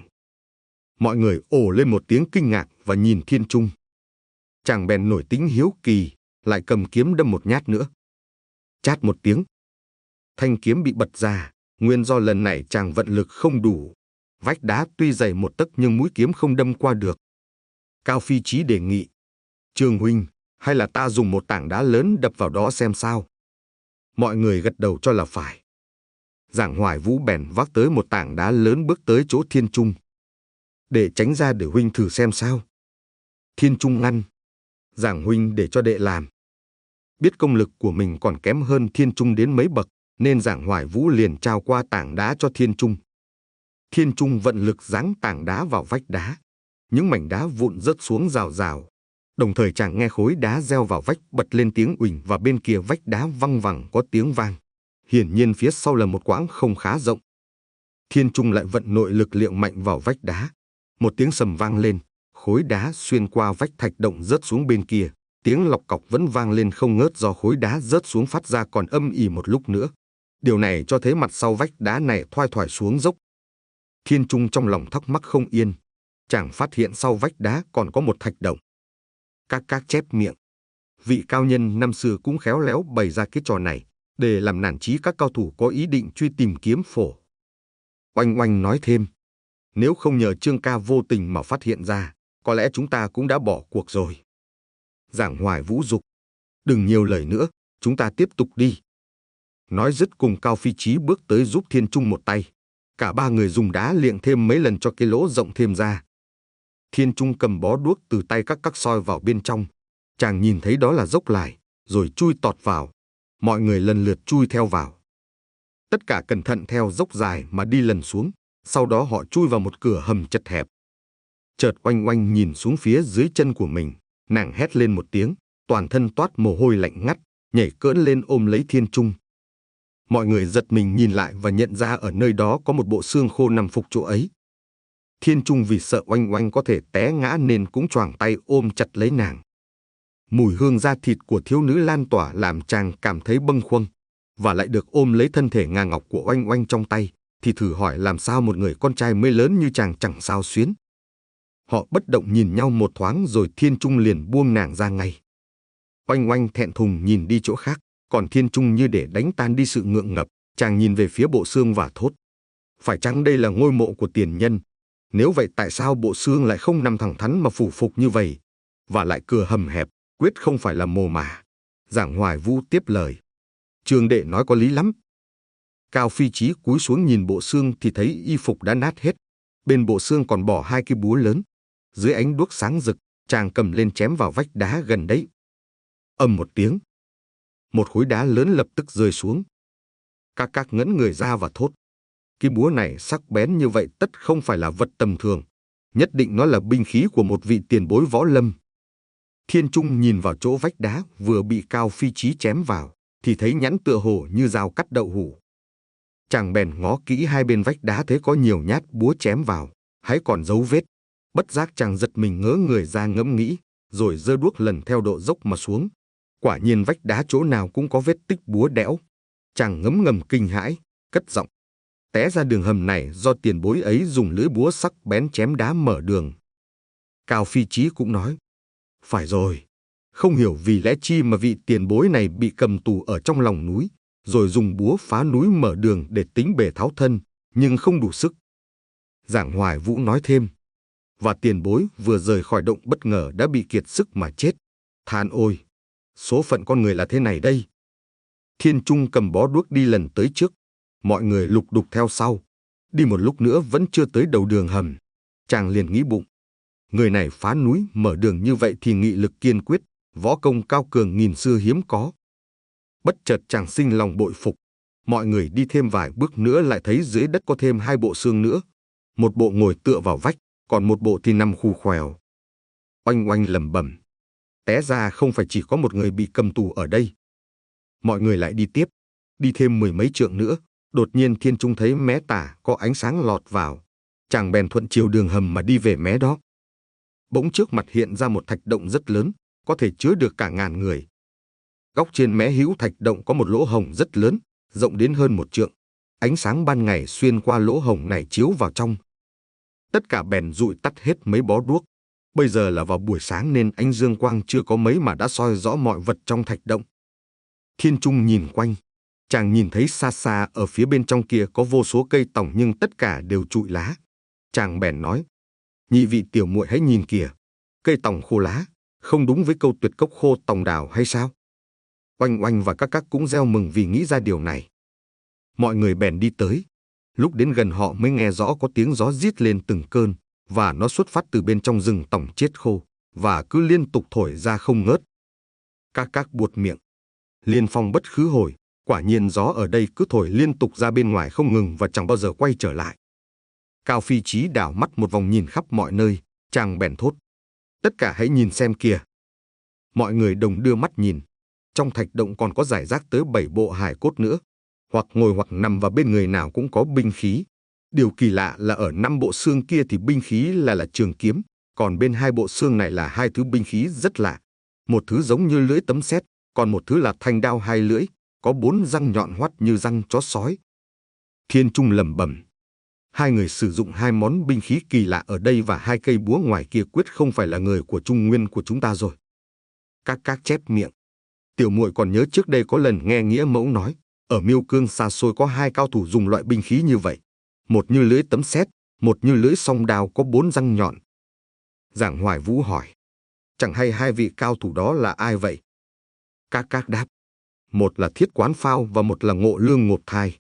Mọi người ồ lên một tiếng kinh ngạc và nhìn Thiên Trung. Chàng bèn nổi tính hiếu kỳ, lại cầm kiếm đâm một nhát nữa. Chát một tiếng, thanh kiếm bị bật ra, nguyên do lần này chàng vận lực không đủ. Vách đá tuy dày một tấc nhưng mũi kiếm không đâm qua được. Cao Phi Chí đề nghị, Trương huynh, hay là ta dùng một tảng đá lớn đập vào đó xem sao? Mọi người gật đầu cho là phải. Giảng Hoài Vũ bèn vác tới một tảng đá lớn bước tới chỗ Thiên Trung. Để tránh ra để huynh thử xem sao. Thiên Trung ngăn, Giảng huynh để cho đệ làm. Biết công lực của mình còn kém hơn Thiên Trung đến mấy bậc, nên Giảng Hoài Vũ liền trao qua tảng đá cho Thiên Trung. Thiên Trung vận lực giáng tảng đá vào vách đá. Những mảnh đá vụn rớt xuống rào rào. Đồng thời chàng nghe khối đá reo vào vách bật lên tiếng uỳnh và bên kia vách đá văng vẳng có tiếng vang. Hiển nhiên phía sau là một quãng không khá rộng. Thiên Trung lại vận nội lực liệng mạnh vào vách đá. Một tiếng sầm vang lên, khối đá xuyên qua vách thạch động rớt xuống bên kia. Tiếng lọc cọc vẫn vang lên không ngớt do khối đá rớt xuống phát ra còn âm ỉ một lúc nữa. Điều này cho thấy mặt sau vách đá này thoai thoải xuống dốc. Thiên Trung trong lòng thắc mắc không yên. chàng phát hiện sau vách đá còn có một thạch động. Các các chép miệng. Vị cao nhân năm xưa cũng khéo léo bày ra cái trò này để làm nản chí các cao thủ có ý định truy tìm kiếm phổ. Oanh Oanh nói thêm, nếu không nhờ Trương ca vô tình mà phát hiện ra, có lẽ chúng ta cũng đã bỏ cuộc rồi. Giảng Hoài vũ dục, đừng nhiều lời nữa, chúng ta tiếp tục đi. Nói dứt cùng Cao Phi Chí bước tới giúp Thiên Trung một tay. Cả ba người dùng đá liệng thêm mấy lần cho cái lỗ rộng thêm ra. Thiên Trung cầm bó đuốc từ tay các các soi vào bên trong. Chàng nhìn thấy đó là dốc lại, rồi chui tọt vào. Mọi người lần lượt chui theo vào. Tất cả cẩn thận theo dốc dài mà đi lần xuống. Sau đó họ chui vào một cửa hầm chật hẹp. Chợt Oanh Oanh nhìn xuống phía dưới chân của mình. Nàng hét lên một tiếng, toàn thân toát mồ hôi lạnh ngắt, nhảy cỡn lên ôm lấy Thiên Trung. Mọi người giật mình nhìn lại và nhận ra ở nơi đó có một bộ xương khô nằm phục chỗ ấy. Thiên Trung vì sợ Oanh Oanh có thể té ngã nên cũng choàng tay ôm chặt lấy nàng. Mùi hương da thịt của thiếu nữ lan tỏa làm chàng cảm thấy bâng khuâng, và lại được ôm lấy thân thể ngà ngọc của Oanh Oanh trong tay, thì thử hỏi làm sao một người con trai mới lớn như chàng chẳng sao xuyến. Họ bất động nhìn nhau một thoáng rồi Thiên Trung liền buông nàng ra ngay. Oanh Oanh thẹn thùng nhìn đi chỗ khác, còn Thiên Trung như để đánh tan đi sự ngượng ngập, chàng nhìn về phía bộ xương và thốt. Phải chăng đây là ngôi mộ của tiền nhân? Nếu vậy tại sao bộ xương lại không nằm thẳng thắn mà phủ phục như vậy? Và lại cửa hầm hẹp, quyết không phải là mồ mả. Giảng Hoài Vũ tiếp lời. Trường đệ nói có lý lắm. Cao Phi Chí cúi xuống nhìn bộ xương thì thấy y phục đã nát hết. Bên bộ xương còn bỏ hai cái búa lớn. Dưới ánh đuốc sáng rực, chàng cầm lên chém vào vách đá gần đấy. Ầm một tiếng. Một khối đá lớn lập tức rơi xuống. Các các ngẫn người ra và thốt. Cái búa này sắc bén như vậy tất không phải là vật tầm thường. Nhất định nó là binh khí của một vị tiền bối võ lâm. Thiên Trung nhìn vào chỗ vách đá vừa bị Cao Phi Chí chém vào, thì thấy nhẵn tựa hồ như dao cắt đậu hũ. Chàng bèn ngó kỹ hai bên vách đá thấy có nhiều nhát búa chém vào, hãy còn dấu vết. Bất giác chàng giật mình ngớ người ra ngẫm nghĩ, rồi giơ đuốc lần theo độ dốc mà xuống. Quả nhiên vách đá chỗ nào cũng có vết tích búa đẽo. Chàng ngấm ngầm kinh hãi, cất giọng. Té ra đường hầm này do tiền bối ấy dùng lưỡi búa sắc bén chém đá mở đường. Cao Phi Chí cũng nói. Phải rồi, không hiểu vì lẽ chi mà vị tiền bối này bị cầm tù ở trong lòng núi, rồi dùng búa phá núi mở đường để tính bề tháo thân, nhưng không đủ sức. Giảng Hoài Vũ nói thêm. Và tiền bối vừa rời khỏi động bất ngờ đã bị kiệt sức mà chết. Than ôi, số phận con người là thế này đây. Thiên Trung cầm bó đuốc đi lần tới trước. Mọi người lục đục theo sau. Đi một lúc nữa vẫn chưa tới đầu đường hầm. Chàng liền nghĩ bụng. Người này phá núi mở đường như vậy thì nghị lực kiên quyết, võ công cao cường nghìn xưa hiếm có. Bất chợt chàng sinh lòng bội phục. Mọi người đi thêm vài bước nữa lại thấy dưới đất có thêm hai bộ xương nữa. Một bộ ngồi tựa vào vách, còn một bộ thì nằm khù khoèo. Oanh Oanh lẩm bẩm. Té ra không phải chỉ có một người bị cầm tù ở đây. Mọi người lại đi tiếp, đi thêm mười mấy trượng nữa. Đột nhiên Thiên Trung thấy mé tả có ánh sáng lọt vào. Chàng bèn thuận chiều đường hầm mà đi về mé đó. Bỗng trước mặt hiện ra một thạch động rất lớn, có thể chứa được cả ngàn người. Góc trên mé hữu thạch động có một lỗ hổng rất lớn, rộng đến hơn một trượng. Ánh sáng ban ngày xuyên qua lỗ hổng này chiếu vào trong. Tất cả bèn dụi tắt hết mấy bó đuốc. Bây giờ là vào buổi sáng nên ánh dương quang chưa có mấy mà đã soi rõ mọi vật trong thạch động. Thiên Trung nhìn quanh. Chàng nhìn thấy xa xa ở phía bên trong kia có vô số cây tòng nhưng tất cả đều trụi lá. Chàng bèn nói. Nhị vị tiểu muội hãy nhìn kìa. Cây tòng khô lá. Không đúng với câu tuyệt cốc khô tòng đào hay sao? Oanh Oanh và các các cũng reo mừng vì nghĩ ra điều này. Mọi người bèn đi tới. Lúc đến gần họ mới nghe rõ có tiếng gió rít lên từng cơn, và nó xuất phát từ bên trong rừng tòng chết khô, và cứ liên tục thổi ra không ngớt. Các các buột miệng. Liên phong bất khứ hồi, quả nhiên gió ở đây cứ thổi liên tục ra bên ngoài không ngừng và chẳng bao giờ quay trở lại. Cao Phi Chí đảo mắt một vòng nhìn khắp mọi nơi, chàng bèn thốt. Tất cả hãy nhìn xem kìa. Mọi người đồng đưa mắt nhìn. Trong thạch động còn có rải rác tới bảy bộ hài cốt nữa. Hoặc ngồi hoặc nằm và bên người nào cũng có binh khí. Điều kỳ lạ là ở năm bộ xương kia thì binh khí là là trường kiếm, còn bên hai bộ xương này là hai thứ binh khí rất lạ. Một thứ giống như lưỡi tấm sét, còn một thứ là thanh đao hai lưỡi, có bốn răng nhọn hoắt như răng chó sói. Thiên Trung lẩm bẩm. Hai người sử dụng hai món binh khí kỳ lạ ở đây và hai cây búa ngoài kia quyết không phải là người của Trung Nguyên của chúng ta rồi. Các các chép miệng. Tiểu muội còn nhớ trước đây có lần nghe Nghĩa Mẫu nói, ở Miêu Cương xa xôi có hai cao thủ dùng loại binh khí như vậy. Một như lưỡi tấm sét, một như lưỡi song đao có bốn răng nhọn. Giảng Hoài Vũ hỏi, chẳng hay hai vị cao thủ đó là ai vậy? Các các đáp, một là Thiết Quán Phao và một là Ngộ Lương Ngột Thai.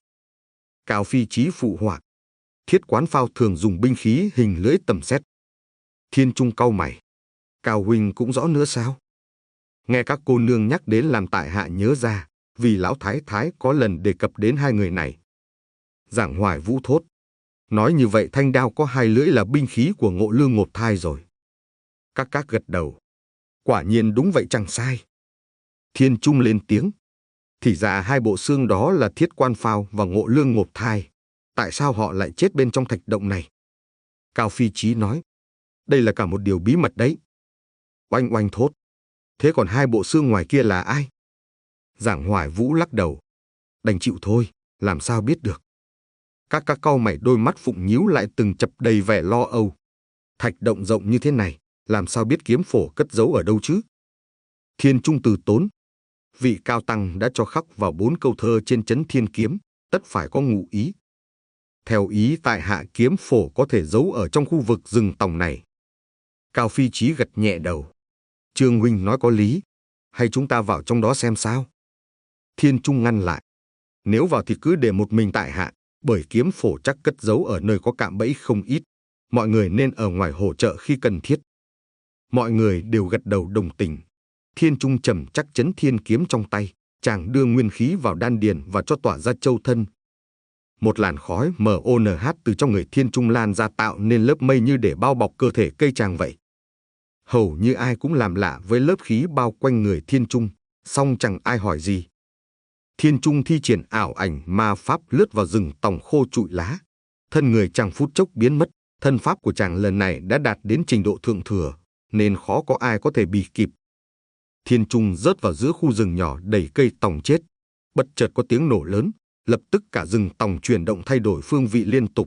Cao Phi Chí phụ họa, Thiết Quán Phao thường dùng binh khí hình lưỡi tầm sét. Thiên Trung cau mày, Cao huynh cũng rõ nữa sao? Nghe các cô nương nhắc đến làm tại hạ nhớ ra, vì lão thái thái có lần đề cập đến hai người này. Giảng Hoài Vũ thốt, nói như vậy thanh đao có hai lưỡi là binh khí của Ngộ Lương Ngột Thai rồi. Các các gật đầu, quả nhiên đúng vậy chẳng sai. Thiên Trung lên tiếng, thì ra hai bộ xương đó là Thiết Quan Phao và Ngộ Lương Ngột Thai. Tại sao họ lại chết bên trong thạch động này? Cao Phi Chí nói, đây là cả một điều bí mật đấy. Oanh oanh thốt, thế còn hai bộ xương ngoài kia là ai? Giảng Hoài Vũ lắc đầu, đành chịu thôi, làm sao biết được. Các các cau mày đôi mắt phụng nhíu lại từng chập đầy vẻ lo âu. Thạch động rộng như thế này, làm sao biết kiếm phổ cất giấu ở đâu chứ? Thiên Trung từ tốn, vị cao tăng đã cho khắc vào bốn câu thơ trên Chấn Thiên Kiếm, tất phải có ngụ ý. Theo ý tại hạ kiếm phổ có thể giấu ở trong khu vực rừng tòng này. Cao Phi Chí gật nhẹ đầu. Trương huynh nói có lý, hay chúng ta vào trong đó xem sao? Thiên Trung ngăn lại. Nếu vào thì cứ để một mình tại hạ, bởi kiếm phổ chắc cất giấu ở nơi có cạm bẫy không ít. Mọi người nên ở ngoài hỗ trợ khi cần thiết. Mọi người đều gật đầu đồng tình. Thiên Trung trầm chắc Chấn Thiên Kiếm trong tay, chàng đưa nguyên khí vào đan điền và cho tỏa ra châu thân. Một làn khói em o en hát từ trong người Thiên Trung lan ra tạo nên lớp mây như để bao bọc cơ thể cây chàng vậy. Hầu như ai cũng làm lạ với lớp khí bao quanh người Thiên Trung, song chẳng ai hỏi gì. Thiên Trung thi triển ảo ảnh ma pháp lướt vào rừng tòng khô trụi lá. Thân người chàng phút chốc biến mất, thân pháp của chàng lần này đã đạt đến trình độ thượng thừa, nên khó có ai có thể bì kịp. Thiên Trung rớt vào giữa khu rừng nhỏ đầy cây tòng chết. Bất chợt có tiếng nổ lớn, lập tức cả rừng tòng chuyển động thay đổi phương vị liên tục.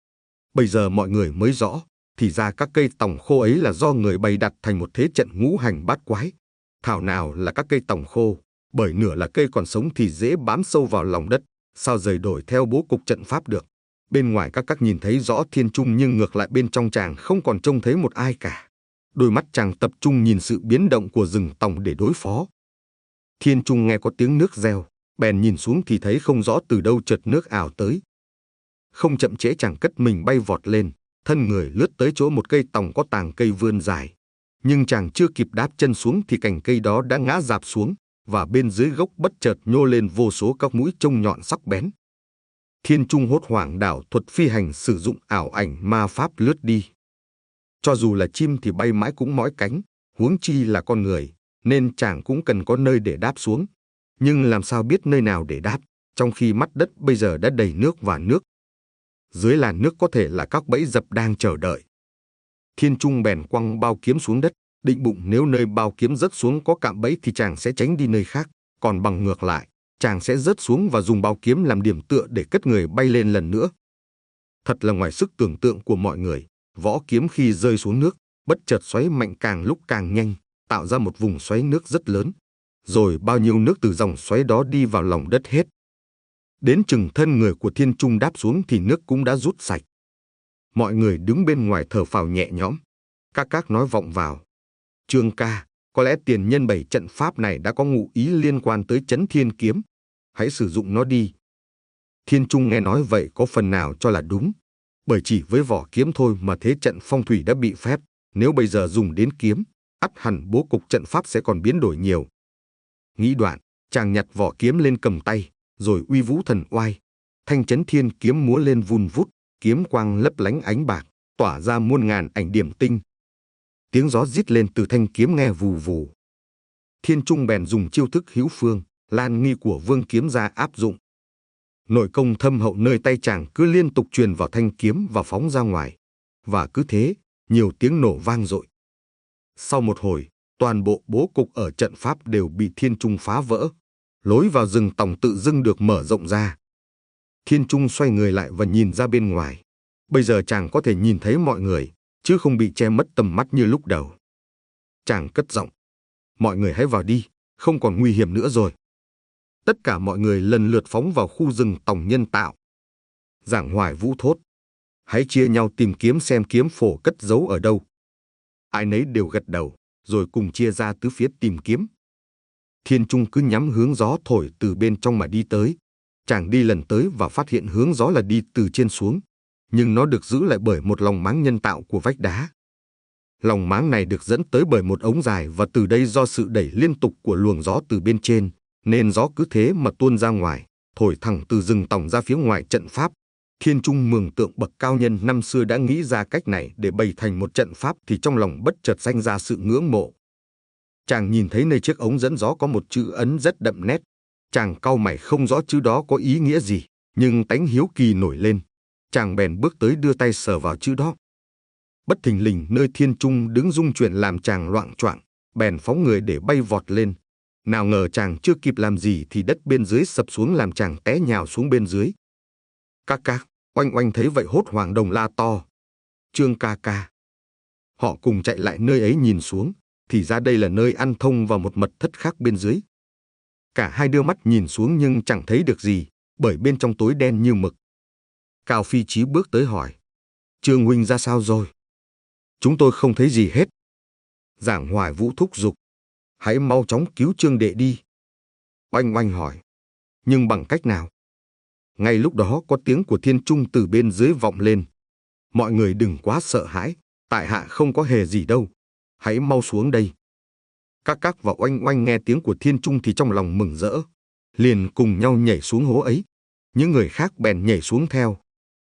Bây giờ mọi người mới rõ, thì ra các cây tòng khô ấy là do người bày đặt thành một thế trận ngũ hành bát quái. Thảo nào là các cây tòng khô, bởi nửa là cây còn sống thì dễ bám sâu vào lòng đất, sao rời đổi theo bố cục trận pháp được. Bên ngoài các các nhìn thấy rõ Thiên Trung nhưng ngược lại bên trong chàng không còn trông thấy một ai cả. Đôi mắt chàng tập trung nhìn sự biến động của rừng tòng để đối phó. Thiên Trung nghe có tiếng nước reo, bèn nhìn xuống thì thấy không rõ từ đâu chợt nước ảo tới. Không chậm trễ chàng cất mình bay vọt lên, thân người lướt tới chỗ một cây tòng có tàng cây vươn dài. Nhưng chàng chưa kịp đáp chân xuống thì cành cây đó đã ngã rạp xuống, và bên dưới gốc bất chợt nhô lên vô số các mũi trông nhọn sắc bén. Thiên Trung hốt hoảng đảo thuật phi hành sử dụng ảo ảnh ma pháp lướt đi. Cho dù là chim thì bay mãi cũng mỏi cánh, huống chi là con người, nên chàng cũng cần có nơi để đáp xuống. Nhưng làm sao biết nơi nào để đáp, trong khi mắt đất bây giờ đã đầy nước và nước. Dưới làn nước có thể là các bẫy dập đang chờ đợi. Thiên Trung bèn quăng bao kiếm xuống đất, định bụng nếu nơi bao kiếm rớt xuống có cạm bẫy thì chàng sẽ tránh đi nơi khác, còn bằng ngược lại, chàng sẽ rớt xuống và dùng bao kiếm làm điểm tựa để cất người bay lên lần nữa. Thật là ngoài sức tưởng tượng của mọi người, võ kiếm khi rơi xuống nước, bất chợt xoáy mạnh càng lúc càng nhanh, tạo ra một vùng xoáy nước rất lớn. Rồi bao nhiêu nước từ dòng xoáy đó đi vào lòng đất hết. Đến chừng thân người của Thiên Trung đáp xuống thì nước cũng đã rút sạch. Mọi người đứng bên ngoài thở phào nhẹ nhõm. Các các nói vọng vào. Trương ca, có lẽ tiền nhân bảy trận pháp này đã có ngụ ý liên quan tới Chấn Thiên Kiếm. Hãy sử dụng nó đi. Thiên Trung nghe nói vậy có phần nào cho là đúng. Bởi chỉ với vỏ kiếm thôi mà thế trận phong thủy đã bị phép. Nếu bây giờ dùng đến kiếm, ắt hẳn bố cục trận pháp sẽ còn biến đổi nhiều. Nghĩ đoạn, chàng nhặt vỏ kiếm lên cầm tay, rồi uy vũ thần oai. Thanh Chấn Thiên Kiếm múa lên vun vút, kiếm quang lấp lánh ánh bạc, tỏa ra muôn ngàn ảnh điểm tinh. Tiếng gió rít lên từ thanh kiếm nghe vù vù. Thiên Trung bèn dùng chiêu thức hữu phương, lan nghi của vương kiếm ra áp dụng. Nội công thâm hậu nơi tay chàng cứ liên tục truyền vào thanh kiếm và phóng ra ngoài. Và cứ thế, nhiều tiếng nổ vang dội. Sau một hồi, toàn bộ bố cục ở trận pháp đều bị Thiên Trung phá vỡ. Lối vào rừng tòng tự dưng được mở rộng ra. Thiên Trung xoay người lại và nhìn ra bên ngoài. Bây giờ chàng có thể nhìn thấy mọi người, chứ không bị che mất tầm mắt như lúc đầu. Chàng cất giọng. Mọi người hãy vào đi, không còn nguy hiểm nữa rồi. Tất cả mọi người lần lượt phóng vào khu rừng tòng nhân tạo. Giảng Hoài Vũ thốt. Hãy chia nhau tìm kiếm xem kiếm phổ cất giấu ở đâu. Ai nấy đều gật đầu, rồi cùng chia ra tứ phía tìm kiếm. Thiên Trung cứ nhắm hướng gió thổi từ bên trong mà đi tới. Chàng đi lần tới và phát hiện hướng gió là đi từ trên xuống, nhưng nó được giữ lại bởi một lòng máng nhân tạo của vách đá. Lòng máng này được dẫn tới bởi một ống dài và từ đây do sự đẩy liên tục của luồng gió từ bên trên, nên gió cứ thế mà tuôn ra ngoài, thổi thẳng từ rừng tòng ra phía ngoài trận pháp. Thiên Trung mường tượng bậc cao nhân năm xưa đã nghĩ ra cách này để bày thành một trận pháp thì trong lòng bất chợt sinh ra sự ngưỡng mộ. Chàng nhìn thấy nơi chiếc ống dẫn gió có một chữ ấn rất đậm nét. Chàng cau mày không rõ chữ đó có ý nghĩa gì, nhưng tánh hiếu kỳ nổi lên. Chàng bèn bước tới đưa tay sờ vào chữ đó. Bất thình lình nơi Thiên Trung đứng rung chuyển làm chàng loạng choạng, bèn phóng người để bay vọt lên. Nào ngờ chàng chưa kịp làm gì thì đất bên dưới sập xuống làm chàng té nhào xuống bên dưới. Ca ca, Oanh Oanh thấy vậy hốt hoảng đồng la to. Trương ca ca. Họ cùng chạy lại nơi ấy nhìn xuống, thì ra đây là nơi ăn thông vào một mật thất khác bên dưới. Cả hai đưa mắt nhìn xuống nhưng chẳng thấy được gì, bởi bên trong tối đen như mực. Cao Phi Chí bước tới hỏi. Trương huynh ra sao rồi? Chúng tôi không thấy gì hết. Giảng Hoài Vũ thúc giục. Hãy mau chóng cứu Trương đệ đi. Oanh Oanh hỏi. Nhưng bằng cách nào? Ngay lúc đó có tiếng của Thiên Trung từ bên dưới vọng lên. Mọi người đừng quá sợ hãi, tại hạ không có hề gì đâu. Hãy mau xuống đây. Các các và Oanh Oanh nghe tiếng của Thiên Trung thì trong lòng mừng rỡ, liền cùng nhau nhảy xuống hố ấy. Những người khác bèn nhảy xuống theo.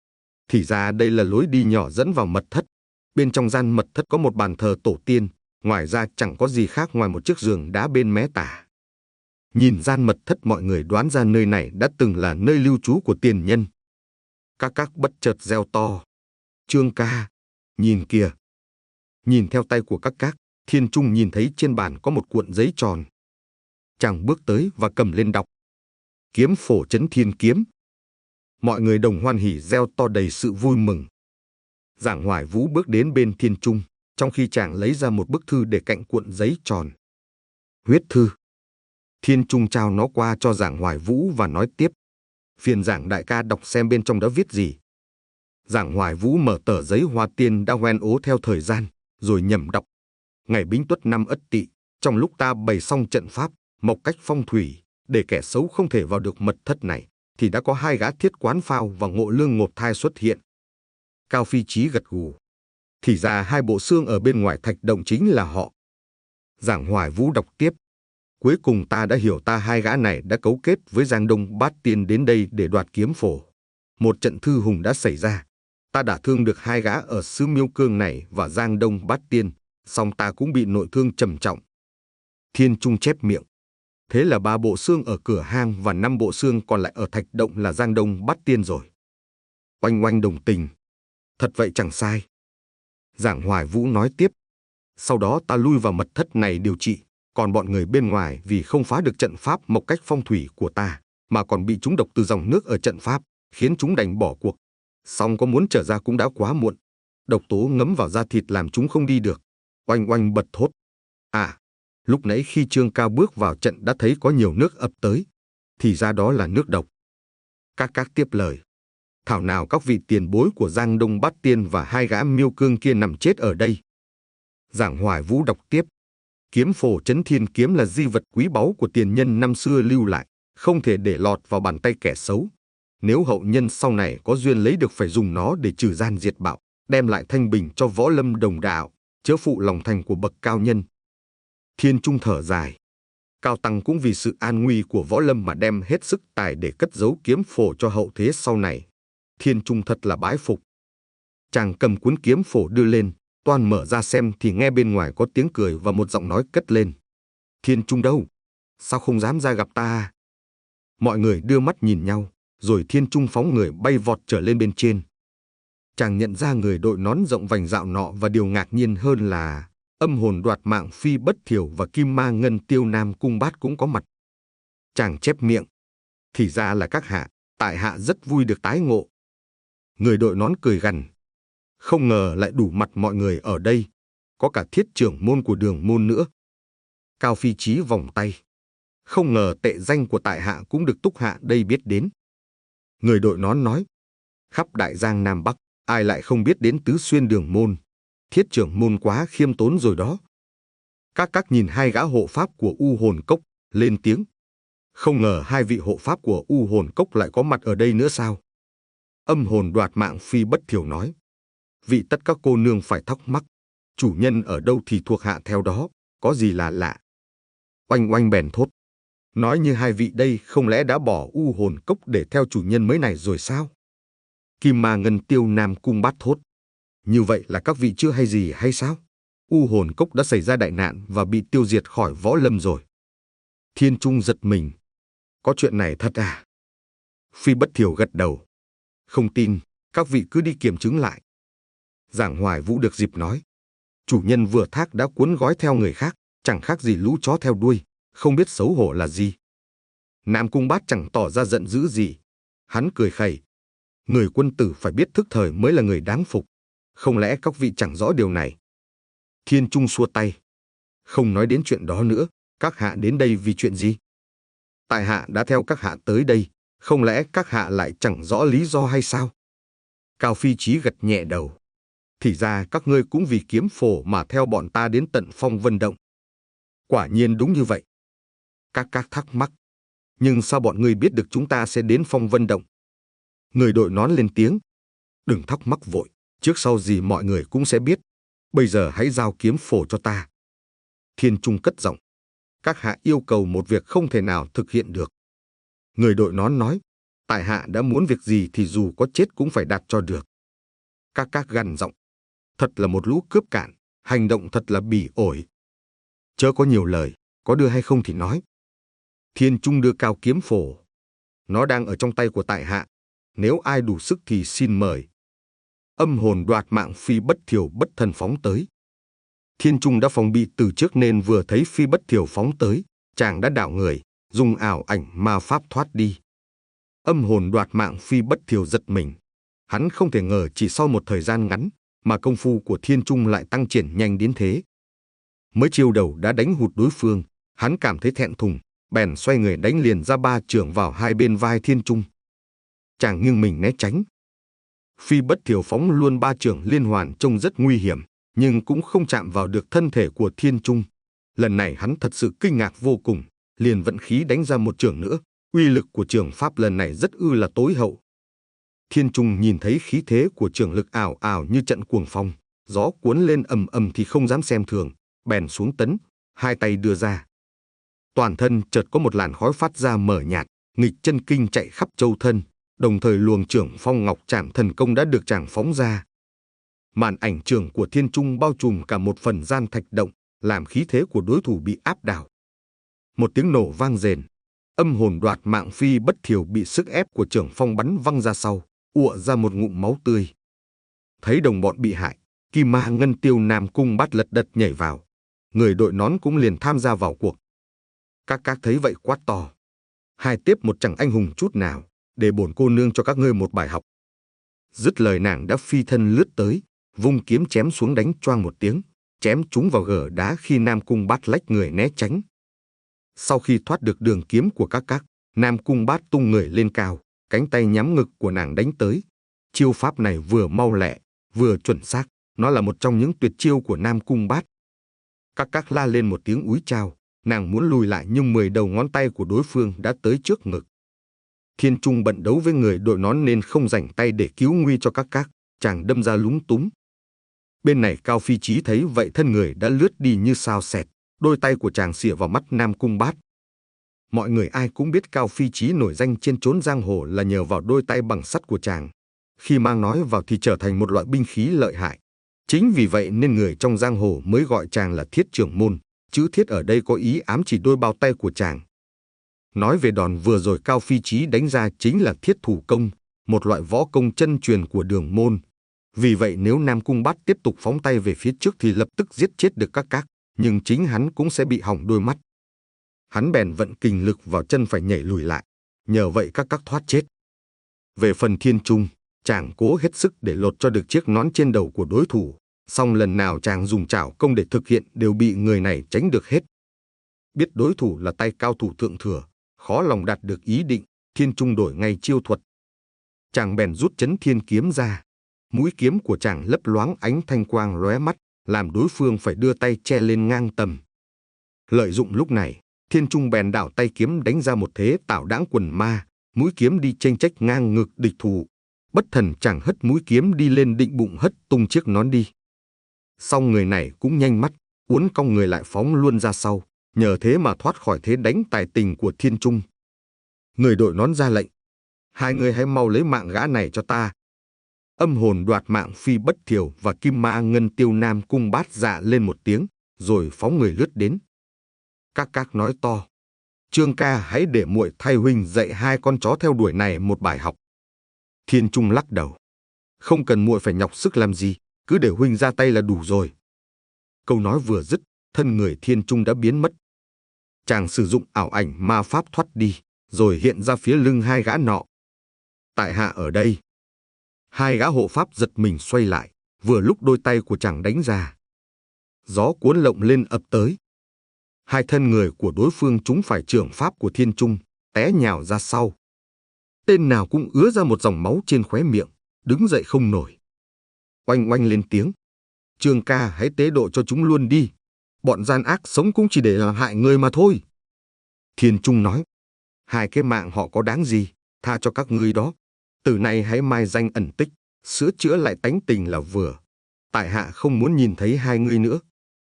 Thì ra đây là lối đi nhỏ dẫn vào mật thất. Bên trong gian mật thất có một bàn thờ tổ tiên, ngoài ra chẳng có gì khác ngoài một chiếc giường đá bên mé tả. Nhìn gian mật thất mọi người đoán ra nơi này đã từng là nơi lưu trú của tiền nhân. Các các bất chợt reo to. Trương ca, nhìn kìa. Nhìn theo tay của các các, Thiên Trung nhìn thấy trên bàn có một cuộn giấy tròn. Chàng bước tới và cầm lên đọc. Kiếm phổ chấn thiên kiếm. Mọi người đồng hoan hỉ reo to đầy sự vui mừng. Giảng Hoài Vũ bước đến bên Thiên Trung, trong khi chàng lấy ra một bức thư để cạnh cuộn giấy tròn. Huyết thư. Thiên Trung trao nó qua cho Giảng Hoài Vũ và nói tiếp. Phiền Giảng đại ca đọc xem bên trong đó viết gì. Giảng Hoài Vũ mở tờ giấy hoa tiên đã hoen ố theo thời gian, rồi nhẩm đọc. Ngày Bính Tuất năm Ất Tỵ, trong lúc ta bày xong trận pháp, mộc cách phong thủy, để kẻ xấu không thể vào được mật thất này, thì đã có hai gã thiết quán phao và ngộ lương ngột thai xuất hiện. Cao Phi Chí gật gù. Thì ra hai bộ xương ở bên ngoài thạch động chính là họ. Giảng Hoài Vũ đọc tiếp. Cuối cùng ta đã hiểu ta hai gã này đã cấu kết với Giang Đông Bát Tiên đến đây để đoạt kiếm phổ. Một trận thư hùng đã xảy ra. Ta đã thương được hai gã ở xứ Miêu Cương này và Giang Đông Bát Tiên, song ta cũng bị nội thương trầm trọng. Thiên Trung chép miệng. Thế là ba bộ xương ở cửa hang và năm bộ xương còn lại ở thạch động là Giang Đông Bát Tiên rồi. Oanh Oanh đồng tình. Thật vậy chẳng sai. Giảng Hoài Vũ nói tiếp. Sau đó ta lui vào mật thất này điều trị, còn bọn người bên ngoài vì không phá được trận pháp mộc cách phong thủy của ta, mà còn bị trúng độc từ dòng nước ở trận pháp, khiến chúng đành bỏ cuộc. Song có muốn trở ra cũng đã quá muộn. Độc tố ngấm vào da thịt làm chúng không đi được. Oanh Oanh bật thốt. À, lúc nãy khi Trương Cao bước vào trận đã thấy có nhiều nước ập tới. Thì ra đó là nước độc. Các các tiếp lời. Thảo nào các vị tiền bối của Giang Đông Bát Tiên và hai gã Miêu Cương kia nằm chết ở đây. Giảng Hoài Vũ đọc tiếp. Kiếm phổ chấn thiên kiếm là di vật quý báu của tiền nhân năm xưa lưu lại, không thể để lọt vào bàn tay kẻ xấu. Nếu hậu nhân sau này có duyên lấy được phải dùng nó để trừ gian diệt bạo, đem lại thanh bình cho võ lâm đồng đạo, chớ phụ lòng thành của bậc cao nhân. Thiên Trung thở dài. Cao Tăng cũng vì sự an nguy của võ lâm mà đem hết sức tài để cất giấu kiếm phổ cho hậu thế sau này. Thiên Trung thật là bái phục. Chàng cầm cuốn kiếm phổ đưa lên, toan mở ra xem thì nghe bên ngoài có tiếng cười và một giọng nói cất lên. Thiên Trung đâu? Sao không dám ra gặp ta? Mọi người đưa mắt nhìn nhau, rồi Thiên Trung phóng người bay vọt trở lên bên trên. Chàng nhận ra người đội nón rộng vành dạo nọ và điều ngạc nhiên hơn là âm hồn đoạt mạng Phi Bất Thiểu và Kim Ma Ngân Tiêu Nam Cung Bát cũng có mặt. Chàng chép miệng. Thì ra là các hạ, tại hạ rất vui được tái ngộ. Người đội nón cười gằn, Không ngờ lại đủ mặt mọi người ở đây, có cả thiết trưởng môn của đường môn nữa. Cao Phi Chí vòng tay. Không ngờ tệ danh của tại hạ cũng được Túc hạ đây biết đến. Người đội nón nói, khắp Đại Giang Nam Bắc, ai lại không biết đến Tứ Xuyên đường môn. Thiết trưởng môn quá khiêm tốn rồi đó. Các các nhìn hai gã hộ pháp của U Hồn Cốc, lên tiếng. Không ngờ hai vị hộ pháp của U Hồn Cốc lại có mặt ở đây nữa sao? Âm hồn đoạt mạng Phi Bất Thiểu nói. Vị tất các cô nương phải thắc mắc. Chủ nhân ở đâu thì thuộc hạ theo đó, có gì là lạ. Oanh oanh bèn thốt. Nói như hai vị đây không lẽ đã bỏ U Hồn Cốc để theo chủ nhân mới này rồi sao? Kim Ma Ngân Tiêu Nam Cung Bát thốt. Như vậy là các vị chưa hay gì hay sao? U Hồn Cốc đã xảy ra đại nạn và bị tiêu diệt khỏi võ lâm rồi. Thiên Trung giật mình. Có chuyện này thật à? Phi Bất Thiểu gật đầu. Không tin, các vị cứ đi kiểm chứng lại. Giảng Hoài Vũ được dịp nói. Chủ nhân vừa thác đã cuốn gói theo người khác, chẳng khác gì lũ chó theo đuôi, không biết xấu hổ là gì. Nam Cung Bát chẳng tỏ ra giận dữ gì. Hắn cười khẩy. Người quân tử phải biết thức thời mới là người đáng phục. Không lẽ các vị chẳng rõ điều này? Thiên Trung xua tay. Không nói đến chuyện đó nữa, các hạ đến đây vì chuyện gì? Tại hạ đã theo các hạ tới đây, không lẽ các hạ lại chẳng rõ lý do hay sao? Cao Phi Chí gật nhẹ đầu. Thì ra các ngươi cũng vì kiếm phổ mà theo bọn ta đến tận Phong Vân Động. Quả nhiên đúng như vậy. Các các thắc mắc. Nhưng sao bọn ngươi biết được chúng ta sẽ đến Phong Vân Động? Người đội nón lên tiếng. Đừng thắc mắc vội, trước sau gì mọi người cũng sẽ biết. Bây giờ hãy giao kiếm phổ cho ta. Thiên Trung cất giọng. Các hạ yêu cầu một việc không thể nào thực hiện được. Người đội nón nói. Tại hạ đã muốn việc gì thì dù có chết cũng phải đạt cho được. Các các gằn giọng. Thật là một lũ cướp cạn, hành động thật là bỉ ổi. Chớ có nhiều lời, có đưa hay không thì nói. Thiên Trung đưa cao kiếm phổ. Nó đang ở trong tay của tại hạ. Nếu ai đủ sức thì xin mời. Âm hồn đoạt mạng Phi Bất Thiểu bất thần phóng tới. Thiên Trung đã phòng bị từ trước nên vừa thấy Phi Bất Thiểu phóng tới, chàng đã đảo người, dùng ảo ảnh ma pháp thoát đi. Âm hồn đoạt mạng Phi Bất Thiểu giật mình. Hắn không thể ngờ chỉ sau một thời gian ngắn mà công phu của Thiên Trung lại tăng triển nhanh đến thế. Mới chiêu đầu đã đánh hụt đối phương, hắn cảm thấy thẹn thùng, bèn xoay người đánh liền ra ba chưởng vào hai bên vai Thiên Trung. Chàng nghiêng mình né tránh. Phi Bất Thiểu phóng luôn ba chưởng liên hoàn trông rất nguy hiểm, nhưng cũng không chạm vào được thân thể của Thiên Trung. Lần này hắn thật sự kinh ngạc vô cùng, liền vận khí đánh ra một chưởng nữa. Uy lực của chưởng pháp lần này rất ư là tối hậu. Thiên Trung nhìn thấy khí thế của chưởng lực ảo ảo như trận cuồng phong, gió cuốn lên ầm ầm thì không dám xem thường, bèn xuống tấn, hai tay đưa ra. Toàn thân chợt có một làn khói phát ra mờ nhạt, nghịch chân kinh chạy khắp châu thân, đồng thời luồng chưởng phong ngọc trảm thần công đã được chàng phóng ra. Màn ảnh chưởng của Thiên Trung bao trùm cả một phần gian thạch động, làm khí thế của đối thủ bị áp đảo. Một tiếng nổ vang rền, âm hồn đoạt mạng Phi Bất Thiểu bị sức ép của chưởng phong bắn văng ra sau, ụa ra một ngụm máu tươi. Thấy đồng bọn bị hại, Kim Ma Ngân Tiêu Nam Cung Bát lật đật nhảy vào. Người đội nón cũng liền tham gia vào cuộc. Các các thấy vậy quát to. Hai tiếp một chẳng anh hùng chút nào, để bổn cô nương cho các ngươi một bài học. Dứt lời nàng đã phi thân lướt tới, vung kiếm chém xuống đánh choang một tiếng, chém trúng vào gờ đá khi Nam Cung Bát lách người né tránh. Sau khi thoát được đường kiếm của các các, Nam Cung Bát tung người lên cao, cánh tay nhắm ngực của nàng đánh tới. Chiêu pháp này vừa mau lẹ, vừa chuẩn xác, nó là một trong những tuyệt chiêu của Nam Cung Bát. Các các la lên một tiếng úi chao, nàng muốn lùi lại nhưng mười đầu ngón tay của đối phương đã tới trước ngực. Thiên Trung bận đấu với người đội nón nên không rảnh tay để cứu nguy cho các các, chàng đâm ra lúng túng. Bên này Cao Phi Chí thấy vậy thân người đã lướt đi như sao xẹt, đôi tay của chàng xỉa vào mắt Nam Cung Bát. Mọi người ai cũng biết Cao Phi Chí nổi danh trên chốn giang hồ là nhờ vào đôi tay bằng sắt của chàng. Khi mang nói vào thì trở thành một loại binh khí lợi hại. Chính vì vậy nên người trong giang hồ mới gọi chàng là Thiết Trưởng Môn, chữ thiết ở đây có ý ám chỉ đôi bao tay của chàng. Nói về đòn vừa rồi Cao Phi Chí đánh ra chính là thiết thủ công, một loại võ công chân truyền của Đường Môn. Vì vậy nếu Nam Cung Bát tiếp tục phóng tay về phía trước thì lập tức giết chết được các các, nhưng chính hắn cũng sẽ bị hỏng đôi mắt. Hắn bèn vận kình lực vào chân phải nhảy lùi lại, nhờ vậy các các thoát chết. Về phần Thiên Trung, Chàng cố hết sức để lột cho được chiếc nón trên đầu của đối thủ, song lần nào chàng dùng chảo công để thực hiện đều bị người này tránh được hết. Biết đối thủ là tay cao thủ thượng thừa, khó lòng đạt được ý định, Thiên Trung đổi ngay chiêu thuật. Chàng bèn rút Chấn Thiên kiếm ra. Mũi kiếm của chàng lấp loáng ánh thanh quang lóe mắt, làm đối phương phải đưa tay che lên ngang tầm. Lợi dụng lúc này, Thiên Trung bèn đảo tay kiếm đánh ra một thế tạo đãng quần ma, mũi kiếm đi chênh chách ngang ngực địch thủ. Bất thần chàng hất mũi kiếm đi lên định bụng hất tung chiếc nón đi. Song người này cũng nhanh mắt, uốn cong người lại phóng luôn ra sau, nhờ thế mà thoát khỏi thế đánh tài tình của Thiên Trung. Người đội nón ra lệnh: hai người hãy mau lấy mạng gã này cho ta. Âm hồn đoạt mạng Phi Bất Thiều và Kim Ma Ngân Tiêu Nam Cung Bát dạ lên một tiếng, rồi phóng người lướt đến. Các các nói to: Trương ca, hãy để muội thay huynh dạy hai con chó theo đuổi này một bài học. Thiên Trung lắc đầu: không cần muội phải nhọc sức làm gì, cứ để huynh ra tay là đủ rồi. Câu nói vừa dứt, thân người Thiên Trung đã biến mất. Chàng sử dụng ảo ảnh ma pháp thoát đi, rồi hiện ra phía lưng hai gã nọ. Tại hạ ở đây. Hai gã hộ pháp giật mình xoay lại, vừa lúc đôi tay của chàng đánh ra. Gió cuốn lộng lên ập tới. Hai thân người của đối phương trúng phải chưởng pháp của Thiên Trung, té nhào ra sau. Tên nào cũng ứa ra một dòng máu trên khóe miệng, đứng dậy không nổi. Oanh oanh lên tiếng: Trương ca, hãy tế độ cho chúng luôn đi. Bọn gian ác sống cũng chỉ để làm hại người mà thôi. Thiên Trung nói: hai cái mạng họ có đáng gì, tha cho các ngươi đó. Từ nay hãy mai danh ẩn tích, sửa chữa lại tánh tình là vừa. Tại hạ không muốn nhìn thấy hai ngươi nữa.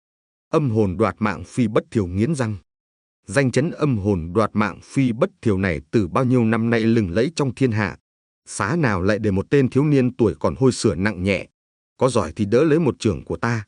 Âm hồn đoạt mạng Phi Bất Thiều nghiến răng. Danh chấn âm hồn đoạt mạng Phi Bất Thiều này từ bao nhiêu năm nay lừng lẫy trong thiên hạ. Xá nào lại để một tên thiếu niên tuổi còn hôi sửa nặng nhẹ. Có giỏi thì đỡ lấy một chưởng của ta.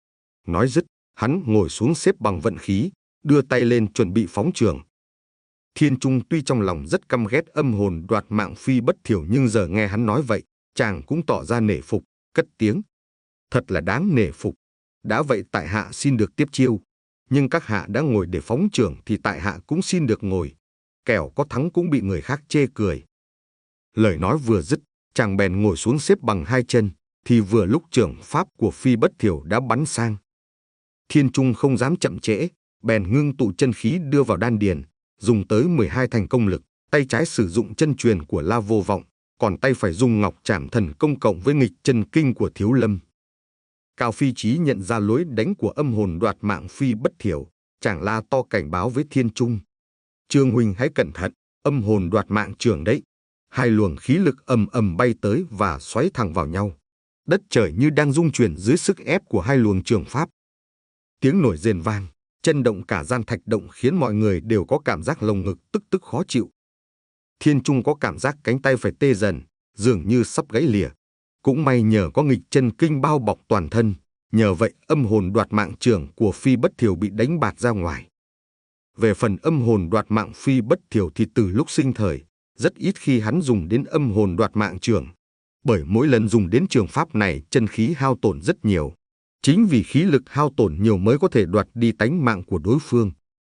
Nói dứt, hắn ngồi xuống xếp bằng vận khí, đưa tay lên chuẩn bị phóng chưởng. Thiên Trung tuy trong lòng rất căm ghét âm hồn đoạt mạng Phi Bất Thiều, nhưng giờ nghe hắn nói vậy, chàng cũng tỏ ra nể phục, cất tiếng: thật là đáng nể phục. Đã vậy tại hạ xin được tiếp chiêu, nhưng các hạ đã ngồi để phóng chưởng thì tại hạ cũng xin được ngồi, kẻo có thắng cũng bị người khác chê cười. Lời nói vừa dứt, chàng bèn ngồi xuống xếp bằng hai chân, thì vừa lúc chưởng pháp của Phi Bất Thiều đã bắn sang. Thiên Trung không dám chậm trễ, bèn ngưng tụ chân khí đưa vào đan điền, dùng tới mười hai thành công lực. Tay trái sử dụng chân truyền của La Vô Vọng, còn tay phải dùng Ngọc Trảm Thần Công cộng với nghịch chân kinh của Thiếu Lâm. Cao Phi Chí nhận ra lối đánh của âm hồn đoạt mạng Phi Bất Thiều, chàng la to cảnh báo với Thiên Trung: Trương huynh hãy cẩn thận, âm hồn đoạt mạng chưởng đấy. Hai luồng khí lực ầm ầm bay tới và xoáy thẳng vào nhau. Đất trời như đang rung chuyển dưới sức ép của hai luồng chưởng pháp. Tiếng nổi rền vang, chân động cả gian thạch động, khiến mọi người đều có cảm giác lồng ngực tức tức khó chịu. Thiên Trung có cảm giác cánh tay phải tê dần, dường như sắp gãy lìa. Cũng may nhờ có nghịch chân kinh bao bọc toàn thân, nhờ vậy âm hồn đoạt mạng chưởng của Phi Bất Thiều bị đánh bạt ra ngoài. Về phần âm hồn đoạt mạng Phi Bất Thiều thì từ lúc sinh thời, rất ít khi hắn dùng đến âm hồn đoạt mạng chưởng, bởi mỗi lần dùng đến chưởng pháp này chân khí hao tổn rất nhiều. Chính vì khí lực hao tổn nhiều mới có thể đoạt đi tánh mạng của đối phương.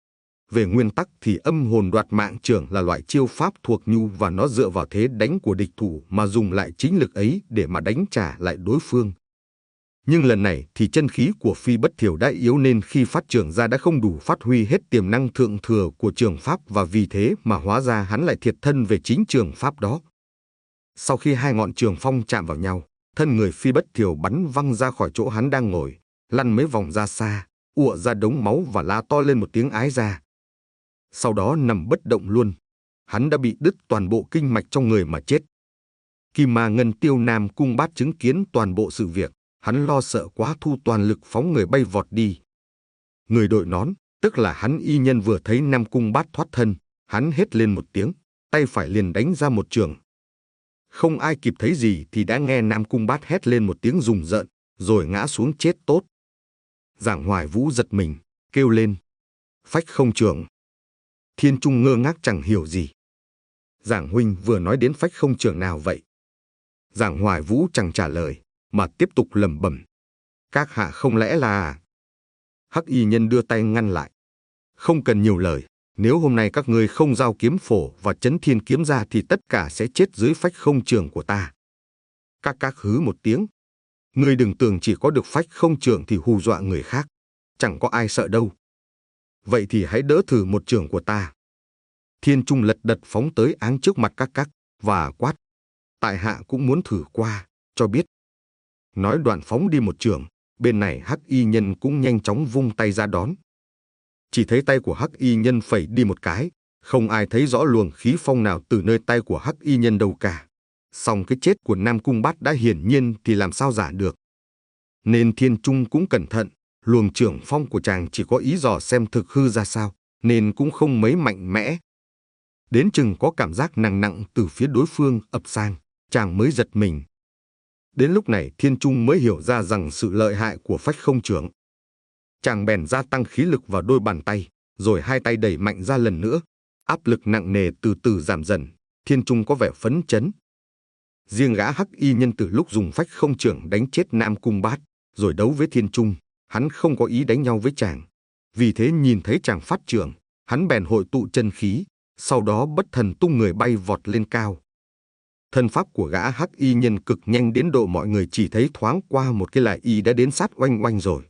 Về nguyên tắc thì âm hồn đoạt mạng chưởng là loại chiêu pháp thuộc nhu, và nó dựa vào thế đánh của địch thủ mà dùng lại chính lực ấy để mà đánh trả lại đối phương. Nhưng lần này thì chân khí của Phi Bất Thiều đã yếu, nên khi phát chưởng ra đã không đủ phát huy hết tiềm năng thượng thừa của chưởng pháp, và vì thế mà hóa ra hắn lại thiệt thân về chính chưởng pháp đó. Sau khi hai ngọn chưởng phong chạm vào nhau, thân người Phi Bất Thiều bắn văng ra khỏi chỗ hắn đang ngồi, lăn mấy vòng ra xa, ụa ra đống máu và la to lên một tiếng ái ra. Sau đó nằm bất động luôn. Hắn đã bị đứt toàn bộ kinh mạch trong người mà chết. Kim Ma Ngân Tiêu Nam Cung Bát chứng kiến toàn bộ sự việc, hắn lo sợ quá, thu toàn lực phóng người bay vọt đi. Người đội nón, tức là hắn y nhân, vừa thấy Nam Cung Bát thoát thân, hắn hét lên một tiếng, tay phải liền đánh ra một chưởng. Không ai kịp thấy gì thì đã nghe Nam Cung Bát hét lên một tiếng rùng rợn, rồi ngã xuống chết tốt. Giảng Hoài Vũ giật mình, kêu lên: phách không chưởng. Thiên Trung ngơ ngác chẳng hiểu gì. Giảng huynh vừa nói đến phách không chưởng nào vậy? Giảng Hoài Vũ chẳng trả lời, mà tiếp tục lẩm bẩm: các hạ không lẽ là... Hắc y nhân đưa tay ngăn lại: không cần nhiều lời, nếu hôm nay các ngươi không giao kiếm phổ và chấn thiên kiếm ra thì tất cả sẽ chết dưới phách không chưởng của ta. Các các hứ một tiếng. Ngươi đừng tưởng chỉ có được phách không trưởng thì hù dọa người khác. Chẳng có ai sợ đâu. Vậy thì hãy đỡ thử một trưởng của ta. Thiên Trung lật đật phóng tới áng trước mặt các các và quát. Tại hạ cũng muốn thử qua, cho biết. Nói đoạn phóng đi một chưởng, bên này Hắc Y Nhân cũng nhanh chóng vung tay ra đón. Chỉ thấy tay của Hắc Y Nhân phẩy đi một cái, không ai thấy rõ luồng khí phong nào từ nơi tay của Hắc Y Nhân đâu cả. Song cái chết của Nam Cung Bát đã hiển nhiên thì làm sao giả được. Nên Thiên Trung cũng cẩn thận, luồng trưởng phong của chàng chỉ có ý dò xem thực hư ra sao, nên cũng không mấy mạnh mẽ. Đến chừng có cảm giác nặng nặng từ phía đối phương ập sang, chàng mới giật mình. Đến lúc này Thiên Trung mới hiểu ra rằng sự lợi hại của phách không trưởng. Chàng bèn gia tăng khí lực vào đôi bàn tay, rồi hai tay đẩy mạnh ra lần nữa. Áp lực nặng nề từ từ giảm dần, Thiên Trung có vẻ phấn chấn. Riêng gã Hắc Y Nhân từ lúc dùng phách không trưởng đánh chết Nam Cung Bát, rồi đấu với Thiên Trung, hắn không có ý đánh nhau với chàng. Vì thế nhìn thấy chàng phát trưởng, hắn bèn hội tụ chân khí, sau đó bất thần tung người bay vọt lên cao. Thân pháp của gã Hắc Y Nhân cực nhanh đến độ mọi người chỉ thấy thoáng qua một cái là y đã đến sát Oanh Oanh rồi.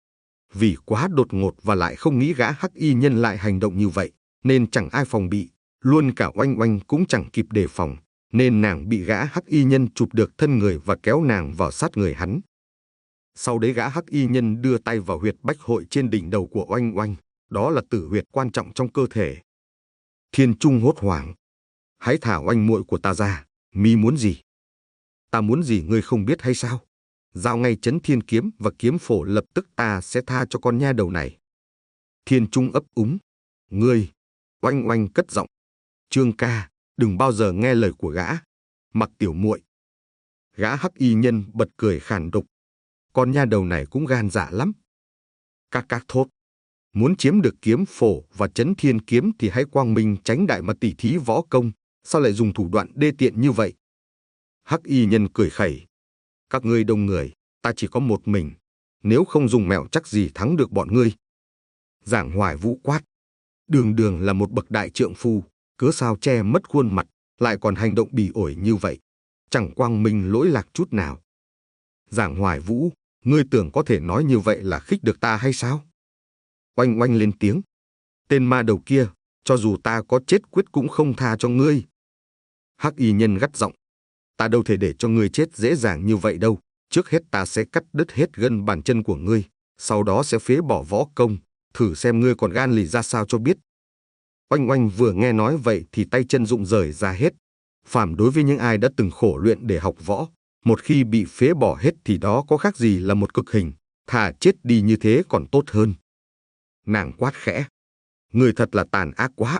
Vì quá đột ngột và lại không nghĩ gã Hắc Y Nhân lại hành động như vậy, nên chẳng ai phòng bị, luôn cả Oanh Oanh cũng chẳng kịp đề phòng, nên nàng bị gã Hắc Y Nhân chụp được thân người và kéo nàng vào sát người hắn. Sau đấy gã Hắc Y Nhân đưa tay vào huyệt bách hội trên đỉnh đầu của Oanh Oanh, đó là tử huyệt quan trọng trong cơ thể. Thiên Trung hốt hoảng. Hãy thả Oanh muội của ta ra, mi muốn gì? Ta muốn gì ngươi không biết hay sao? Giao ngay Chấn Thiên kiếm và kiếm phổ, lập tức ta sẽ tha cho con nha đầu này. Thiên Trung ấp úng. Ngươi! Oanh Oanh cất giọng. Trương ca, đừng bao giờ nghe lời của gã. Mặc tiểu muội. Gã Hắc Y Nhân bật cười khàn đục. Con nha đầu này cũng gan dạ lắm. Các các thốt. Muốn chiếm được kiếm phổ và Chấn Thiên kiếm thì hãy quang minh tránh đại mà tỉ thí võ công, sao lại dùng thủ đoạn đê tiện như vậy? Hắc Y Nhân cười khẩy. Các ngươi đông người, ta chỉ có một mình, nếu không dùng mẹo chắc gì thắng được bọn ngươi. Giảng Hoài Vũ quát. Đường đường là một bậc đại trượng phu, cớ sao che mất khuôn mặt, lại còn hành động bỉ ổi như vậy, chẳng quang minh lỗi lạc chút nào. Giảng Hoài Vũ, ngươi tưởng có thể nói như vậy là khích được ta hay sao? Oanh Oanh lên tiếng. Tên ma đầu kia, cho dù ta có chết quyết cũng không tha cho ngươi. Hắc Y Nhân gắt giọng. Ta đâu thể để cho ngươi chết dễ dàng như vậy đâu. Trước hết ta sẽ cắt đứt hết gân bàn chân của ngươi, sau đó sẽ phế bỏ võ công, thử xem ngươi còn gan lì ra sao cho biết. Oanh Oanh vừa nghe nói vậy thì tay chân rụng rời ra hết. Phàm đối với những ai đã từng khổ luyện để học võ, một khi bị phế bỏ hết thì đó có khác gì là một cực hình, thà chết đi như thế còn tốt hơn. Nàng quát khẽ. Ngươi thật là tàn ác quá.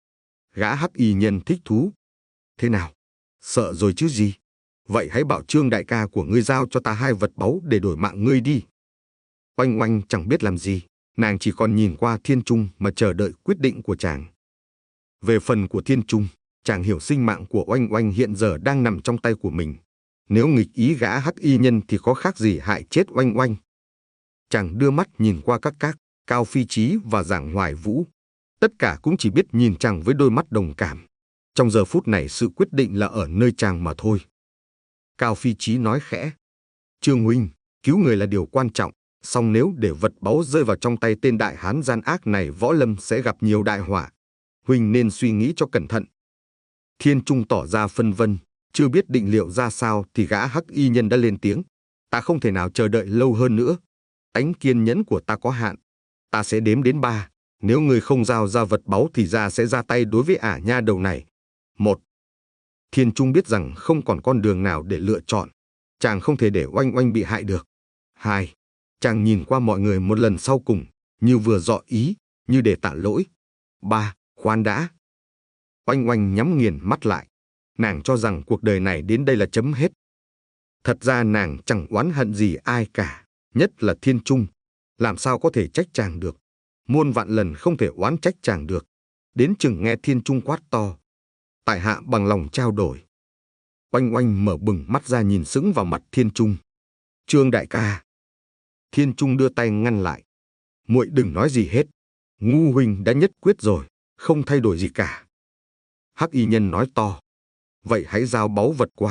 Gã Hắc Y Nhân thích thú. Thế nào? Sợ rồi chứ gì? Vậy hãy bảo Trương đại ca của ngươi giao cho ta hai vật báu để đổi mạng ngươi đi. Oanh Oanh chẳng biết làm gì, nàng chỉ còn nhìn qua Thiên Trung mà chờ đợi quyết định của chàng. Về phần của Thiên Trung, chàng hiểu sinh mạng của Oanh Oanh hiện giờ đang nằm trong tay của mình. Nếu nghịch ý gã Hắc Y Nhân thì có khác gì hại chết Oanh Oanh. Chàng đưa mắt nhìn qua các các, Cao Phi Chí và Giảng Hoài Vũ. Tất cả cũng chỉ biết nhìn chàng với đôi mắt đồng cảm. Trong giờ phút này sự quyết định là ở nơi chàng mà thôi. Cao Phi Chí nói khẽ. Trương huynh, cứu người là điều quan trọng, song nếu để vật báu rơi vào trong tay tên đại hán gian ác này, võ lâm sẽ gặp nhiều đại họa. Huynh nên suy nghĩ cho cẩn thận. Thiên Trung tỏ ra phân vân, chưa biết định liệu ra sao thì gã Hắc Y Nhân đã lên tiếng. Ta không thể nào chờ đợi lâu hơn nữa. Tánh kiên nhẫn của ta có hạn. Ta sẽ đếm đến ba. Nếu người không giao ra vật báu thì ra sẽ ra tay đối với ả nha đầu này. Một. Thiên Trung biết rằng không còn con đường nào để lựa chọn. Chàng không thể để Oanh Oanh bị hại được. Hai. Chàng nhìn qua mọi người một lần sau cùng, như vừa dọ ý, như để tạ lỗi. Ba. Khoan đã. Oanh Oanh nhắm nghiền mắt lại. Nàng cho rằng cuộc đời này đến đây là chấm hết. Thật ra nàng chẳng oán hận gì ai cả, nhất là Thiên Trung. Làm sao có thể trách chàng được? Muôn vạn lần không thể oán trách chàng được. Đến chừng nghe Thiên Trung quát to. Tại hạ bằng lòng trao đổi. Oanh Oanh mở bừng mắt ra nhìn sững vào mặt Thiên Trung. Trương đại ca. Thiên Trung đưa tay ngăn lại. Muội đừng nói gì hết. Ngu huynh đã nhất quyết rồi, không thay đổi gì cả. Hắc Y Nhân nói to. Vậy hãy giao báu vật qua,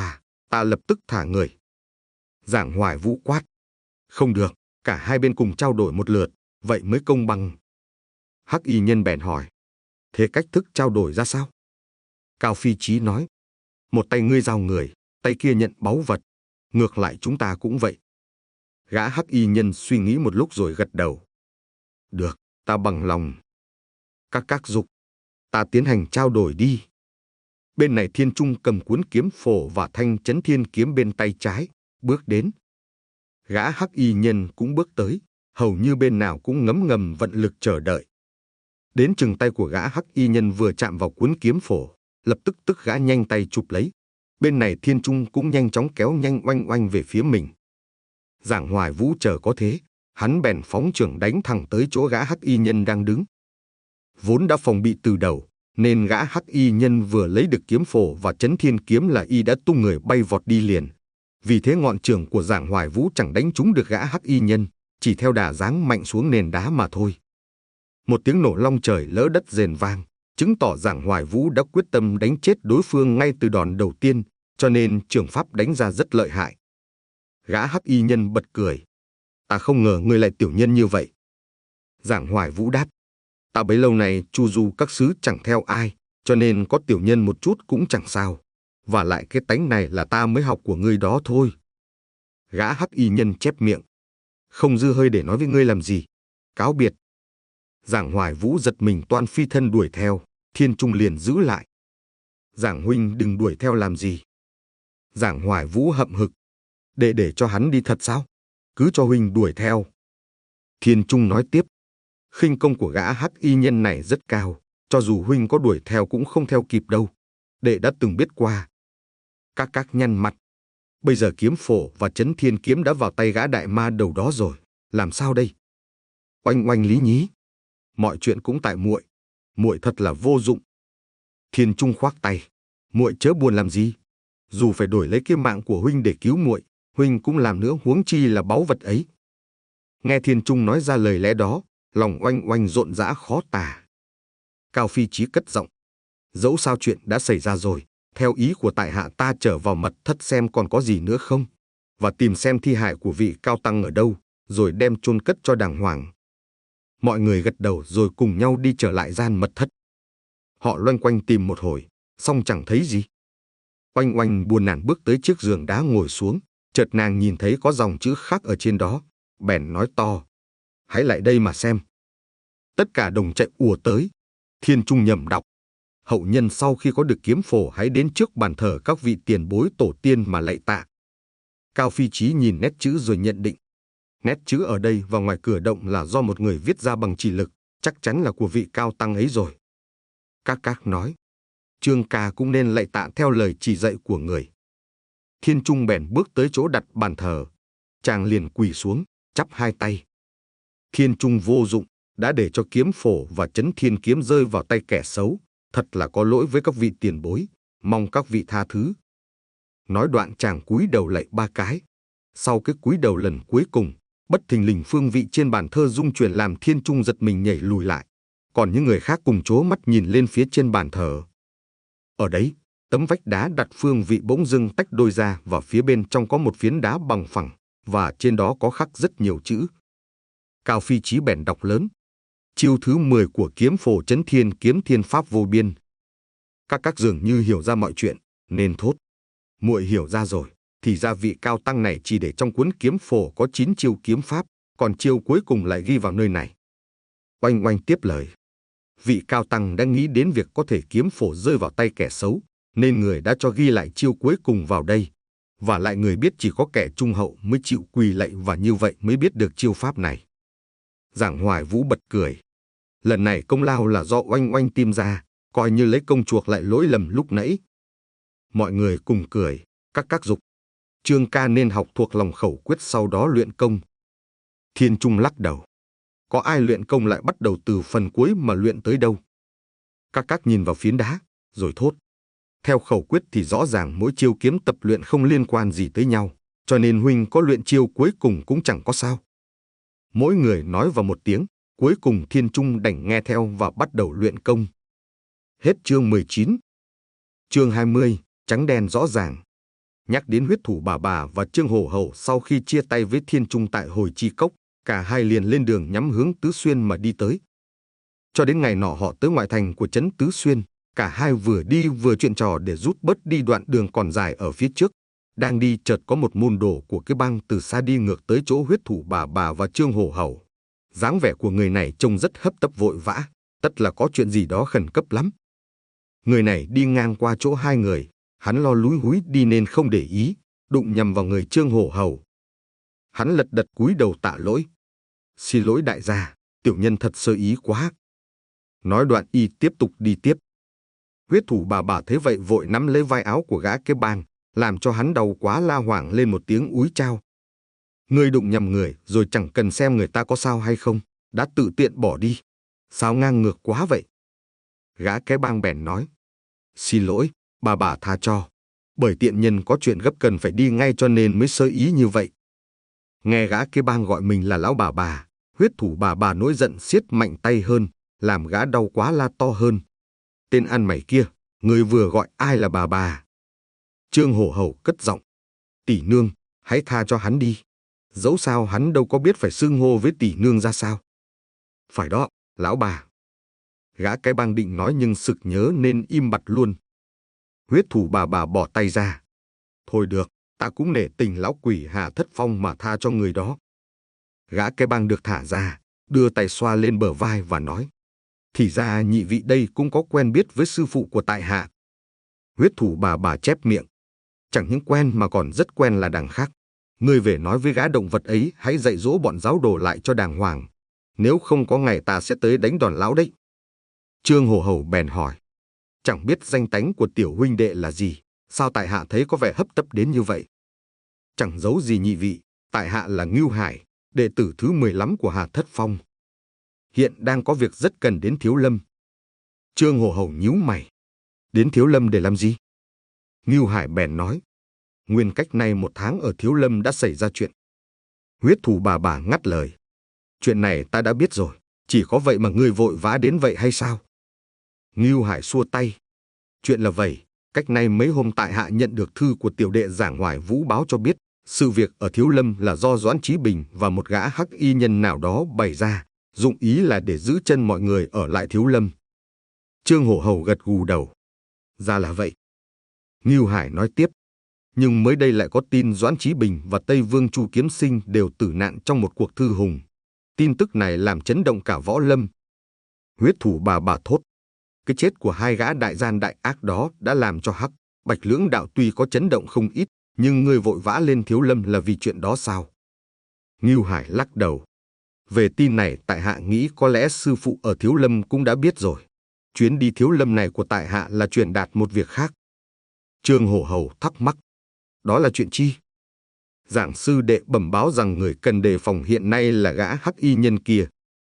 Ta lập tức thả người. Giảng Hoài Vũ quát. Không được, cả hai bên cùng trao đổi một lượt, vậy mới công bằng. Hắc y nhân bèn hỏi. Thế cách thức trao đổi ra sao? Cao Phi Chí nói. Một tay ngươi giao người, tay kia nhận báu vật. Ngược lại chúng ta cũng vậy. Gã hắc y nhân suy nghĩ một lúc rồi gật đầu. Được, ta bằng lòng. Các các dục, ta tiến hành trao đổi đi. Bên này Thiên Trung cầm cuốn kiếm phổ và thanh chấn thiên kiếm bên tay trái, bước đến. Gã hắc y nhân cũng bước tới, hầu như bên nào cũng ngấm ngầm vận lực chờ đợi. Đến chừng tay của gã hắc y nhân vừa chạm vào cuốn kiếm phổ, lập tức tức gã nhanh tay chụp lấy. Bên này Thiên Trung cũng nhanh chóng kéo nhanh oanh oanh về phía mình. Giảng Hoài Vũ chờ có thế, hắn bèn phóng chưởng đánh thẳng tới chỗ gã hắc y nhân đang đứng. Vốn đã phòng bị từ đầu, nên gã hắc y nhân vừa lấy được kiếm phổ và chấn thiên kiếm là y đã tung người bay vọt đi liền. Vì thế ngọn chưởng của Giảng Hoài Vũ chẳng đánh trúng được gã hắc y nhân, chỉ theo đà giáng mạnh xuống nền đá mà thôi. Một tiếng nổ long trời lỡ đất rền vang, chứng tỏ Giảng Hoài Vũ đã quyết tâm đánh chết đối phương ngay từ đòn đầu tiên, cho nên chưởng pháp đánh ra rất lợi hại. Gã hắc y nhân bật cười. Ta không ngờ ngươi lại tiểu nhân như vậy. Giảng Hoài Vũ đáp. Ta bấy lâu này chu du các xứ chẳng theo ai, cho nên có tiểu nhân một chút cũng chẳng sao. Và lại cái tánh này là ta mới học của ngươi đó thôi. Gã hắc y nhân chép miệng. Không dư hơi để nói với ngươi làm gì. Cáo biệt. Giảng Hoài Vũ giật mình toan phi thân đuổi theo, Thiên Trung liền giữ lại. Giảng huynh đừng đuổi theo làm gì. Giảng Hoài Vũ hậm hực. Để để cho hắn đi thật sao? Cứ cho huynh đuổi theo. Thiên Trung nói tiếp. Khinh công của gã hắc y nhân này rất cao, cho dù huynh có đuổi theo cũng không theo kịp đâu. Đệ đã từng biết qua. Các các nhăn mặt. Bây giờ kiếm phổ và chấn thiên kiếm đã vào tay gã đại ma đầu đó rồi. Làm sao đây? Oanh oanh lý nhí. Mọi chuyện cũng tại muội. Muội thật là vô dụng. Thiên Trung khoác tay. Muội chớ buồn làm gì. Dù phải đổi lấy cái mạng của huynh để cứu muội, huynh cũng làm nữa, huống chi là báu vật ấy. Nghe Thiên Trung nói ra lời lẽ đó, lòng oanh oanh rộn rã khó tả. Cao Phi Chí cất giọng. Dẫu sao chuyện đã xảy ra rồi, theo ý của tại hạ ta trở vào mật thất xem còn có gì nữa không, và tìm xem thi hài của vị cao tăng ở đâu, rồi đem chôn cất cho đàng hoàng. Mọi người gật đầu rồi cùng nhau đi trở lại gian mật thất. Họ loanh quanh tìm một hồi, xong chẳng thấy gì. Oanh oanh buồn nản bước tới chiếc giường đá ngồi xuống, chợt nàng nhìn thấy có dòng chữ khắc ở trên đó, bèn nói to. Hãy lại đây mà xem. Tất cả đồng chạy ùa tới. Thiên Trung nhẩm đọc. Hậu nhân sau khi có được kiếm phổ hãy đến trước bàn thờ các vị tiền bối tổ tiên mà lạy tạ. Cao Phi Chí nhìn nét chữ rồi nhận định. Nét chữ ở đây và ngoài cửa động là do một người viết ra bằng chỉ lực, chắc chắn là của vị cao tăng ấy rồi. Các các nói. Trương ca cũng nên lạy tạ theo lời chỉ dạy của người. Thiên Trung bèn bước tới chỗ đặt bàn thờ. Chàng liền quỳ xuống, chắp hai tay. Thiên Trung vô dụng, đã để cho kiếm phổ và chấn thiên kiếm rơi vào tay kẻ xấu. Thật là có lỗi với các vị tiền bối, mong các vị tha thứ. Nói đoạn chàng cúi đầu lạy ba cái. Sau cái cúi đầu lần cuối cùng, bất thình lình phương vị trên bàn thơ rung chuyển làm Thiên Trung giật mình nhảy lùi lại. Còn những người khác cùng trố mắt nhìn lên phía trên bàn thờ. Ở đấy, tấm vách đá đặt phương vị bỗng dưng tách đôi ra và phía bên trong có một phiến đá bằng phẳng, và trên đó có khắc rất nhiều chữ. Cao Phi Chí bèn đọc lớn. Chiêu thứ mười của kiếm phổ chấn thiên kiếm thiên pháp vô biên. Các các dường như hiểu ra mọi chuyện, nên thốt. Muội hiểu ra rồi, thì ra vị cao tăng này chỉ để trong cuốn kiếm phổ có chín chiêu kiếm pháp, còn chiêu cuối cùng lại ghi vào nơi này. Oanh oanh tiếp lời. Vị cao tăng đã nghĩ đến việc có thể kiếm phổ rơi vào tay kẻ xấu, nên người đã cho ghi lại chiêu cuối cùng vào đây. Và lại người biết chỉ có kẻ trung hậu mới chịu quỳ lạy và như vậy mới biết được chiêu pháp này. Giảng Hoài Vũ bật cười. Lần này công lao là do oanh oanh tìm ra, coi như lấy công chuộc lại lỗi lầm lúc nãy. Mọi người cùng cười, các các dục. Trương ca nên học thuộc lòng khẩu quyết sau đó luyện công. Thiên Trung lắc đầu. Có ai luyện công lại bắt đầu từ phần cuối mà luyện tới đâu? Các các nhìn vào phiến đá, rồi thốt. Theo khẩu quyết thì rõ ràng mỗi chiêu kiếm tập luyện không liên quan gì tới nhau, cho nên huynh có luyện chiêu cuối cùng cũng chẳng có sao. Mỗi người nói vào một tiếng, cuối cùng Thiên Trung đành nghe theo và bắt đầu luyện công. Hết chương mười chín. Chương hai mươi, trắng đen rõ ràng. Nhắc đến huyết thủ bà bà và Trương Hổ Hầu sau khi chia tay với Thiên Trung tại Hồi Chi Cốc, cả hai liền lên đường nhắm hướng Tứ Xuyên mà đi tới. Cho đến ngày nọ họ tới ngoại thành của trấn Tứ Xuyên, cả hai vừa đi vừa chuyện trò để rút bớt đi đoạn đường còn dài ở phía trước. Đang đi chợt có một môn đồ của cái bang từ xa đi ngược tới chỗ huyết thủ bà bà và Trương Hổ Hầu. Dáng vẻ của người này trông rất hấp tấp vội vã, tất là có chuyện gì đó khẩn cấp lắm. Người này đi ngang qua chỗ hai người, hắn lo lúi húi đi nên không để ý, đụng nhầm vào người Trương Hổ Hầu. Hắn lật đật cúi đầu tạ lỗi. Xin lỗi đại gia, tiểu nhân thật sơ ý quá. Nói đoạn y tiếp tục đi tiếp. Huyết thủ bà bà thấy vậy vội nắm lấy vai áo của gã kế bang, làm cho hắn đau quá la hoảng lên một tiếng úi chao. Ngươi đụng nhầm người rồi chẳng cần xem người ta có sao hay không, đã tự tiện bỏ đi. Sao ngang ngược quá vậy? Gã kế bang bèn nói. Xin lỗi, bà bà tha cho. Bởi tiện nhân có chuyện gấp cần phải đi ngay cho nên mới sơ ý như vậy. Nghe gã kế bang gọi mình là lão bà bà, huyết thủ bà bà nổi giận siết mạnh tay hơn, làm gã đau quá la to hơn. Tên ăn mày kia, người vừa gọi ai là bà bà? Trương Hổ Hầu cất giọng. Tỷ nương, hãy tha cho hắn đi. Dẫu sao hắn đâu có biết phải xưng hô với tỷ nương ra sao. Phải đó, lão bà. Gã cái bang định nói nhưng sực nhớ nên im bặt luôn. Huyết thủ bà bà bỏ tay ra. Thôi được, ta cũng nể tình lão quỷ Hà Thất Phong mà tha cho người đó. Gã cái bang được thả ra, đưa tay xoa lên bờ vai và nói. Thì ra nhị vị đây cũng có quen biết với sư phụ của tại hạ. Huyết thủ bà bà chép miệng. Chẳng những quen mà còn rất quen là đằng khác. Ngươi về nói với gã động vật ấy hãy dạy dỗ bọn giáo đồ lại cho đàng hoàng. Nếu không có ngày ta sẽ tới đánh đòn lão đấy. Trương Hổ Hầu bèn hỏi. Chẳng biết danh tánh của tiểu huynh đệ là gì, sao tại hạ thấy có vẻ hấp tấp đến như vậy? Chẳng giấu gì nhị vị, tại hạ là Ngưu Hải, đệ tử thứ mười lăm của Hà Thất Phong. Hiện đang có việc rất cần đến Thiếu Lâm. Trương Hổ Hầu nhíu mày. Đến Thiếu Lâm để làm gì? Ngưu Hải bèn nói. Nguyên cách nay một tháng ở Thiếu Lâm đã xảy ra chuyện. Huyết thủ bà bà ngắt lời. Chuyện này ta đã biết rồi, chỉ có vậy mà ngươi vội vã đến vậy hay sao? Ngưu Hải xua tay. Chuyện là vậy, cách nay mấy hôm tại hạ nhận được thư của tiểu đệ Giảng Hoài Vũ báo cho biết, sự việc ở Thiếu Lâm là do Doãn Chí Bình và một gã hắc y nhân nào đó bày ra, dụng ý là để giữ chân mọi người ở lại Thiếu Lâm. Trương Hổ Hầu gật gù đầu. Ra là vậy. Ngưu Hải nói tiếp. Nhưng mới đây lại có tin Doãn Chí Bình và Tây Vương Chu Kiếm Sinh đều tử nạn trong một cuộc thư hùng. Tin tức này làm chấn động cả võ lâm. Huyết thủ bà bà thốt. Cái chết của hai gã đại gian đại ác đó đã làm cho Hắc, Bạch lưỡng đạo tuy có chấn động không ít, nhưng ngươi vội vã lên Thiếu Lâm là vì chuyện đó sao? Ngưu Hải lắc đầu. Về tin này tại hạ nghĩ có lẽ sư phụ ở Thiếu Lâm cũng đã biết rồi. Chuyến đi Thiếu Lâm này của tại hạ là truyền đạt một việc khác. Trương Hổ Hầu thắc mắc. Đó là chuyện chi? Giảng sư đệ bẩm báo rằng người cần đề phòng hiện nay là gã hắc y nhân kia.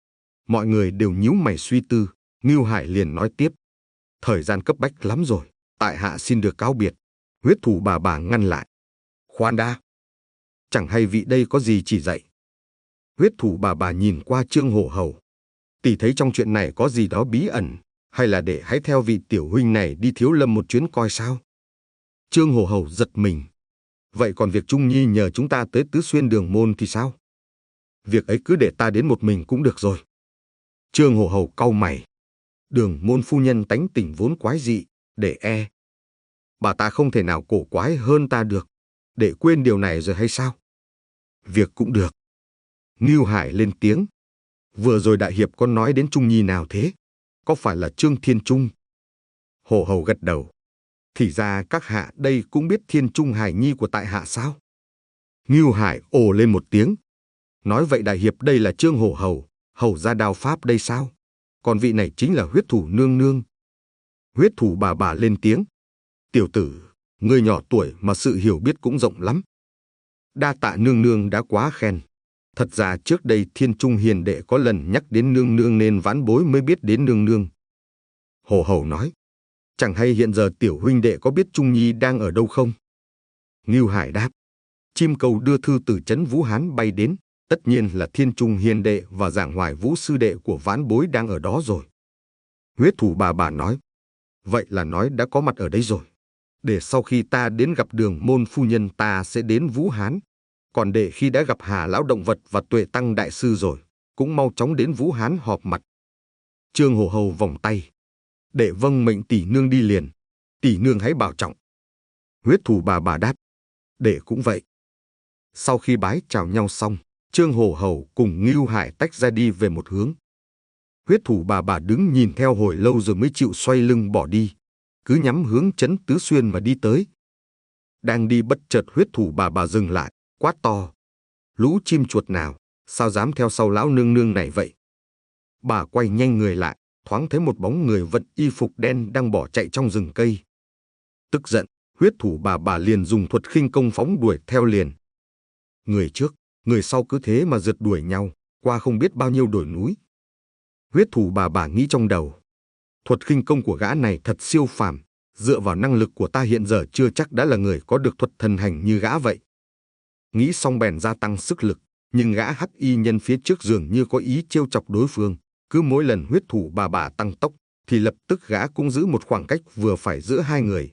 Mọi người đều nhíu mày suy tư. Ngưu Hải liền nói tiếp. Thời gian cấp bách lắm rồi, tại hạ xin được cáo biệt. Huyết thủ bà bà ngăn lại. Khoan đã. Chẳng hay vị đây có gì chỉ dạy. Huyết thủ bà bà nhìn qua Trương Hổ Hầu. Tỷ thấy trong chuyện này có gì đó bí ẩn, hay là để hãy theo vị tiểu huynh này đi Thiếu Lâm một chuyến coi sao? Trương Hổ Hầu giật mình. Vậy còn việc Trung Nhi nhờ chúng ta tới Tứ Xuyên Đường Môn thì sao? Việc ấy cứ để ta đến một mình cũng được rồi. Trương Hổ Hầu cau mày. Đường Môn phu nhân tánh tình vốn quái dị, để e. Bà ta không thể nào cổ quái hơn ta được. Để quên điều này rồi hay sao? Việc cũng được. Ngưu Hải lên tiếng. Vừa rồi đại hiệp có nói đến Trung Nhi nào thế? Có phải là Trương Thiên Trung? Hổ Hầu gật đầu. Thì ra các hạ đây cũng biết Thiên Trung Hải nhi của tại hạ sao? Ngưu Hải ồ lên một tiếng. Nói vậy đại hiệp đây là Trương Hổ Hầu, hầu gia đao pháp đây sao? Còn vị này chính là huyết thủ nương nương. Huyết thủ bà bà lên tiếng. Tiểu tử, ngươi nhỏ tuổi mà sự hiểu biết cũng rộng lắm. Đa tạ nương nương đã quá khen. Thật ra trước đây Thiên Trung hiền đệ có lần nhắc đến nương nương nên vãn bối mới biết đến nương nương. Hổ Hầu nói. Chẳng hay hiện giờ tiểu huynh đệ có biết Trung Nhi đang ở đâu không? Ngưu Hải đáp. Chim cầu đưa thư từ trấn Vũ Hán bay đến. Tất nhiên là Thiên Trung hiền đệ và Giảng Hoài Vũ sư đệ của vãn bối đang ở đó rồi. Huyết thủ bà bà nói. Vậy là nói đã có mặt ở đây rồi. Để sau khi ta đến gặp Đường Môn phu nhân ta sẽ đến Vũ Hán. Còn để khi đã gặp Hà lão động vật và Tuệ tăng đại sư rồi, cũng mau chóng đến Vũ Hán họp mặt. Trương Hổ Hầu vòng tay. Đệ vâng mệnh tỷ nương đi liền. Tỷ nương hãy bảo trọng. Huyết Thủ bà bà đáp. Đệ cũng vậy. Sau khi bái chào nhau xong, Trương Hổ Hầu cùng Ngưu Hải tách ra đi về một hướng. Huyết Thủ bà bà đứng nhìn theo hồi lâu rồi mới chịu xoay lưng bỏ đi, cứ nhắm hướng Trấn Tứ Xuyên mà đi tới. Đang đi bất chợt Huyết Thủ bà bà dừng lại, quát to. Lũ chim chuột nào, sao dám theo sau lão nương nương này vậy? Bà quay nhanh người lại, thoáng thấy một bóng người vận y phục đen đang bỏ chạy trong rừng cây. Tức giận, Huyết Thủ bà bà liền dùng thuật khinh công phóng đuổi theo liền. Người trước, người sau cứ thế mà rượt đuổi nhau, qua không biết bao nhiêu đồi núi. Huyết Thủ bà bà nghĩ trong đầu. Thuật khinh công của gã này thật siêu phàm, dựa vào năng lực của ta hiện giờ chưa chắc đã là người có được thuật thần hành như gã vậy. Nghĩ xong bèn gia tăng sức lực, nhưng gã hắc y nhân phía trước dường như có ý trêu chọc đối phương. Cứ mỗi lần Huyết Thủ bà bà tăng tốc, thì lập tức gã cũng giữ một khoảng cách vừa phải giữa hai người.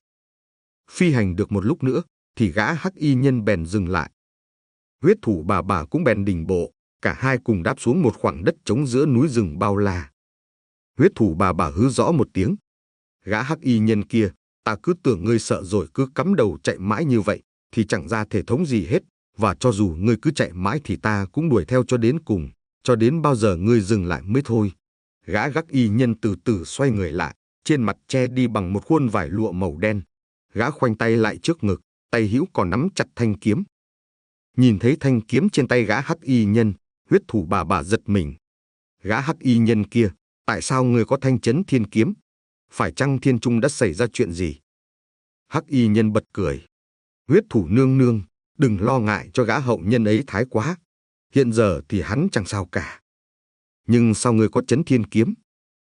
Phi hành được một lúc nữa, thì gã hắc y nhân bèn dừng lại. Huyết Thủ bà bà cũng bèn đình bộ, cả hai cùng đáp xuống một khoảng đất trống giữa núi rừng bao la. Huyết Thủ bà bà hứ rõ một tiếng. Gã hắc y nhân kia, ta cứ tưởng ngươi sợ rồi cứ cắm đầu chạy mãi như vậy, thì chẳng ra thể thống gì hết, và cho dù ngươi cứ chạy mãi thì ta cũng đuổi theo cho đến cùng, cho đến bao giờ ngươi dừng lại mới thôi. Gã hắc y nhân từ từ xoay người lại, trên mặt che đi bằng một khuôn vải lụa màu đen. Gã khoanh tay lại trước ngực, tay hữu còn nắm chặt thanh kiếm. Nhìn thấy thanh kiếm trên tay gã hắc y nhân, Huyết Thủ bà bà giật mình. Gã hắc y nhân kia, tại sao ngươi có thanh chấn thiên kiếm? Phải chăng thiên trung đã xảy ra chuyện gì? Hắc y nhân bật cười. Huyết Thủ nương nương, đừng lo ngại cho gã hậu nhân ấy thái quá. Hiện giờ thì hắn chẳng sao cả. Nhưng sao ngươi có chấn thiên kiếm?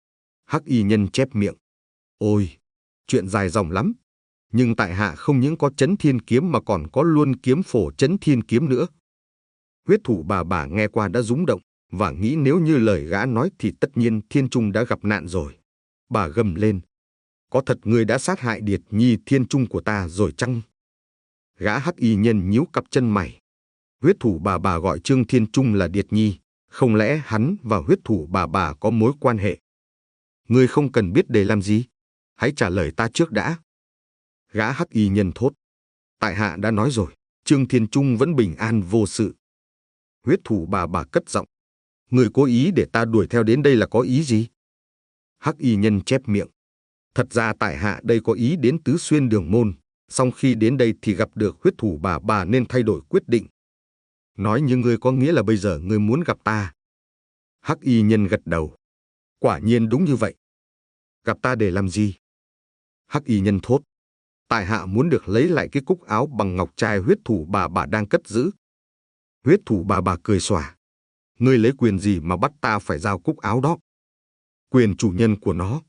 Hắc y nhân chép miệng. Ôi, chuyện dài dòng lắm. Nhưng tại hạ không những có chấn thiên kiếm mà còn có luôn kiếm phổ chấn thiên kiếm nữa. Huyết Thủ bà bà nghe qua đã rúng động, và nghĩ nếu như lời gã nói thì tất nhiên thiên trung đã gặp nạn rồi. Bà gầm lên. Có thật ngươi đã sát hại Điệt Nhi thiên trung của ta rồi chăng? Gã hắc y nhân nhíu cặp chân mày. Huyết Thủ bà bà gọi Trương Thiên Trung là Điệt Nhi, không lẽ hắn và Huyết Thủ bà bà có mối quan hệ? Ngươi không cần biết để làm gì, hãy trả lời ta trước đã. Gã hắc y nhân thốt. Tại hạ đã nói rồi, Trương Thiên Trung vẫn bình an vô sự. Huyết Thủ bà bà cất giọng. Ngươi cố ý để ta đuổi theo đến đây là có ý gì? Hắc y nhân chép miệng. Thật ra tại hạ đây có ý đến Tứ Xuyên Đường Môn, song khi đến đây thì gặp được Huyết Thủ bà bà nên thay đổi quyết định. Nói như ngươi có nghĩa là bây giờ ngươi muốn gặp ta. Hắc y nhân gật đầu. Quả nhiên đúng như vậy. Gặp ta để làm gì? Hắc y nhân thốt. Tại hạ muốn được lấy lại cái cúc áo bằng ngọc trai Huyết Thủ bà bà đang cất giữ. Huyết Thủ bà bà cười xòa. Ngươi lấy quyền gì mà bắt ta phải giao cúc áo đó? Quyền chủ nhân của nó.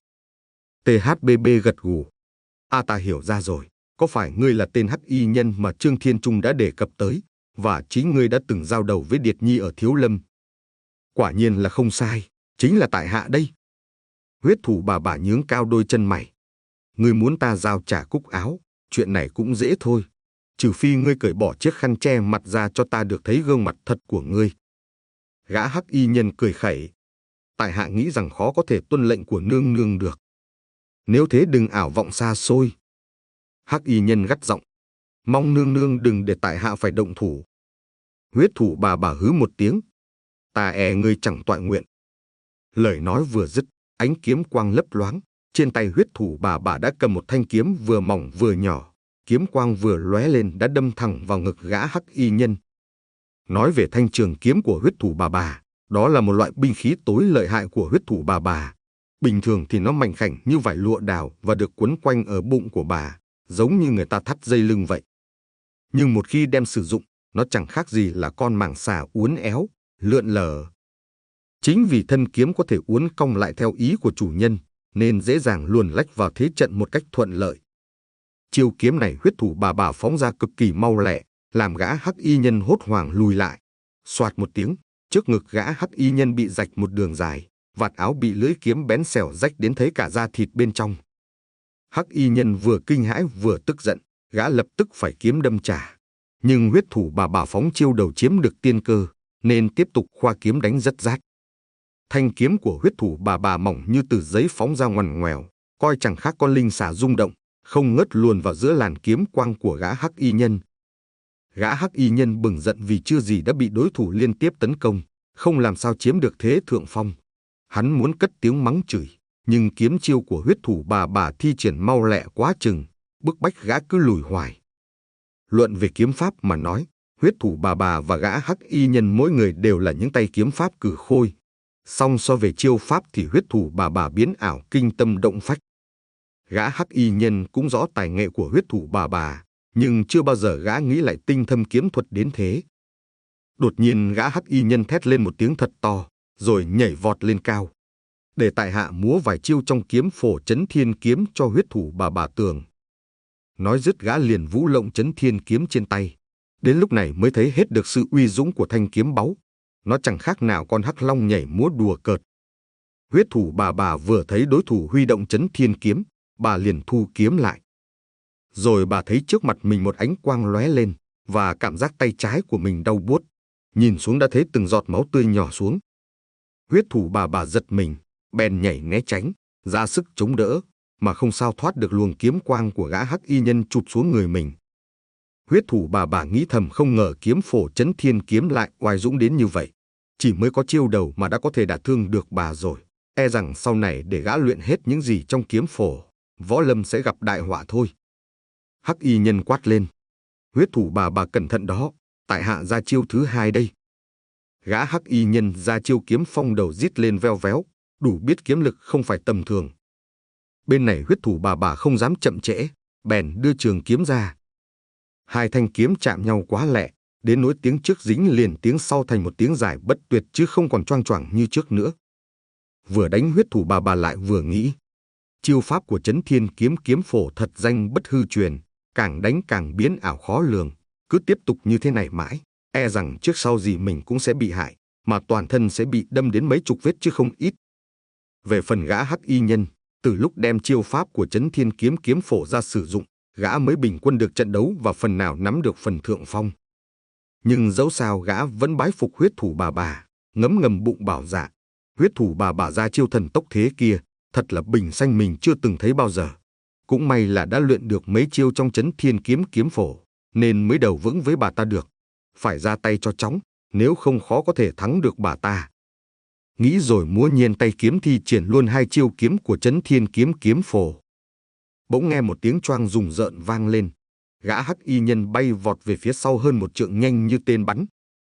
tê hát bê bê gật gù. À ta hiểu ra rồi, có phải ngươi là tên hắc y nhân mà Trương Thiên Trung đã đề cập tới, và chính ngươi đã từng giao đầu với Điệt Nhi ở Thiếu Lâm? Quả nhiên là không sai, chính là tại hạ đây. Huyết Thủ bà bà nhướng cao đôi chân mày. Ngươi muốn ta giao trả cúc áo, chuyện này cũng dễ thôi. Trừ phi ngươi cởi bỏ chiếc khăn che mặt ra cho ta được thấy gương mặt thật của ngươi. Gã hắc y nhân cười khẩy. Tại hạ nghĩ rằng khó có thể tuân lệnh của nương nương được. Nếu thế đừng ảo vọng xa xôi. Hắc y nhân gắt giọng. Mong nương nương đừng để tại hạ phải động thủ. Huyết Thủ bà bà hứ một tiếng. Ta e ngươi chẳng toại nguyện. Lời nói vừa dứt, ánh kiếm quang lấp loáng. Trên tay Huyết Thủ bà bà đã cầm một thanh kiếm vừa mỏng vừa nhỏ. Kiếm quang vừa lóe lên đã đâm thẳng vào ngực gã hắc y nhân. Nói về thanh trường kiếm của Huyết Thủ bà bà, đó là một loại binh khí tối lợi hại của Huyết Thủ bà bà. Bình thường thì nó mảnh khảnh như vải lụa đào và được quấn quanh ở bụng của bà, giống như người ta thắt dây lưng vậy. Nhưng một khi đem sử dụng, nó chẳng khác gì là con màng xà uốn éo, lượn lờ. Chính vì thân kiếm có thể uốn cong lại theo ý của chủ nhân, nên dễ dàng luồn lách vào thế trận một cách thuận lợi. Chiêu kiếm này Huyết Thủ bà bà phóng ra cực kỳ mau lẹ, làm gã hắc y nhân hốt hoảng lùi lại. Soạt một tiếng, trước ngực gã hắc y nhân bị rạch một đường dài, vạt áo bị lưỡi kiếm bén xẻo rách đến thấy cả da thịt bên trong. Hắc y nhân vừa kinh hãi vừa tức giận, gã lập tức phải kiếm đâm trả. Nhưng huyết thủ bà bà phóng chiêu đầu chiếm được tiên cơ, nên tiếp tục khoa kiếm đánh rất rát. Thanh kiếm của huyết thủ bà bà mỏng như từ giấy phóng ra ngoằn ngoèo, coi chẳng khác con linh xà rung động, không ngớt luồn vào giữa làn kiếm quang của gã hắc y nhân. Gã hắc y nhân bừng giận vì chưa gì đã bị đối thủ liên tiếp tấn công, không làm sao chiếm được thế thượng phong. Hắn muốn cất tiếng mắng chửi, nhưng kiếm chiêu của huyết thủ bà bà thi triển mau lẹ quá chừng, bức bách gã cứ lùi hoài. Luận về kiếm pháp mà nói, huyết thủ bà bà và gã hắc y nhân mỗi người đều là những tay kiếm pháp cử khôi. Song so về chiêu pháp thì huyết thủ bà bà biến ảo kinh tâm động phách. Gã hắc y nhân cũng rõ tài nghệ của huyết thủ bà bà, nhưng chưa bao giờ gã nghĩ lại tinh thâm kiếm thuật đến thế. Đột nhiên gã hắc y nhân thét lên một tiếng thật to, rồi nhảy vọt lên cao, để tại hạ múa vài chiêu trong kiếm phổ Chấn Thiên kiếm cho huyết thủ bà bà tường. Nói dứt gã liền vũ lộng Chấn Thiên kiếm trên tay. Đến lúc này mới thấy hết được sự uy dũng của thanh kiếm báu. Nó chẳng khác nào con hắc long nhảy múa đùa cợt. Huyết thủ bà bà vừa thấy đối thủ huy động Chấn Thiên kiếm, bà liền thu kiếm lại. Rồi bà thấy trước mặt mình một ánh quang lóe lên, và cảm giác tay trái của mình đau buốt. Nhìn xuống đã thấy từng giọt máu tươi nhỏ xuống. Huyết thủ bà bà giật mình, bèn nhảy né tránh, ra sức chống đỡ, mà không sao thoát được luồng kiếm quang của gã hắc y nhân chụp xuống người mình. Huyết thủ bà bà nghĩ thầm không ngờ kiếm phổ Chấn Thiên kiếm lại oai dũng đến như vậy. Chỉ mới có chiêu đầu mà đã có thể đả thương được bà rồi. E rằng sau này để gã luyện hết những gì trong kiếm phổ, võ lâm sẽ gặp đại họa thôi. Hắc y nhân quát lên. Huyết thủ bà bà cẩn thận đó, tại hạ ra chiêu thứ hai đây. Gã hắc y nhân ra chiêu kiếm phong đầu rít lên veo véo, đủ biết kiếm lực không phải tầm thường. Bên này huyết thủ bà bà không dám chậm trễ, bèn đưa trường kiếm ra. Hai thanh kiếm chạm nhau quá lẹ, đến nỗi tiếng trước dính liền tiếng sau thành một tiếng dài bất tuyệt chứ không còn choang choảng như trước nữa. Vừa đánh huyết thủ bà bà lại vừa nghĩ, chiêu pháp của Chấn Thiên kiếm kiếm phổ thật danh bất hư truyền, càng đánh càng biến ảo khó lường, cứ tiếp tục như thế này mãi, e rằng trước sau gì mình cũng sẽ bị hại, mà toàn thân sẽ bị đâm đến mấy chục vết chứ không ít. Về phần gã hắc y nhân, từ lúc đem chiêu pháp của Chấn Thiên kiếm kiếm phổ ra sử dụng, gã mới bình quân được trận đấu và phần nào nắm được phần thượng phong. Nhưng dẫu sao gã vẫn bái phục huyết thủ bà bà, ngấm ngầm bụng bảo dạ, huyết thủ bà bà ra chiêu thần tốc thế kia, thật là bình sanh mình chưa từng thấy bao giờ. Cũng may là đã luyện được mấy chiêu trong Chấn Thiên kiếm kiếm phổ, nên mới đầu vững với bà ta được. Phải ra tay cho chóng, nếu không khó có thể thắng được bà ta. Nghĩ rồi múa nhiên tay kiếm thi triển luôn hai chiêu kiếm của Chấn Thiên kiếm kiếm phổ. Bỗng nghe một tiếng choang rùng rợn vang lên. Gã hắc y nhân bay vọt về phía sau hơn một trượng nhanh như tên bắn.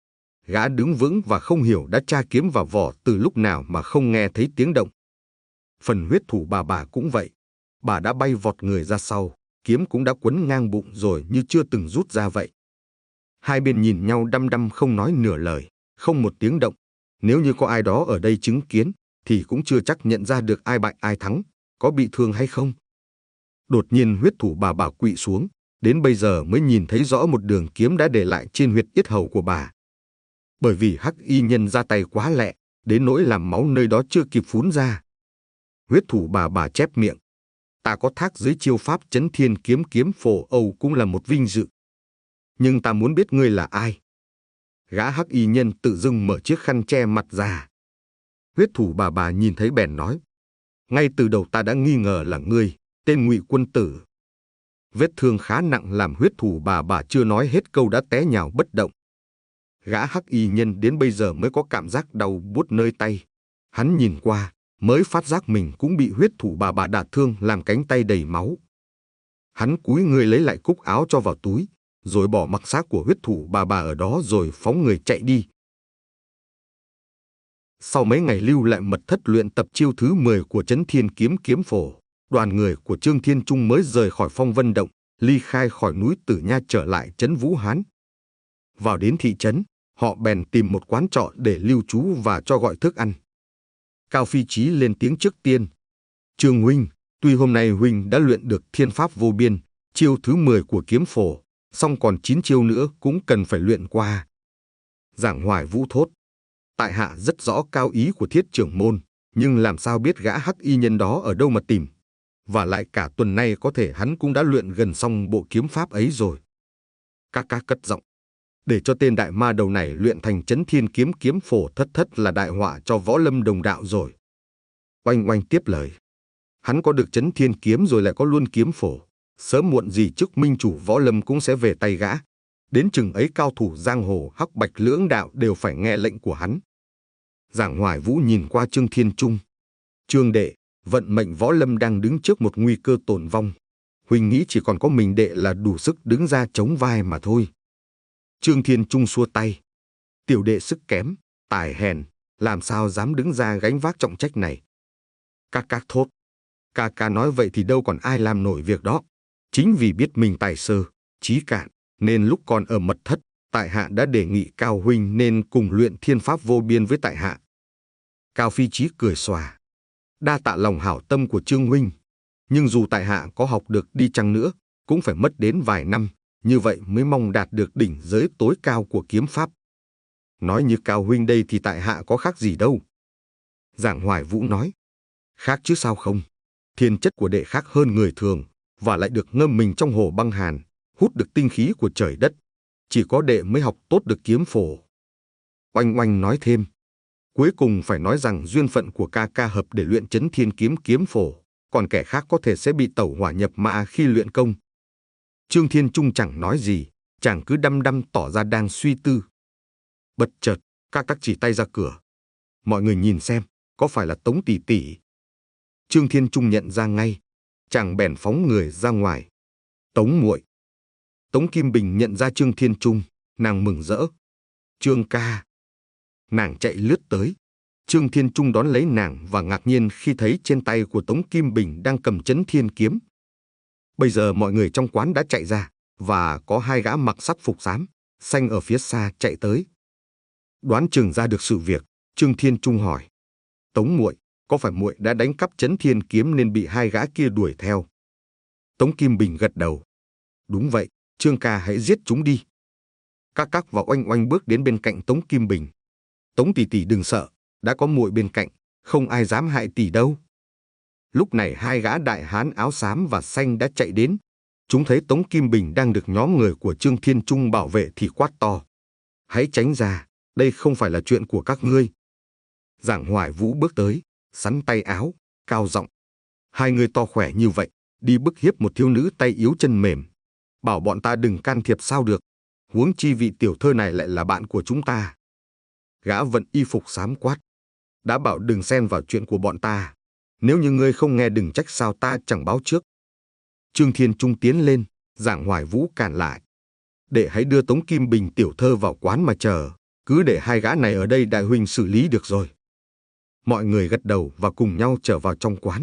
Gã đứng vững và không hiểu đã tra kiếm vào vỏ từ lúc nào mà không nghe thấy tiếng động. Phần huyết thủ bà bà cũng vậy. Bà đã bay vọt người ra sau, kiếm cũng đã quấn ngang bụng rồi như chưa từng rút ra vậy. Hai bên nhìn nhau đăm đăm không nói nửa lời, không một tiếng động. Nếu như có ai đó ở đây chứng kiến, thì cũng chưa chắc nhận ra được ai bại ai thắng, có bị thương hay không. Đột nhiên huyết thủ bà bà quỵ xuống, đến bây giờ mới nhìn thấy rõ một đường kiếm đã để lại trên huyệt yết hầu của bà. Bởi vì hắc y nhân ra tay quá lẹ, đến nỗi làm máu nơi đó chưa kịp phún ra. Huyết thủ bà bà chép miệng. Ta có thác dưới chiêu pháp Chấn Thiên kiếm kiếm phổ Âu cũng là một vinh dự. Nhưng ta muốn biết ngươi là ai. Gã hắc y nhân tự dưng mở chiếc khăn che mặt ra. Huyết thủ bà bà nhìn thấy bèn nói. Ngay từ đầu ta đã nghi ngờ là ngươi, tên Ngụy Quân Tử. Vết thương khá nặng làm huyết thủ bà bà chưa nói hết câu đã té nhào bất động. Gã hắc y nhân đến bây giờ mới có cảm giác đau buốt nơi tay. Hắn nhìn qua, mới phát giác mình cũng bị huyết thủ bà bà đả thương làm cánh tay đầy máu. Hắn cúi người lấy lại cúc áo cho vào túi, rồi bỏ mặc xác của huyết thủ bà bà ở đó rồi phóng người chạy đi. Sau mấy ngày lưu lại mật thất luyện tập chiêu thứ mười của Chấn Thiên kiếm kiếm phổ, đoàn người của Trương Thiên Trung mới rời khỏi Phong Vân Động, ly khai khỏi núi Tử Nha trở lại trấn Vũ Hán. Vào đến thị trấn, họ bèn tìm một quán trọ để lưu trú và cho gọi thức ăn. Cao Phi Chí lên tiếng trước tiên. Trương huynh, tuy hôm nay huynh đã luyện được thiên pháp vô biên, chiêu thứ mười của kiếm phổ, song còn chín chiêu nữa cũng cần phải luyện qua. Giảng Hoài Vũ thốt. Tại hạ rất rõ cao ý của Thiết trưởng môn, nhưng làm sao biết gã hắc y nhân đó ở đâu mà tìm. Và lại cả tuần nay có thể hắn cũng đã luyện gần xong bộ kiếm pháp ấy rồi. Các các cất giọng. Để cho tên đại ma đầu này luyện thành Chấn Thiên Kiếm kiếm phổ thất thất là đại họa cho võ lâm đồng đạo rồi. Oanh Oanh tiếp lời. Hắn có được Chấn Thiên Kiếm rồi lại có luôn kiếm phổ. Sớm muộn gì chức minh chủ võ lâm cũng sẽ về tay gã. Đến chừng ấy cao thủ giang hồ hắc bạch lưỡng đạo đều phải nghe lệnh của hắn. Giảng Hoài Vũ nhìn qua Trương Thiên Trung. Trương đệ, vận mệnh võ lâm đang đứng trước một nguy cơ tổn vong. Huynh nghĩ chỉ còn có mình đệ là đủ sức đứng ra chống vai mà thôi. Trương Thiên Trung xua tay. Tiểu đệ sức kém, tài hèn, làm sao dám đứng ra gánh vác trọng trách này. Các các thốt. Ca ca nói vậy thì đâu còn ai làm nổi việc đó. Chính vì biết mình tài sơ, trí cạn, nên lúc còn ở mật thất, tại hạ đã đề nghị Cao huynh nên cùng luyện thiên pháp vô biên với tại hạ. Cao Phi Chí cười xòa. Đa tạ lòng hảo tâm của Trương huynh, nhưng dù tại hạ có học được đi chăng nữa, cũng phải mất đến vài năm, như vậy mới mong đạt được đỉnh giới tối cao của kiếm pháp. Nói như Cao huynh đây thì tại hạ có khác gì đâu. Giảng Hoài Vũ nói. Khác chứ sao không? Thiên chất của đệ khác hơn người thường, và lại được ngâm mình trong hồ băng hàn, hút được tinh khí của trời đất. Chỉ có đệ mới học tốt được kiếm phổ. Oanh Oanh nói thêm. Cuối cùng phải nói rằng duyên phận của ca ca hợp để luyện Chấn Thiên Kiếm kiếm phổ, còn kẻ khác có thể sẽ bị tẩu hỏa nhập ma khi luyện công. Trương Thiên Trung chẳng nói gì, chàng cứ đăm đăm tỏ ra đang suy tư. Bất chợt, ca các chỉ tay ra cửa. Mọi người nhìn xem, có phải là Tống tỷ tỷ? Trương Thiên Trung nhận ra ngay, chàng bèn phóng người ra ngoài. Tống muội. Tống Kim Bình nhận ra Trương Thiên Trung, nàng mừng rỡ. Trương ca. Nàng chạy lướt tới. Trương Thiên Trung đón lấy nàng và ngạc nhiên khi thấy trên tay của Tống Kim Bình đang cầm Chấn Thiên Kiếm. Bây giờ mọi người trong quán đã chạy ra, và có hai gã mặc sắc phục xám, xanh ở phía xa chạy tới. Đoán chừng ra được sự việc, Trương Thiên Trung hỏi. Tống muội, có phải muội đã đánh cắp Chấn Thiên Kiếm nên bị hai gã kia đuổi theo? Tống Kim Bình gật đầu. Đúng vậy, Trương ca hãy giết chúng đi. Các các và Oanh Oanh bước đến bên cạnh Tống Kim Bình. Tống tỷ tỷ đừng sợ, đã có muội bên cạnh, không ai dám hại tỷ đâu. Lúc này hai gã đại hán áo xám và xanh đã chạy đến. Chúng thấy Tống Kim Bình đang được nhóm người của Trương Thiên Trung bảo vệ thì quát to. Hãy tránh ra, đây không phải là chuyện của các ngươi. Giảng Hoài Vũ bước tới, sắn tay áo, cao giọng. Hai người to khỏe như vậy, đi bức hiếp một thiếu nữ tay yếu chân mềm. Bảo bọn ta đừng can thiệp sao được. Huống chi vị tiểu thơ này lại là bạn của chúng ta. Gã vận y phục xám quát. Đã bảo đừng xen vào chuyện của bọn ta. Nếu như ngươi không nghe đừng trách sao ta chẳng báo trước. Trương Thiên Trung tiến lên, Giảng Hoài Vũ cản lại. Để hãy đưa Tống Kim Bình tiểu thơ vào quán mà chờ. Cứ để hai gã này ở đây đại huynh xử lý được rồi. Mọi người gật đầu và cùng nhau trở vào trong quán.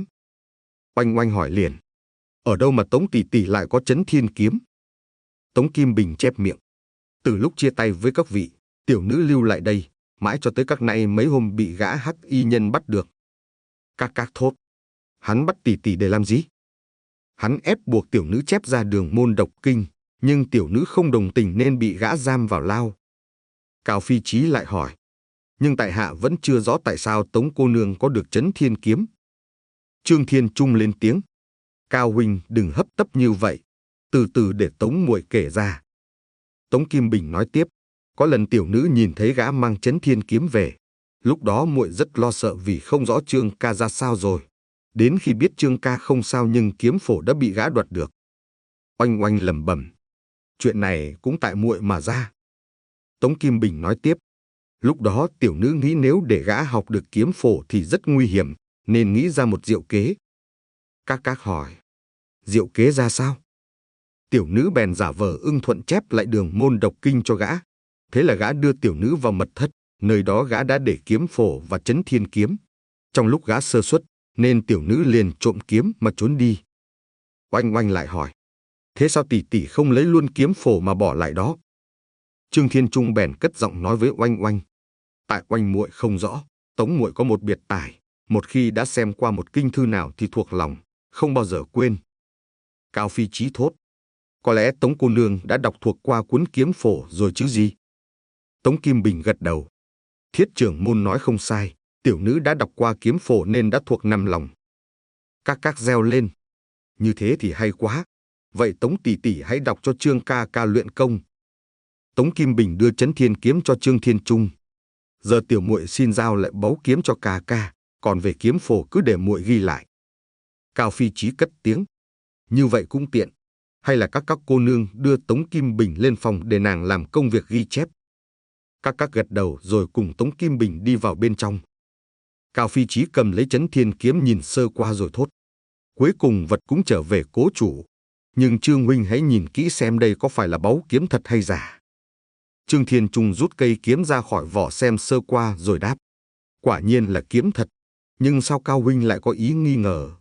Oanh Oanh hỏi liền. Ở đâu mà Tống tỷ tỷ lại có Chấn Thiên Kiếm? Tống Kim Bình chép miệng. Từ lúc chia tay với các vị, tiểu nữ lưu lại đây, mãi cho tới các nay mấy hôm bị gã hắc y nhân bắt được. Các các thốt. Hắn bắt tỷ tỷ để làm gì? Hắn ép buộc tiểu nữ chép ra đường môn độc kinh, nhưng tiểu nữ không đồng tình nên bị gã giam vào lao. Cao Phi Chí lại hỏi. Nhưng tại hạ vẫn chưa rõ tại sao Tống cô nương có được Chấn Thiên Kiếm. Trương Thiên Trung lên tiếng. Cao huynh đừng hấp tấp như vậy, từ từ để Tống muội kể ra. Tống Kim Bình nói tiếp. Có lần tiểu nữ nhìn thấy gã mang Chấn Thiên Kiếm về. Lúc đó muội rất lo sợ vì không rõ Trương ca ra sao rồi. Đến khi biết Trương ca không sao nhưng kiếm phổ đã bị gã đoạt được. Oanh Oanh lẩm bẩm. Chuyện này cũng tại muội mà ra. Tống Kim Bình nói tiếp. Lúc đó tiểu nữ nghĩ nếu để gã học được kiếm phổ thì rất nguy hiểm, nên nghĩ ra một diệu kế. Các các hỏi. Diệu kế ra sao? Tiểu nữ bèn giả vờ ưng thuận chép lại đường môn độc kinh cho gã. Thế là gã đưa tiểu nữ vào mật thất, nơi đó gã đã để kiếm phổ và Chấn Thiên Kiếm. Trong lúc gã sơ suất, nên tiểu nữ liền trộm kiếm mà trốn đi. Oanh Oanh lại hỏi. Thế sao tỷ tỷ không lấy luôn kiếm phổ mà bỏ lại đó? Trương Thiên Trung bèn cất giọng nói với Oanh Oanh. Tại Oanh muội không rõ, Tống muội có một biệt tài, một khi đã xem qua một kinh thư nào thì thuộc lòng, không bao giờ quên. Cao Phi Chí thốt. Có lẽ Tống cô nương đã đọc thuộc qua cuốn kiếm phổ rồi chứ gì? Tống Kim Bình gật đầu. Thiết trưởng môn nói không sai, tiểu nữ đã đọc qua kiếm phổ nên đã thuộc nằm lòng. Các các reo lên. Như thế thì hay quá. Vậy Tống tỷ tỷ hãy đọc cho Trương ca ca luyện công. Tống Kim Bình đưa Chấn Thiên kiếm cho Trương Thiên Trung. Giờ tiểu muội xin giao lại báu kiếm cho ca ca, còn về kiếm phổ cứ để muội ghi lại. Cao Phi Chí cất tiếng. Như vậy cũng tiện. Hay là các các cô nương đưa Tống Kim Bình lên phòng để nàng làm công việc ghi chép. Các các gật đầu rồi cùng Tống Kim Bình đi vào bên trong. Cao Phi Chí cầm lấy Chấn Thiên kiếm nhìn sơ qua rồi thốt. Cuối cùng vật cũng trở về cố chủ. Nhưng Trương huynh hãy nhìn kỹ xem đây có phải là báu kiếm thật hay giả. Trương Thiên Trung rút cây kiếm ra khỏi vỏ xem sơ qua rồi đáp. Quả nhiên là kiếm thật. Nhưng sao Cao huynh lại có ý nghi ngờ?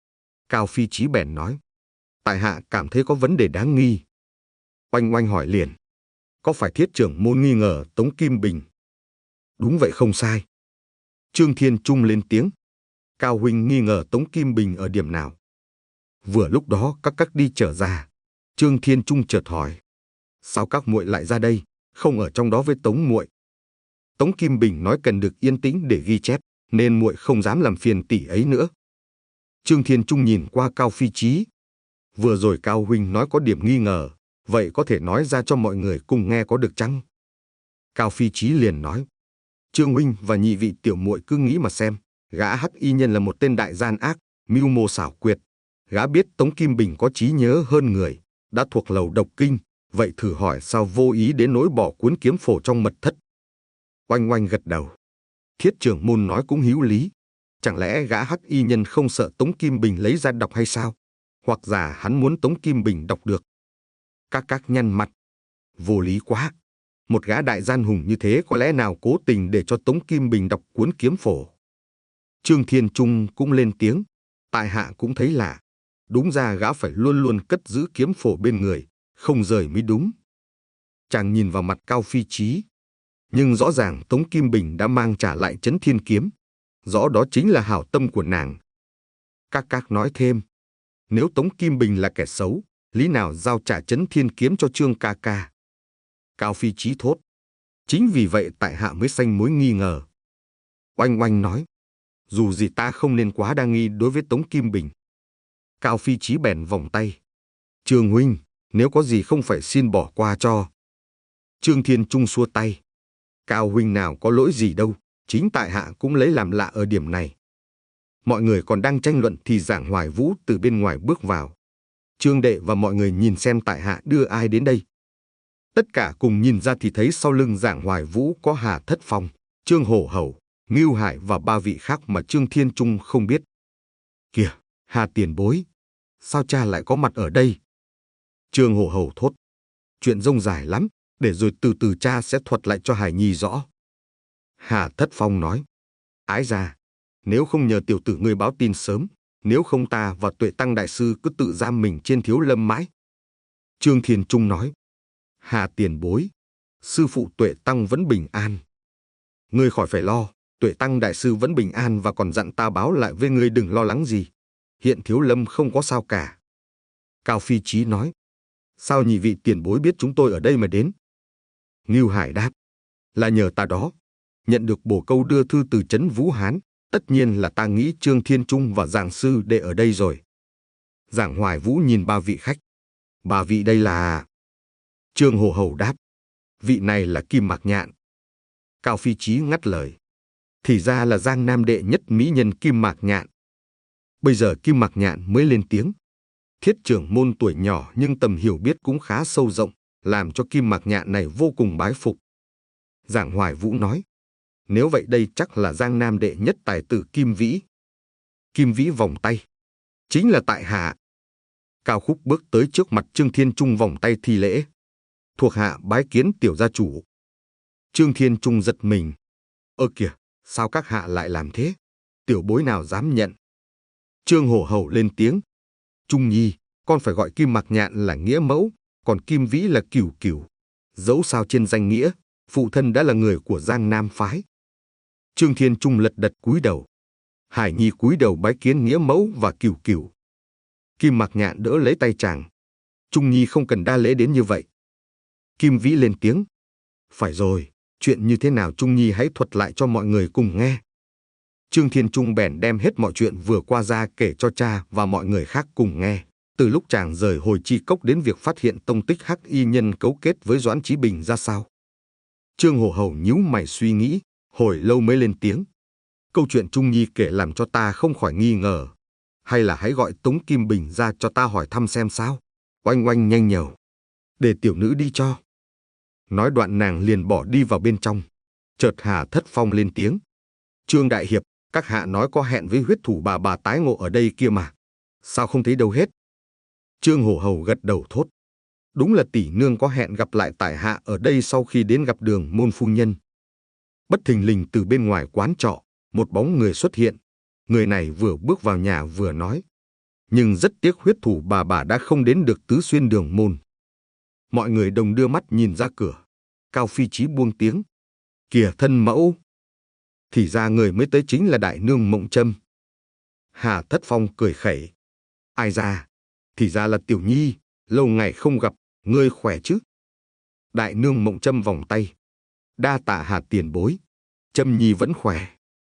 Cao Phi Chí bèn nói. Tại hạ cảm thấy có vấn đề đáng nghi. Oanh Oanh hỏi liền. Có phải thiết trưởng môn nghi ngờ Tống Kim Bình? Đúng vậy không sai. Trương Thiên Trung lên tiếng. Cao huynh nghi ngờ Tống Kim Bình ở điểm nào? Vừa lúc đó các các đi trở ra. Trương Thiên Trung chợt hỏi. Sao các muội lại ra đây, không ở trong đó với Tống muội? Tống Kim Bình nói cần được yên tĩnh để ghi chép, nên muội không dám làm phiền tỷ ấy nữa. Trương Thiên Trung nhìn qua Cao Phi Chí. Vừa rồi Cao huynh nói có điểm nghi ngờ, vậy có thể nói ra cho mọi người cùng nghe có được chăng? Cao Phi Chí liền nói. Trương huynh và nhị vị tiểu muội cứ nghĩ mà xem, gã Hắc Y Nhân là một tên đại gian ác, mưu mô xảo quyệt. Gã biết Tống Kim Bình có trí nhớ hơn người, đã thuộc lầu độc kinh, vậy thử hỏi sao vô ý đến nỗi bỏ cuốn kiếm phổ trong mật thất. Oanh Oanh gật đầu. Thiết trưởng môn nói cũng hữu lý. Chẳng lẽ gã Hắc Y Nhân không sợ Tống Kim Bình lấy ra đọc hay sao? Hoặc giả hắn muốn Tống Kim Bình đọc được. Các các nhăn mặt. Vô lý quá. Một gã đại gian hùng như thế có lẽ nào cố tình để cho Tống Kim Bình đọc cuốn kiếm phổ. Trương Thiên Trung cũng lên tiếng. Tại hạ cũng thấy lạ. Đúng ra gã phải luôn luôn cất giữ kiếm phổ bên người, không rời mới đúng. Chàng nhìn vào mặt Cao Phi Chí. Nhưng rõ ràng Tống Kim Bình đã mang trả lại Chấn Thiên kiếm. Rõ đó chính là hảo tâm của nàng. Các các nói thêm. Nếu Tống Kim Bình là kẻ xấu, lý nào giao trả Chấn Thiên kiếm cho Trương ca ca? Cao Phi Chí thốt. Chính vì vậy tại hạ mới sanh mối nghi ngờ. Oanh Oanh nói. Dù gì ta không nên quá đa nghi đối với Tống Kim Bình. Cao Phi Chí bèn vòng tay. Trương huynh, nếu có gì không phải xin bỏ qua cho. Trương Thiên Trung xua tay. Cao huynh nào có lỗi gì đâu, chính tại hạ cũng lấy làm lạ ở điểm này. Mọi người còn đang tranh luận thì Giảng Hoài Vũ từ bên ngoài bước vào. Trương đệ và mọi người nhìn xem tại hạ đưa ai đến đây. Tất cả cùng nhìn ra thì thấy sau lưng Giảng Hoài Vũ có Hà Thất Phong, Trương Hổ Hầu, Ngưu Hải và ba vị khác mà Trương Thiên Trung không biết. Kìa, Hà tiền bối, sao cha lại có mặt ở đây? Trương Hổ Hầu thốt. Chuyện rông dài lắm, để rồi từ từ cha sẽ thuật lại cho Hải Nhi rõ. Hà Thất Phong nói. Ái ra, nếu không nhờ tiểu tử ngươi báo tin sớm, nếu không ta và Tuệ Tăng đại sư cứ tự giam mình trên Thiếu Lâm mãi. Trương Thiên Trung nói. Hà tiền bối, sư phụ Tuệ Tăng vẫn bình an. Ngươi khỏi phải lo, Tuệ Tăng đại sư vẫn bình an và còn dặn ta báo lại với ngươi đừng lo lắng gì. Hiện Thiếu Lâm không có sao cả. Cao Phi Chí nói. Sao nhị vị tiền bối biết chúng tôi ở đây mà đến? Ngưu Hải đáp. Là nhờ ta đó. Nhận được bổ câu đưa thư từ trấn Vũ Hán, tất nhiên là ta nghĩ Trương Thiên Trung và Giảng sư đệ ở đây rồi. Giảng Hoài Vũ nhìn ba vị khách. Ba vị đây là... Trương Hổ Hầu đáp. Vị này là Kim Mạc Nhạn. Cao Phi Chí ngắt lời. Thì ra là Giang Nam đệ nhất mỹ nhân Kim Mạc Nhạn. Bây giờ Kim Mạc Nhạn mới lên tiếng. Thiết trưởng môn tuổi nhỏ nhưng tầm hiểu biết cũng khá sâu rộng, làm cho Kim Mạc Nhạn này vô cùng bái phục. Giảng Hoài Vũ nói. Nếu vậy đây chắc là Giang Nam đệ nhất tài tử Kim Vĩ. Kim Vĩ vòng tay. Chính là tại hạ. Cao Khúc bước tới trước mặt Trương Thiên Trung vòng tay thi lễ. Thuộc hạ bái kiến tiểu gia chủ. Trương Thiên Trung giật mình. Ơ kìa, sao các hạ lại làm thế? Tiểu bối nào dám nhận? Trương Hổ Hầu lên tiếng. Trung Nhi, con phải gọi Kim Mạc Nhạn là nghĩa mẫu, còn Kim Vĩ là cửu cửu. Dẫu sao trên danh nghĩa, phụ thân đã là người của Giang Nam phái. Trương Thiên Trung lật đật cúi đầu. Hải Nhi cúi đầu bái kiến nghĩa mẫu và cửu cửu. Kim Mạc Nhạn đỡ lấy tay chàng. Trung Nhi không cần đa lễ đến như vậy. Kim Vĩ lên tiếng. Phải rồi, chuyện như thế nào Trung Nhi hãy thuật lại cho mọi người cùng nghe. Trương Thiên Trung bèn đem hết mọi chuyện vừa qua ra kể cho cha và mọi người khác cùng nghe. Từ lúc chàng rời hồi Chi Cốc đến việc phát hiện tông tích hắc y nhân cấu kết với Doãn Chí Bình ra sao. Trương Hổ Hầu nhíu mày suy nghĩ, hồi lâu mới lên tiếng. Câu chuyện Trung Nhi kể làm cho ta không khỏi nghi ngờ. Hay là hãy gọi Tống Kim Bình ra cho ta hỏi thăm xem sao. Oanh Oanh nhanh nhẩu. Để tiểu nữ đi cho. Nói đoạn nàng liền bỏ đi vào bên trong. Chợt Hà Thất Phong lên tiếng. Trương Đại Hiệp, các hạ nói có hẹn với huyết thủ bà bà tái ngộ ở đây kia mà. Sao không thấy đâu hết? Trương Hổ Hầu gật đầu thốt. Đúng là tỷ nương có hẹn gặp lại tại hạ ở đây sau khi đến gặp Đường môn phu nhân. Bất thình lình từ bên ngoài quán trọ, một bóng người xuất hiện. Người này vừa bước vào nhà vừa nói. Nhưng rất tiếc huyết thủ bà bà đã không đến được Tứ Xuyên Đường môn. Mọi người đồng đưa mắt nhìn ra cửa. Cao Phi Chí buông tiếng. Kìa thân mẫu. Thì ra người mới tới chính là đại nương Mộng Trâm. Hà Thất Phong cười khẩy. Ai ra? Thì ra là Tiểu Nhi, lâu ngày không gặp, ngươi khỏe chứ? Đại nương Mộng Trâm vòng tay. Đa tạ Hà tiền bối. Trâm Nhi vẫn khỏe.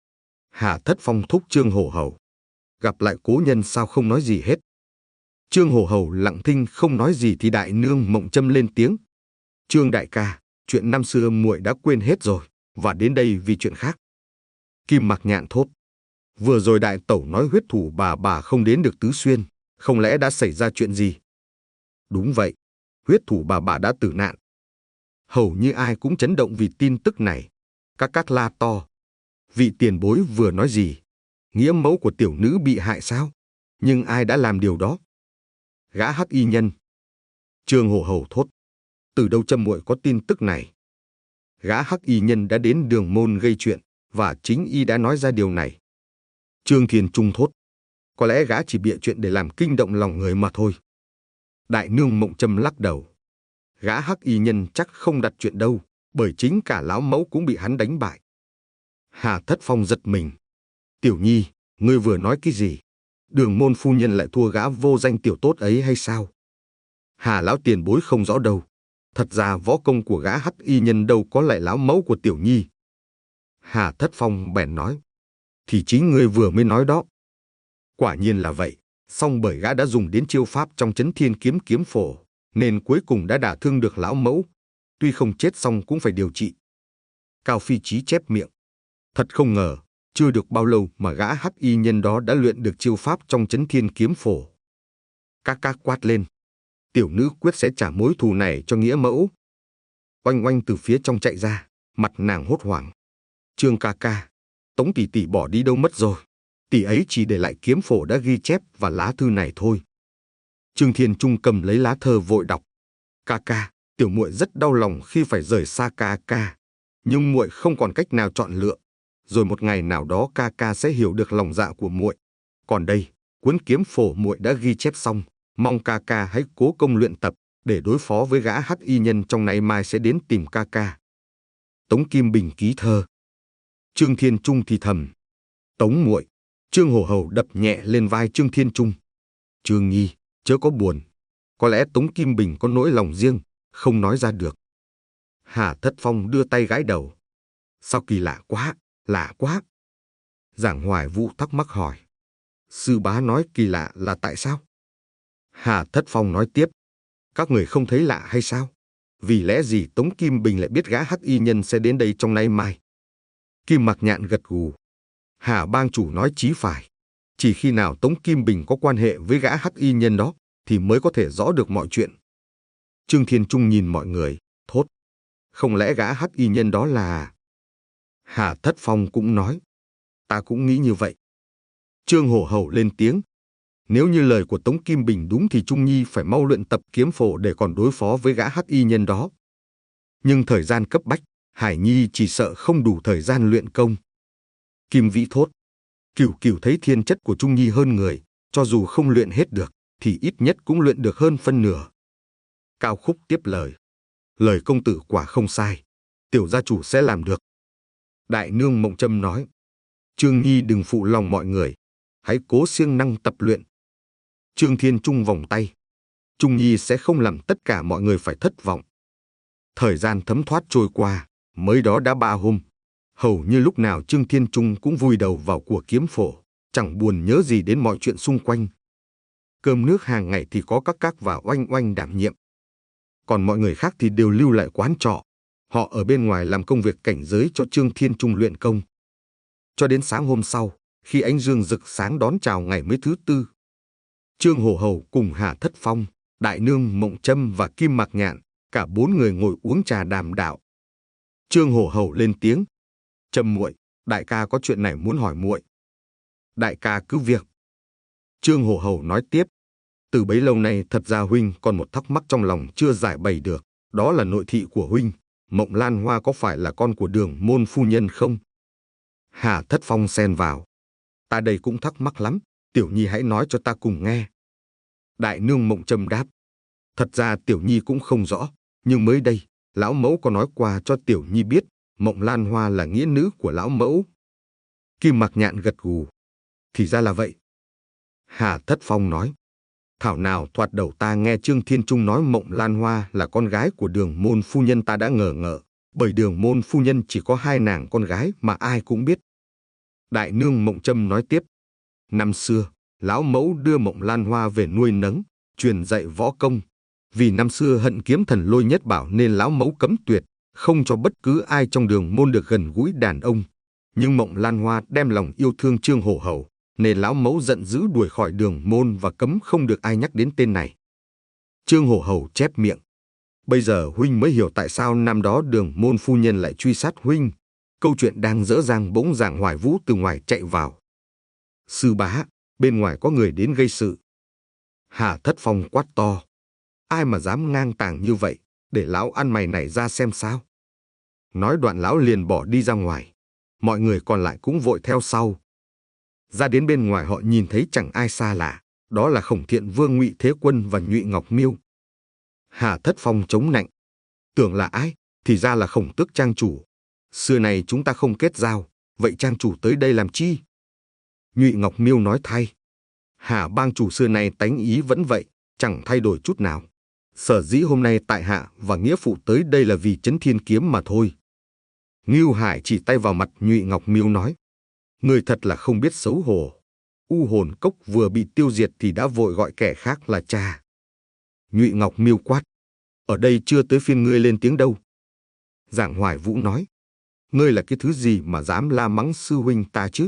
Hà Thất Phong thúc Trương Hổ Hầu. Gặp lại cố nhân sao không nói gì hết? Trương Hổ Hầu lặng thinh không nói gì thì đại nương Mộng Trâm lên tiếng. Trương đại ca, chuyện năm xưa muội đã quên hết rồi, và đến đây vì chuyện khác. Kim Mặc Nhạn thốt. Vừa rồi đại tẩu nói huyết thủ bà bà không đến được Tứ Xuyên, không lẽ đã xảy ra chuyện gì? Đúng vậy, huyết thủ bà bà đã tử nạn. Hầu như ai cũng chấn động vì tin tức này. Các các la to. Vị tiền bối vừa nói gì? Nghĩa mẫu của tiểu nữ bị hại sao? Nhưng ai đã làm điều đó? Gã hắc y nhân. Trương Hổ Hầu thốt. Từ đâu Trâm muội có tin tức này? Gã hắc y nhân đã đến Đường môn gây chuyện, và chính y đã nói ra điều này. Trương Thiên Trung thốt. Có lẽ gã chỉ bịa chuyện để làm kinh động lòng người mà thôi. Đại nương Mộng Trâm lắc đầu. Gã hắc y nhân chắc không đặt chuyện đâu, bởi chính cả lão mẫu cũng bị hắn đánh bại. Hà Thất Phong giật mình. Tiểu Nhi, ngươi vừa nói cái gì? Đường môn phu nhân lại thua gã vô danh tiểu tốt ấy hay sao? Hà lão tiền bối không rõ đâu. Thật ra võ công của gã hắc y nhân đâu có lại lão mẫu của Tiểu Nhi. Hà Thất Phong bèn nói. Thì chính ngươi vừa mới nói đó. Quả nhiên là vậy, song bởi gã đã dùng đến chiêu pháp trong Chấn Thiên Kiếm kiếm phổ, nên cuối cùng đã đả thương được lão mẫu. Tuy không chết xong cũng phải điều trị. Cao Phi Chí chép miệng. Thật không ngờ, chưa được bao lâu mà gã hắc y nhân đó đã luyện được chiêu pháp trong Chấn Thiên kiếm phổ. Các các quát lên. Tiểu nữ quyết sẽ trả mối thù này cho nghĩa mẫu. Oanh Oanh từ phía trong chạy ra, mặt nàng hốt hoảng. Trương ca ca, Tống tỷ tỷ bỏ đi đâu mất rồi? Tỷ ấy chỉ để lại kiếm phổ đã ghi chép và lá thư này thôi. Trương Thiên Trung cầm lấy lá thơ vội đọc. Ca ca, tiểu muội rất đau lòng khi phải rời xa ca ca, nhưng muội không còn cách nào chọn lựa. Rồi một ngày nào đó ca ca sẽ hiểu được lòng dạ của muội. Còn đây, cuốn kiếm phổ muội đã ghi chép xong, mong ca ca hãy cố công luyện tập để đối phó với gã hắc y nhân trong nay mai sẽ đến tìm ca ca. Tống Kim Bình ký thơ. Trương Thiên Trung thì thầm. Tống muội. Trương Hổ Hầu đập nhẹ lên vai Trương Thiên Trung. Trương Nhi, chớ có buồn. Có lẽ Tống Kim Bình có nỗi lòng riêng, không nói ra được. Hà Thất Phong đưa tay gãi đầu. Sao kỳ lạ quá, lạ quá. Giảng Hoài Vũ thắc mắc hỏi. Sư bá nói kỳ lạ là tại sao? Hà Thất Phong nói tiếp. Các người không thấy lạ hay sao? Vì lẽ gì Tống Kim Bình lại biết gã hắc y nhân sẽ đến đây trong nay mai? Kim Mặc Nhạn gật gù. Hà bang chủ nói chí phải. Chỉ khi nào Tống Kim Bình có quan hệ với gã hắc y nhân đó, thì mới có thể rõ được mọi chuyện. Trương Thiên Trung nhìn mọi người, thốt. Không lẽ gã hắc y nhân đó là... Hà Thất Phong cũng nói. Ta cũng nghĩ như vậy. Trương Hổ Hầu lên tiếng. Nếu như lời của Tống Kim Bình đúng thì Trung Nhi phải mau luyện tập kiếm phổ để còn đối phó với gã hắc y nhân đó. Nhưng thời gian cấp bách, Hải Nhi chỉ sợ không đủ thời gian luyện công. Kim Vĩ thốt. Cửu Cửu thấy thiên chất của Trung Nhi hơn người, cho dù không luyện hết được, thì ít nhất cũng luyện được hơn phân nửa. Cao Khúc tiếp lời. Lời công tử quả không sai, tiểu gia chủ sẽ làm được. Đại nương Mộng Trâm nói. Trương Nhi đừng phụ lòng mọi người, hãy cố siêng năng tập luyện. Trương Thiên Trung vòng tay. Trung Nhi sẽ không làm tất cả mọi người phải thất vọng. Thời gian thấm thoát trôi qua, mới đó đã ba hôm. Hầu như lúc nào Trương Thiên Trung cũng vùi đầu vào của kiếm phổ, chẳng buồn nhớ gì đến mọi chuyện xung quanh. Cơm nước hàng ngày thì có các các và oanh oanh đảm nhiệm. Còn mọi người khác thì đều lưu lại quán trọ. Họ ở bên ngoài làm công việc cảnh giới cho Trương Thiên Trung luyện công. Cho đến sáng hôm sau, khi ánh dương rực sáng đón chào ngày mới thứ tư, Trương Hổ Hầu cùng Hà Thất Phong, Đại Nương Mộng Trâm và Kim Mạc Nhạn, cả bốn người ngồi uống trà đàm đạo. Trương Hổ Hầu lên tiếng: "Trâm muội, đại ca có chuyện này muốn hỏi muội." "Đại ca cứ việc." Trương Hổ Hầu nói tiếp: "Từ bấy lâu nay thật ra huynh còn một thắc mắc trong lòng chưa giải bày được, đó là nội thị của huynh, Mộng Lan Hoa có phải là con của Đường môn phu nhân không?" Hà Thất Phong xen vào: "Ta đây cũng thắc mắc lắm, Tiểu Nhi hãy nói cho ta cùng nghe." Đại Nương Mộng Trâm đáp: "Thật ra Tiểu Nhi cũng không rõ, nhưng mới đây, lão mẫu có nói qua cho Tiểu Nhi biết, Mộng Lan Hoa là nghĩa nữ của lão mẫu." Kim Mạc Nhạn gật gù: "Thì ra là vậy." Hà Thất Phong nói: "Thảo nào thoạt đầu ta nghe Trương Thiên Trung nói Mộng Lan Hoa là con gái của Đường môn phu nhân ta đã ngờ ngợ, bởi Đường môn phu nhân chỉ có hai nàng con gái mà ai cũng biết." Đại Nương Mộng Trâm nói tiếp: "Năm xưa, lão mẫu đưa Mộng Lan Hoa về nuôi nấng, truyền dạy võ công. Vì năm xưa hận kiếm thần Lôi Nhất Bảo nên lão mẫu cấm tuyệt, không cho bất cứ ai trong Đường môn được gần gũi đàn ông. Nhưng Mộng Lan Hoa đem lòng yêu thương Trương Hổ Hầu, nên lão mẫu giận dữ đuổi khỏi Đường môn và cấm không được ai nhắc đến tên này." Trương Hổ Hầu chép miệng: "Bây giờ huynh mới hiểu tại sao năm đó Đường môn phu nhân lại truy sát huynh." Câu chuyện đang dở dang bỗng Giảng Hoài Vũ từ ngoài chạy vào: "Sư bá, bên ngoài có người đến gây sự." Hà Thất Phong quát to: "Ai mà dám ngang tàng như vậy, để lão ăn mày này ra xem sao." Nói đoạn lão liền bỏ đi ra ngoài. Mọi người còn lại cũng vội theo sau. Ra đến bên ngoài họ nhìn thấy chẳng ai xa lạ, đó là Khổng Thiện Vương Ngụy Thế Quân và Nhụy Ngọc Miêu. Hà Thất Phong chống nạnh: "Tưởng là ai, thì ra là Khổng Tước trang chủ. Xưa này chúng ta không kết giao, vậy trang chủ tới đây làm chi?" Nhụy Ngọc Miêu nói thay: "Hà bang chủ xưa nay tánh ý vẫn vậy, chẳng thay đổi chút nào. Sở dĩ hôm nay tại hạ và nghĩa phụ tới đây là vì Chấn Thiên Kiếm mà thôi." Ngưu Hải chỉ tay vào mặt Nhụy Ngọc Miêu nói: "Người thật là không biết xấu hổ. U Hồn Cốc vừa bị tiêu diệt thì đã vội gọi kẻ khác là cha." Nhụy Ngọc Miêu quát: "Ở đây chưa tới phiên ngươi lên tiếng đâu." Giảng Hoài Vũ nói: "Ngươi là cái thứ gì mà dám la mắng sư huynh ta chứ?"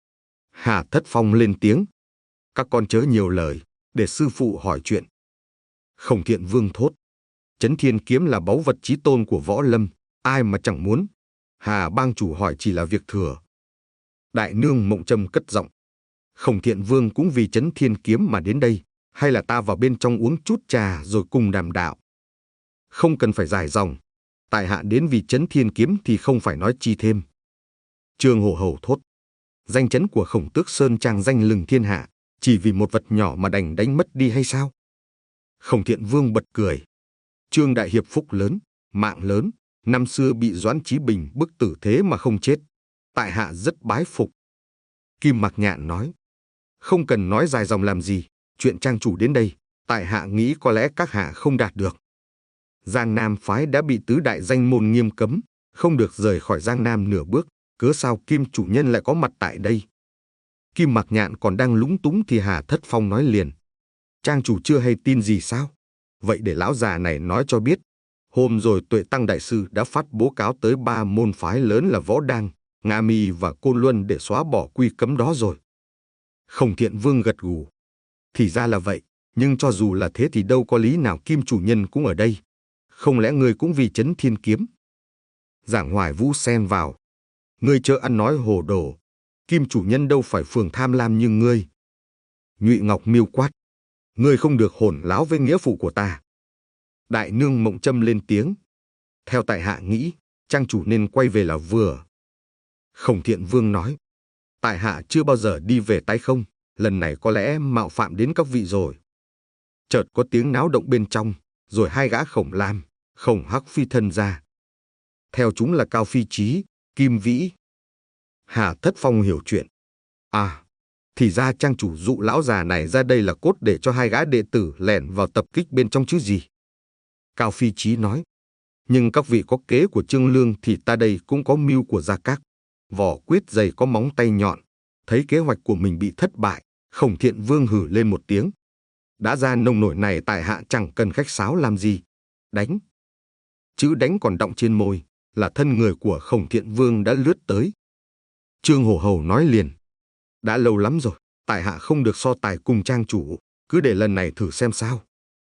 Hà Thất Phong lên tiếng: "Các con chớ nhiều lời, để sư phụ hỏi chuyện." Khổng Thiện Vương thốt: "Chấn Thiên Kiếm là báu vật chí tôn của võ lâm, ai mà chẳng muốn. Hà bang chủ hỏi chỉ là việc thừa." Đại Nương Mộng Trâm cất giọng: "Khổng Thiện Vương cũng vì Chấn Thiên Kiếm mà đến đây, hay là ta vào bên trong uống chút trà rồi cùng đàm đạo?" "Không cần phải dài dòng, tại hạ đến vì Chấn Thiên Kiếm thì không phải nói chi thêm." Trương Hổ Hầu thốt: "Danh chấn của Khổng Tước Sơn Trang danh lừng thiên hạ, chỉ vì một vật nhỏ mà đành đánh mất đi hay sao?" Khổng Thiện Vương bật cười: "Trương đại hiệp phúc lớn, mạng lớn, năm xưa bị Doãn Chí Bình bức tử thế mà không chết, tại hạ rất bái phục." Kim Mạc Nhạn nói: "Không cần nói dài dòng làm gì, chuyện trang chủ đến đây, tại hạ nghĩ có lẽ các hạ không đạt được. Giang Nam phái đã bị tứ đại danh môn nghiêm cấm, không được rời khỏi Giang Nam nửa bước, cớ sao Kim chủ nhân lại có mặt tại đây?" Kim Mạc Nhạn còn đang lúng túng thì Hà Thất Phong nói liền: "Trang chủ chưa hay tin gì sao? Vậy để lão già này nói cho biết. Hôm rồi Tuệ Tăng đại sư đã phát bố cáo tới ba môn phái lớn là Võ Đăng, Nga Mi và Côn Luân để xóa bỏ quy cấm đó rồi." Khổng Thiện Vương gật gù: "Thì ra là vậy, nhưng cho dù là thế thì đâu có lý nào Kim chủ nhân cũng ở đây. Không lẽ ngươi cũng vì Chấn Thiên Kiếm?" Giảng Hoài Vũ xen vào: "Ngươi chớ ăn nói hồ đồ, Kim chủ nhân đâu phải phường tham lam như ngươi." Nhụy Ngọc Miêu quát: "Ngươi không được hỗn láo với nghĩa phụ của ta." Đại Nương Mộng Trâm lên tiếng: "Theo tại hạ nghĩ, trang chủ nên quay về là vừa." Khổng Thiện Vương nói: "Tại hạ chưa bao giờ đi về tay không, lần này có lẽ mạo phạm đến các vị rồi." Chợt có tiếng náo động bên trong, rồi hai gã Khổng Lam, Khổng Hắc phi thân ra. Theo chúng là Cao Phi Chí, Kim Vĩ. Hà Thất Phong hiểu chuyện: "À, thì ra trang chủ dụ lão già này ra đây là cốt để cho hai gã đệ tử lẻn vào tập kích bên trong chứ gì." Cao Phi Chí nói: "Nhưng các vị có kế của Trương Lương thì ta đây cũng có mưu của Gia Cát, vỏ quyết dày có móng tay nhọn. Thấy kế hoạch của mình bị thất bại, Khổng Thiện Vương hử lên một tiếng. Đã ra nông nổi này tại hạ chẳng cần khách sáo làm gì. Đánh. Chữ đánh còn đọng trên môi, là thân người của Khổng Thiện Vương đã lướt tới. Trương Hổ Hầu nói liền. Đã lâu lắm rồi, tại hạ không được so tài cùng trang chủ, cứ để lần này thử xem sao.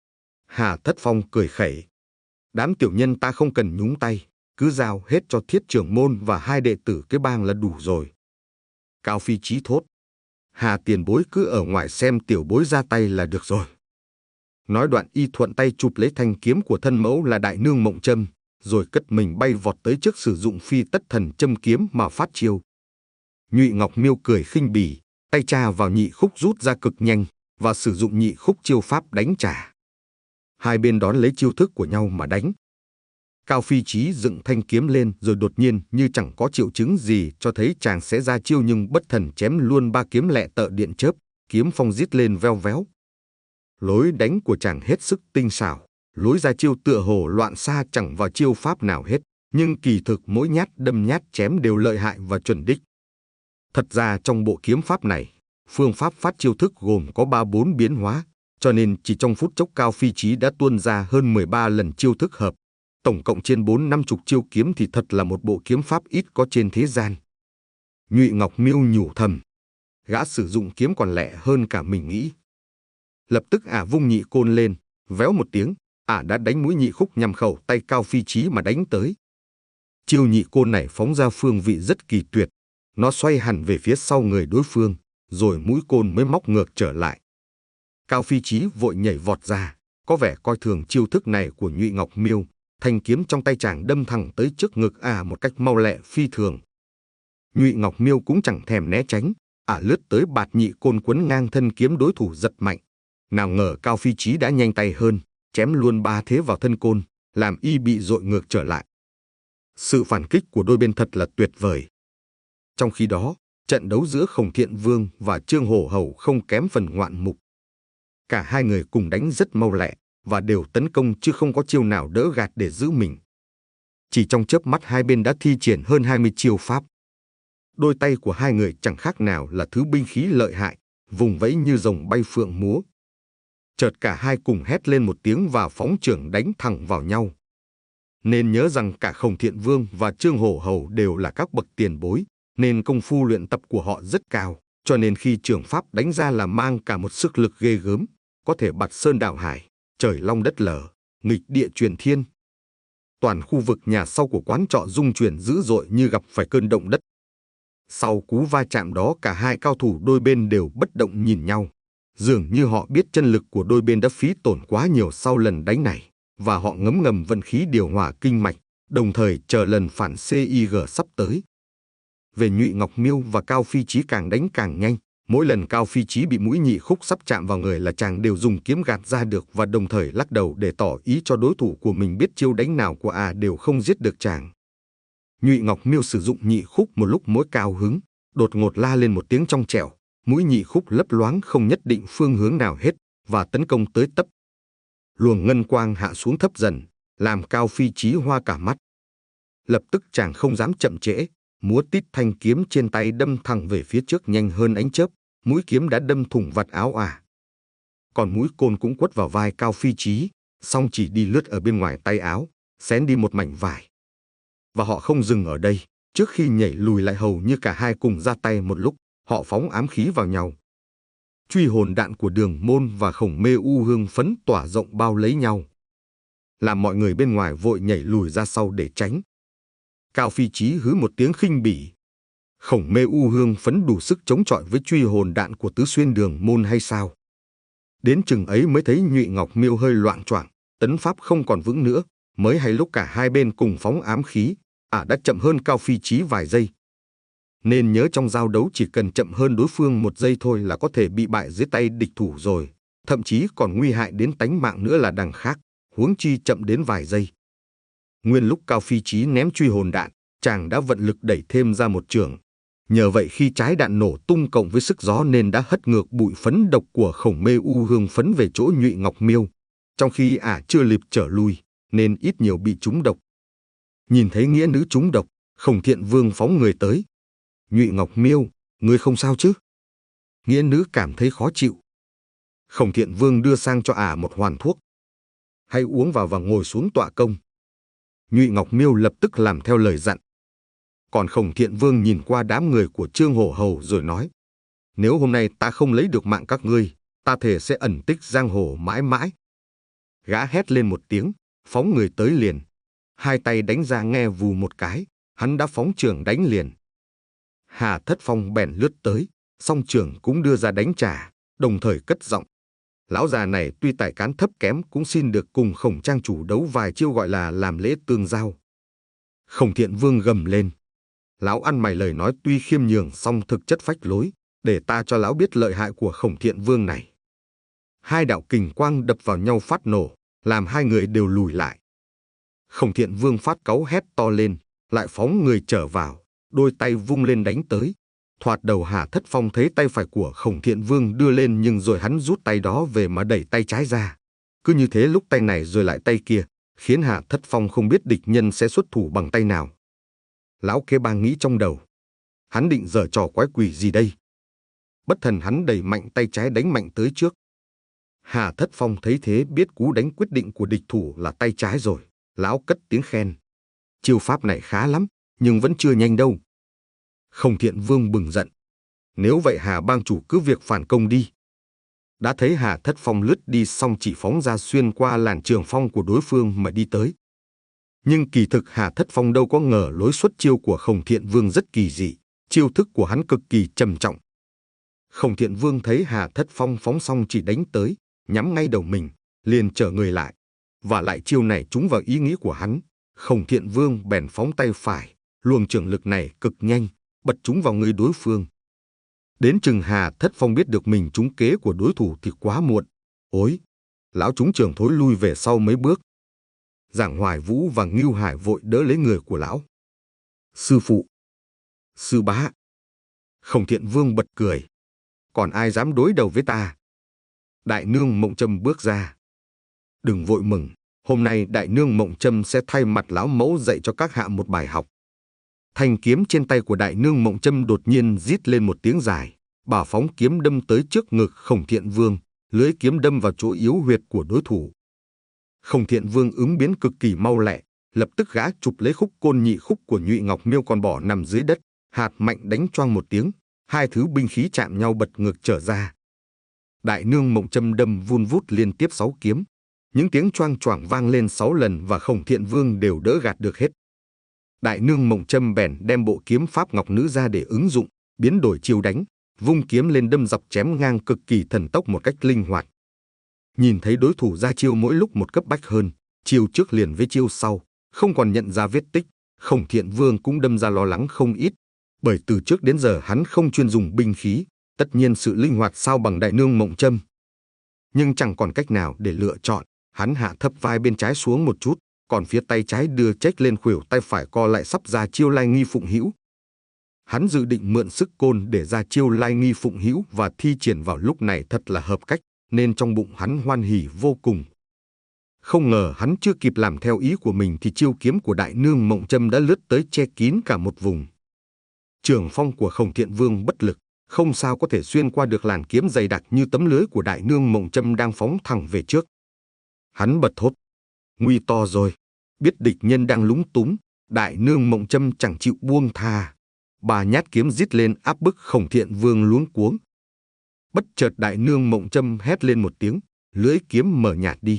Hà Thất Phong cười khẩy. Đám tiểu nhân ta không cần nhúng tay, cứ giao hết cho Thiết trưởng môn và hai đệ tử cái bang là đủ rồi. Cao Phi Chí thốt. Hà tiền bối cứ ở ngoài xem tiểu bối ra tay là được rồi. Nói đoạn y thuận tay chụp lấy thanh kiếm của thân mẫu là Đại Nương Mộng Châm, rồi cất mình bay vọt tới trước sử dụng phi tất thần châm kiếm mà phát chiêu. Nhụy Ngọc Miêu cười khinh bỉ, tay tra vào nhị khúc rút ra cực nhanh và sử dụng nhị khúc chiêu pháp đánh trả. Hai bên đón lấy chiêu thức của nhau mà đánh. Cao Phi Chí dựng thanh kiếm lên rồi đột nhiên như chẳng có triệu chứng gì cho thấy chàng sẽ ra chiêu, nhưng bất thần chém luôn ba kiếm lẹ tợ điện chớp, kiếm phong rít lên veo véo. Lối đánh của chàng hết sức tinh xảo, lối ra chiêu tựa hồ loạn xa chẳng vào chiêu pháp nào hết, nhưng kỳ thực mỗi nhát đâm nhát chém đều lợi hại và chuẩn đích. Thật ra trong bộ kiếm pháp này, phương pháp phát chiêu thức gồm có ba bốn biến hóa, cho nên chỉ trong phút chốc Cao Phi Chí đã tuôn ra hơn mười ba lần chiêu thức hợp. Tổng cộng trên bốn năm chục chiêu kiếm thì thật là một bộ kiếm pháp ít có trên thế gian. Nhụy Ngọc Miêu nhủ thầm. Gã sử dụng kiếm còn lẹ hơn cả mình nghĩ. Lập tức ả vung nhị côn lên, véo một tiếng, ả đã đánh mũi nhị khúc nhằm khẩu tay Cao Phi Chí mà đánh tới. Chiêu nhị côn này phóng ra phương vị rất kỳ tuyệt. Nó xoay hẳn về phía sau người đối phương, rồi mũi côn mới móc ngược trở lại. Cao Phi Chí vội nhảy vọt ra, có vẻ coi thường chiêu thức này của Nhụy Ngọc Miêu. Thanh kiếm trong tay chàng đâm thẳng tới trước ngực ả một cách mau lẹ phi thường. Nhụy Ngọc Miêu cũng chẳng thèm né tránh, ả lướt tới bạt nhị côn quấn ngang thân kiếm đối thủ giật mạnh. Nào ngờ Cao Phi Chí đã nhanh tay hơn, chém luôn ba thế vào thân côn, làm y bị dội ngược trở lại. Sự phản kích của đôi bên thật là tuyệt vời. Trong khi đó, trận đấu giữa Khổng Thiện Vương và Trương Hổ Hầu không kém phần ngoạn mục. Cả hai người cùng đánh rất mau lẹ và đều tấn công chứ không có chiêu nào đỡ gạt để giữ mình. Chỉ trong chớp mắt hai bên đã thi triển hơn hai mươi chiêu pháp. Đôi tay của hai người chẳng khác nào là thứ binh khí lợi hại, vùng vẫy như rồng bay phượng múa. Chợt cả hai cùng hét lên một tiếng và phóng chưởng đánh thẳng vào nhau. Nên nhớ rằng cả Khổng Thiện Vương và Trương Hổ Hầu đều là các bậc tiền bối, nên công phu luyện tập của họ rất cao, cho nên khi chưởng pháp đánh ra là mang cả một sức lực ghê gớm, có thể bạt sơn đảo hải, trời long đất lở, nghịch địa truyền thiên. Toàn khu vực nhà sau của quán trọ rung chuyển dữ dội như gặp phải cơn động đất. Sau cú va chạm đó cả hai cao thủ đôi bên đều bất động nhìn nhau. Dường như họ biết chân lực của đôi bên đã phí tổn quá nhiều sau lần đánh này, và họ ngấm ngầm vận khí điều hòa kinh mạch, đồng thời chờ lần phản xê i giê sắp tới. Về Nhụy Ngọc Miêu và Cao Phi Chí càng đánh càng nhanh. Mỗi lần Cao Phi Chí bị mũi nhị khúc sắp chạm vào người là chàng đều dùng kiếm gạt ra được và đồng thời lắc đầu để tỏ ý cho đối thủ của mình biết chiêu đánh nào của ả đều không giết được chàng. Nhụy Ngọc Miêu sử dụng nhị khúc một lúc mỗi cao hứng, đột ngột la lên một tiếng trong trẻo, mũi nhị khúc lấp loáng không nhất định phương hướng nào hết và tấn công tới tấp. Luồng ngân quang hạ xuống thấp dần, làm Cao Phi Chí hoa cả mắt. Lập tức chàng không dám chậm trễ, múa tít thanh kiếm trên tay đâm thẳng về phía trước nhanh hơn ánh chớp, mũi kiếm đã đâm thủng vạt áo ả. Còn mũi côn cũng quất vào vai Cao Phi Chí, song chỉ đi lướt ở bên ngoài tay áo, xén đi một mảnh vải. Và họ không dừng ở đây, trước khi nhảy lùi lại hầu như cả hai cùng ra tay một lúc, họ phóng ám khí vào nhau. Truy hồn đạn của Đường Môn và Khổng Mê U hương phấn tỏa rộng bao lấy nhau, làm mọi người bên ngoài vội nhảy lùi ra sau để tránh. Cao Phi Chí hứ một tiếng khinh bỉ. Khổng Mê U hương phấn đủ sức chống chọi với truy hồn đạn của Tứ Xuyên Đường Môn hay sao? Đến chừng ấy mới thấy Nhụy Ngọc Miêu hơi loạng choạng, tấn pháp không còn vững nữa, mới hay lúc cả hai bên cùng phóng ám khí, ả đã chậm hơn Cao Phi Chí vài giây. Nên nhớ trong giao đấu chỉ cần chậm hơn đối phương một giây thôi là có thể bị bại dưới tay địch thủ rồi, thậm chí còn nguy hại đến tánh mạng nữa là đằng khác, huống chi chậm đến vài giây. Nguyên lúc Cao Phi Chí ném truy hồn đạn, chàng đã vận lực đẩy thêm ra một chưởng. Nhờ vậy khi trái đạn nổ tung cộng với sức gió nên đã hất ngược bụi phấn độc của Khổng Mê U hương phấn về chỗ Nhụy Ngọc Miêu, trong khi ả chưa kịp trở lui nên ít nhiều bị trúng độc. Nhìn thấy nghĩa nữ trúng độc, Khổng Thiện Vương phóng người tới, Nhụy Ngọc Miêu, ngươi không sao chứ? Nghĩa nữ cảm thấy khó chịu. Khổng Thiện Vương đưa sang cho ả một hoàn thuốc. Hãy uống vào và ngồi xuống tọa công. Nhụy Ngọc Miêu lập tức làm theo lời dặn. Còn Khổng Thiện Vương nhìn qua đám người của Trương Hổ Hầu rồi nói, nếu hôm nay ta không lấy được mạng các ngươi, ta thề sẽ ẩn tích giang hồ mãi mãi. Gã hét lên một tiếng, phóng người tới liền. Hai tay đánh ra nghe vù một cái, hắn đã phóng trường đánh liền. Hà Thất Phong bèn lướt tới, song trường cũng đưa ra đánh trả, đồng thời cất giọng. Lão già này tuy tài cán thấp kém cũng xin được cùng Khổng trang chủ đấu vài chiêu gọi là làm lễ tương giao. Khổng Thiện Vương gầm lên. Lão ăn mày lời nói tuy khiêm nhường song thực chất phách lối, để ta cho lão biết lợi hại của Khổng Thiện Vương này. Hai đạo kình quang đập vào nhau phát nổ, làm hai người đều lùi lại. Khổng Thiện Vương phát cáu hét to lên, lại phóng người trở vào, đôi tay vung lên đánh tới. Thoạt đầu Hà Thất Phong thấy tay phải của Khổng Thiện Vương đưa lên, nhưng rồi hắn rút tay đó về mà đẩy tay trái ra. Cứ như thế lúc tay này rồi lại tay kia, khiến Hà Thất Phong không biết địch nhân sẽ xuất thủ bằng tay nào. Lão Kế Ba nghĩ trong đầu, hắn định giở trò quái quỷ gì đây? Bất thần hắn đẩy mạnh tay trái đánh mạnh tới trước. Hà Thất Phong thấy thế biết cú đánh quyết định của địch thủ là tay trái rồi. Lão cất tiếng khen. Chiêu pháp này khá lắm, nhưng vẫn chưa nhanh đâu. Khổng Thiện Vương bừng giận. Nếu vậy Hà bang chủ cứ việc phản công đi. Đã thấy Hà Thất Phong lướt đi xong chỉ phóng ra xuyên qua làn trường phong của đối phương mà đi tới. Nhưng kỳ thực Hà Thất Phong đâu có ngờ lối xuất chiêu của Khổng Thiện Vương rất kỳ dị. Chiêu thức của hắn cực kỳ trầm trọng. Khổng Thiện Vương thấy Hà Thất Phong phóng xong chỉ đánh tới, nhắm ngay đầu mình, liền trở người lại. Và lại chiêu này trúng vào ý nghĩ của hắn. Khổng Thiện Vương bèn phóng tay phải, luồng trưởng lực này cực nhanh, bật trúng vào người đối phương. Đến chừng Hà Thất Phong biết được mình trúng kế của đối thủ thì quá muộn. Ối! Lão trúng trường thối lui về sau mấy bước. Giảng Hoài Vũ và Ngưu Hải vội đỡ lấy người của lão. Sư phụ! Sư bá! Khổng Thiện Vương bật cười. Còn ai dám đối đầu với ta? Đại nương Mộng Trâm bước ra. Đừng vội mừng, hôm nay đại nương Mộng Trâm sẽ thay mặt lão mẫu dạy cho các hạ một bài học. Thanh kiếm trên tay của đại nương Mộng Trâm đột nhiên rít lên một tiếng dài, bà phóng kiếm đâm tới trước ngực Khổng Thiện Vương, lưỡi kiếm đâm vào chỗ yếu huyệt của đối thủ. Khổng Thiện Vương ứng biến cực kỳ mau lẹ, lập tức gã chụp lấy khúc côn nhị khúc của Nhụy Ngọc Miêu còn bỏ nằm dưới đất, hạt mạnh đánh choang một tiếng, hai thứ binh khí chạm nhau bật ngược trở ra. Đại nương Mộng Trâm đâm vun vút liên tiếp sáu kiếm, những tiếng choang choảng vang lên sáu lần và Khổng Thiện Vương đều đỡ gạt được hết. Đại nương Mộng Trâm bèn đem bộ kiếm pháp ngọc nữ ra để ứng dụng, biến đổi chiêu đánh, vung kiếm lên đâm dọc chém ngang cực kỳ thần tốc một cách linh hoạt. Nhìn thấy đối thủ ra chiêu mỗi lúc một cấp bách hơn, chiêu trước liền với chiêu sau, không còn nhận ra vết tích, Khổng Thiện Vương cũng đâm ra lo lắng không ít, bởi từ trước đến giờ hắn không chuyên dùng binh khí, tất nhiên sự linh hoạt sao bằng đại nương Mộng Trâm. Nhưng chẳng còn cách nào để lựa chọn, hắn hạ thấp vai bên trái xuống một chút, còn phía tay trái đưa chếch lên khuỷu tay phải co lại sắp ra chiêu Lai Nghi Phụng Hữu. Hắn dự định mượn sức côn để ra chiêu Lai Nghi Phụng Hữu và thi triển vào lúc này thật là hợp cách, nên trong bụng hắn hoan hỉ vô cùng. Không ngờ hắn chưa kịp làm theo ý của mình thì chiêu kiếm của đại nương Mộng Trâm đã lướt tới che kín cả một vùng. Trường phong của Khổng Thiện Vương bất lực, không sao có thể xuyên qua được làn kiếm dày đặc như tấm lưới của đại nương Mộng Trâm đang phóng thẳng về trước. Hắn bật thốt, nguy to rồi. Biết địch nhân đang lúng túng, đại nương Mộng Trâm chẳng chịu buông tha. Bà nhát kiếm rít lên áp bức Khổng Thiện Vương luống cuống. Bất chợt đại nương Mộng Trâm hét lên một tiếng, lưỡi kiếm mở nhạt đi.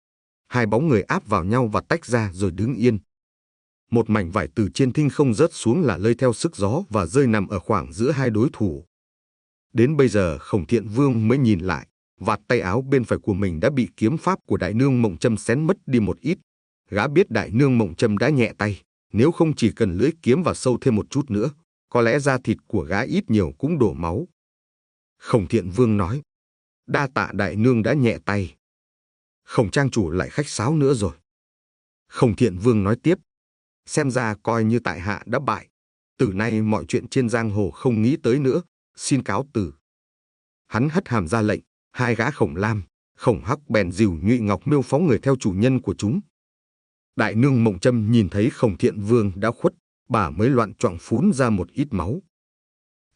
Hai bóng người áp vào nhau và tách ra rồi đứng yên. Một mảnh vải từ trên thinh không rớt xuống là lơi theo sức gió và rơi nằm ở khoảng giữa hai đối thủ. Đến bây giờ Khổng Thiện Vương mới nhìn lại, vạt tay áo bên phải của mình đã bị kiếm pháp của đại nương Mộng Trâm xén mất đi một ít. Gã biết đại nương Mộng Trâm đã nhẹ tay, nếu không chỉ cần lưỡi kiếm vào sâu thêm một chút nữa, có lẽ da thịt của gã ít nhiều cũng đổ máu. Khổng Thiện Vương nói, đa tạ đại nương đã nhẹ tay. Khổng trang chủ lại khách sáo nữa rồi. Khổng Thiện Vương nói tiếp, xem ra coi như tại hạ đã bại. Từ nay mọi chuyện trên giang hồ không nghĩ tới nữa, xin cáo từ. Hắn hất hàm ra lệnh, hai gã Khổng Lam, Khổng Hắc bèn dìu Nhụy Ngọc Miêu phóng người theo chủ nhân của chúng. Đại nương Mộng Trâm nhìn thấy Khổng Thiện Vương đã khuất, bà mới loạn choạng phún ra một ít máu.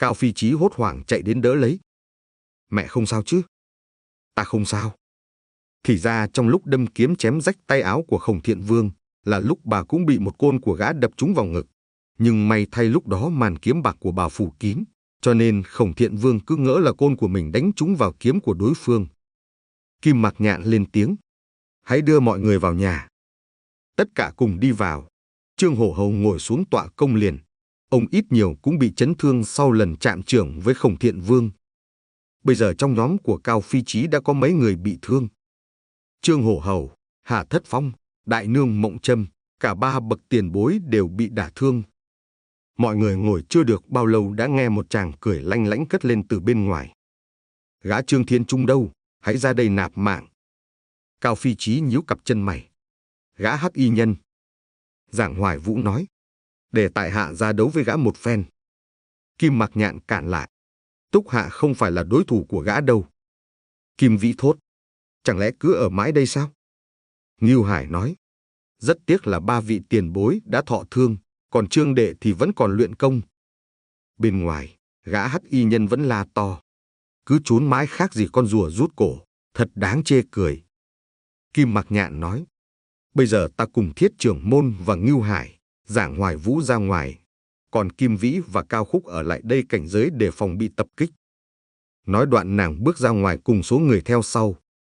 Cao Phi Chí hốt hoảng chạy đến đỡ lấy. Mẹ không sao chứ? Ta không sao. Thì ra trong lúc đâm kiếm chém rách tay áo của Khổng Thiện Vương là lúc bà cũng bị một côn của gã đập trúng vào ngực. Nhưng may thay lúc đó màn kiếm bạc của bà phủ kín, cho nên Khổng Thiện Vương cứ ngỡ là côn của mình đánh trúng vào kiếm của đối phương. Kim Mạc Nhạn lên tiếng. Hãy đưa mọi người vào nhà. Tất cả cùng đi vào. Trương Hổ Hầu ngồi xuống tọa công liền. Ông ít nhiều cũng bị chấn thương sau lần chạm chưởng với Khổng Thiện Vương. Bây giờ trong nhóm của Cao Phi Chí đã có mấy người bị thương. Trương Hổ Hầu, Hà Thất Phong, Đại Nương Mộng Trâm, cả ba bậc tiền bối đều bị đả thương. Mọi người ngồi chưa được bao lâu đã nghe một tràng cười lanh lảnh cất lên từ bên ngoài. Gã Trương Thiên Trung đâu, hãy ra đây nạp mạng. Cao Phi Chí nhíu cặp chân mày. Gã Hắc Y Nhân. Giảng Hoài Vũ nói. Để tại hạ ra đấu với gã một phen. Kim Mạc Nhạn cản lại. Túc hạ không phải là đối thủ của gã đâu. Kim Vĩ thốt. Chẳng lẽ cứ ở mãi đây sao? Ngưu Hải nói. Rất tiếc là ba vị tiền bối đã thọ thương, còn Trương đệ thì vẫn còn luyện công. Bên ngoài, gã Hắc Y Nhân vẫn la to. Cứ trốn mãi khác gì con rùa rút cổ, thật đáng chê cười. Kim Mạc Nhạn nói. Bây giờ ta cùng Thiết Trưởng Môn và Ngưu Hải, Giảng Hoài Vũ ra ngoài, còn Kim Vĩ và Cao Khúc ở lại đây cảnh giới để phòng bị tập kích. Nói đoạn nàng bước ra ngoài cùng số người theo sau.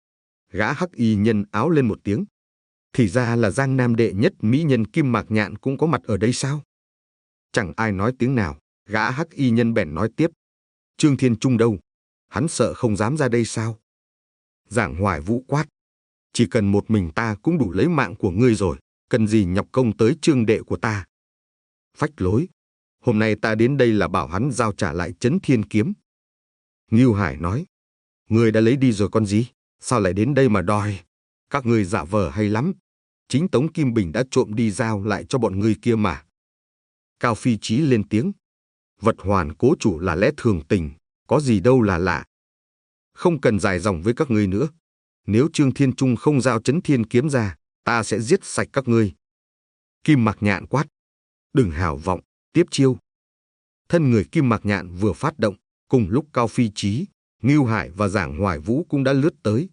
Gã Hắc Y Nhân áo lên một tiếng. Thì ra là Giang Nam đệ nhất mỹ nhân Kim Mạc Nhạn cũng có mặt ở đây sao? Chẳng ai nói tiếng nào, gã Hắc Y Nhân bèn nói tiếp. Trương Thiên Trung đâu? Hắn sợ không dám ra đây sao? Giảng Hoài Vũ quát. Chỉ cần một mình ta cũng đủ lấy mạng của ngươi rồi, cần gì nhọc công tới Trương đệ của ta? Phách lối, hôm nay ta đến đây là bảo hắn giao trả lại Chấn Thiên Kiếm. Ngưu Hải nói. Ngươi đã lấy đi rồi con gì? Sao lại đến đây mà đòi? Các ngươi giả vờ hay lắm. Chính Tống Kim Bình đã trộm đi giao lại cho bọn ngươi kia mà. Cao Phi Chí lên tiếng. Vật hoàn cố chủ là lẽ thường tình, có gì đâu là lạ. Không cần dài dòng với các ngươi nữa. Nếu Trương Thiên Trung không giao Chấn Thiên Kiếm ra, ta sẽ giết sạch các ngươi. Kim Mạc Nhạn quát. Đừng hào vọng, tiếp chiêu. Thân người Kim Mạc Nhạn vừa phát động, cùng lúc Cao Phi Chí, Ngưu Hải và Giảng Hoài Vũ cũng đã lướt tới.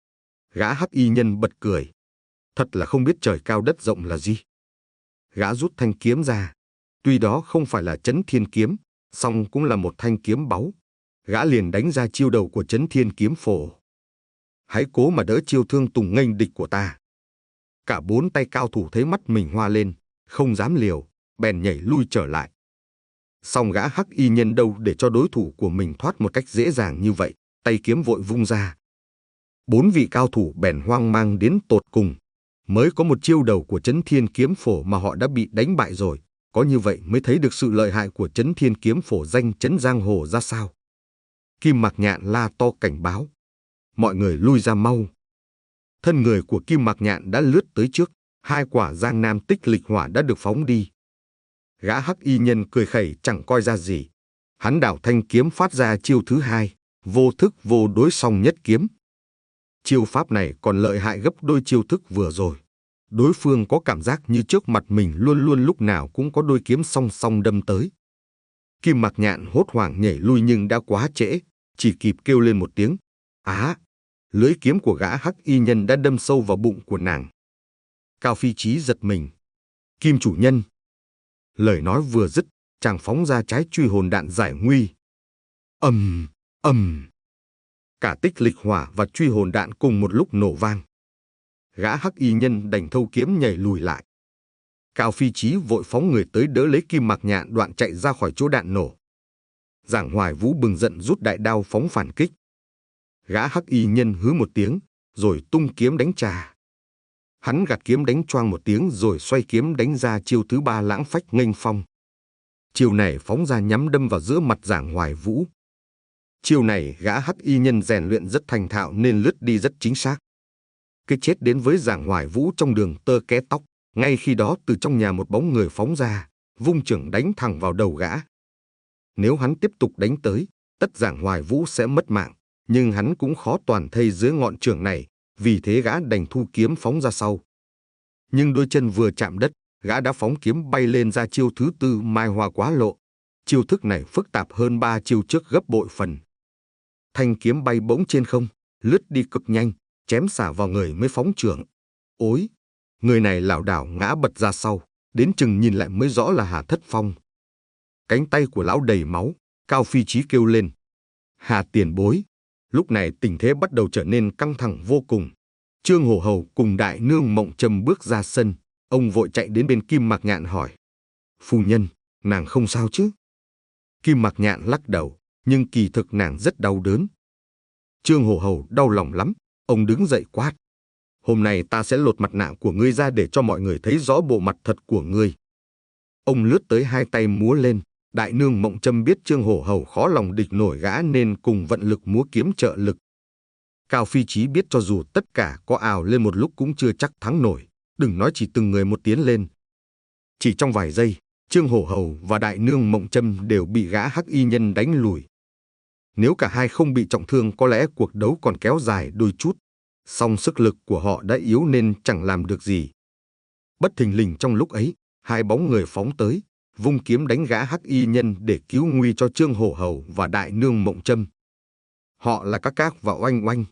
Gã Hắc Y Nhân bật cười. Thật là không biết trời cao đất rộng là gì. Gã rút thanh kiếm ra. Tuy đó không phải là Chấn Thiên Kiếm, song cũng là một thanh kiếm báu. Gã liền đánh ra chiêu đầu của Chấn Thiên Kiếm phổ. Hãy cố mà đỡ chiêu thương tùng nghênh địch của ta. Cả bốn tay cao thủ thấy mắt mình hoa lên, không dám liều, bèn nhảy lui trở lại. Song gã Hắc Y Nhân đâu để cho đối thủ của mình thoát một cách dễ dàng như vậy, tay kiếm vội vung ra. Bốn vị cao thủ bèn hoang mang đến tột cùng. Mới có một chiêu đầu của Chấn Thiên Kiếm phổ mà họ đã bị đánh bại rồi. Có như vậy mới thấy được sự lợi hại của Chấn Thiên Kiếm phổ danh chấn giang hồ ra sao. Kim Mạc Nhạn la to cảnh báo. Mọi người lui ra mau. Thân người của Kim Mạc Nhạn đã lướt tới trước. Hai quả Giang Nam Tích Lịch Hỏa đã được phóng đi. Gã Hắc Y Nhân cười khẩy chẳng coi ra gì. Hắn đảo thanh kiếm phát ra chiêu thứ hai, vô thức vô đối song nhất kiếm. Chiêu pháp này còn lợi hại gấp đôi chiêu thức vừa rồi. Đối phương có cảm giác như trước mặt mình luôn luôn lúc nào cũng có đôi kiếm song song đâm tới. Kim Mạc Nhạn hốt hoảng nhảy lui nhưng đã quá trễ, chỉ kịp kêu lên một tiếng. Á! Lưỡi kiếm của gã Hắc Y Nhân đã đâm sâu vào bụng của nàng. Cao Phi Chí giật mình. Kim chủ nhân! Lời nói vừa dứt, chàng phóng ra trái truy hồn đạn giải nguy. Ầm, ầm. Cả Tích Lịch Hỏa và truy hồn đạn cùng một lúc nổ vang. Gã Hắc Y Nhân đành thâu kiếm nhảy lùi lại. Cao Phi Chí vội phóng người tới đỡ lấy Kim Mạc Nhạn đoạn chạy ra khỏi chỗ đạn nổ. Giảng Hoài Vũ bừng giận rút đại đao phóng phản kích. Gã Hắc Y Nhân hứ một tiếng, rồi tung kiếm đánh trả. Hắn gạt kiếm đánh choang một tiếng rồi xoay kiếm đánh ra chiêu thứ ba lãng phách nghênh phong. Chiêu này phóng ra nhắm đâm vào giữa mặt Giảng Hoài Vũ. Chiêu này gã Hắc Y Nhân rèn luyện rất thành thạo nên lướt đi rất chính xác. Cái chết đến với Giảng Hoài Vũ trong đường tơ ké tóc. Ngay khi đó từ trong nhà một bóng người phóng ra, vung chưởng đánh thẳng vào đầu gã. Nếu hắn tiếp tục đánh tới, tất Giảng Hoài Vũ sẽ mất mạng, nhưng hắn cũng khó toàn thây dưới ngọn chưởng này, vì thế gã đành thu kiếm phóng ra sau. Nhưng đôi chân vừa chạm đất, gã đã phóng kiếm bay lên ra chiêu thứ tư Mai Hoa Quá Lộ. chiêu thức này phức tạp hơn ba chiêu trước gấp bội phần. Thanh kiếm bay bỗng trên không, lướt đi cực nhanh, chém xả vào người mới phóng chưởng. Ối, người này lảo đảo ngã bật ra sau, đến chừng nhìn lại mới rõ là Hà Thất Phong. Cánh tay của lão đầy máu, Cao Phi Chí kêu lên: Hà tiền bối. Lúc này tình thế bắt đầu trở nên căng thẳng vô cùng. Trương Hổ Hầu cùng đại nương Mộng Trâm bước ra sân, ông vội chạy đến bên Kim Mạc Nhạn hỏi: Phu nhân, nàng không sao chứ? Kim Mạc Nhạn lắc đầu, nhưng kỳ thực nàng rất đau đớn. Trương Hổ Hầu đau lòng lắm, ông đứng dậy quát: Hôm nay ta sẽ lột mặt nạ của ngươi ra để cho mọi người thấy rõ bộ mặt thật của ngươi. Ông lướt tới hai tay múa lên. Đại nương Mộng Trâm biết Trương Hổ Hầu khó lòng địch nổi gã nên cùng vận lực múa kiếm trợ lực. Cao Phi Chí biết cho dù tất cả có ào lên một lúc cũng chưa chắc thắng nổi, đừng nói chỉ từng người một tiến lên. Chỉ trong vài giây, Trương Hổ Hầu và đại nương Mộng Trâm đều bị gã hắc y nhân đánh lùi. Nếu cả hai không bị trọng thương có lẽ cuộc đấu còn kéo dài đôi chút, song sức lực của họ đã yếu nên chẳng làm được gì. Bất thình lình trong lúc ấy, hai bóng người phóng tới, vung kiếm đánh gã hắc y nhân để cứu nguy cho Trương Hổ Hầu và đại nương Mộng Trâm. Họ là Các Các và Oanh Oanh.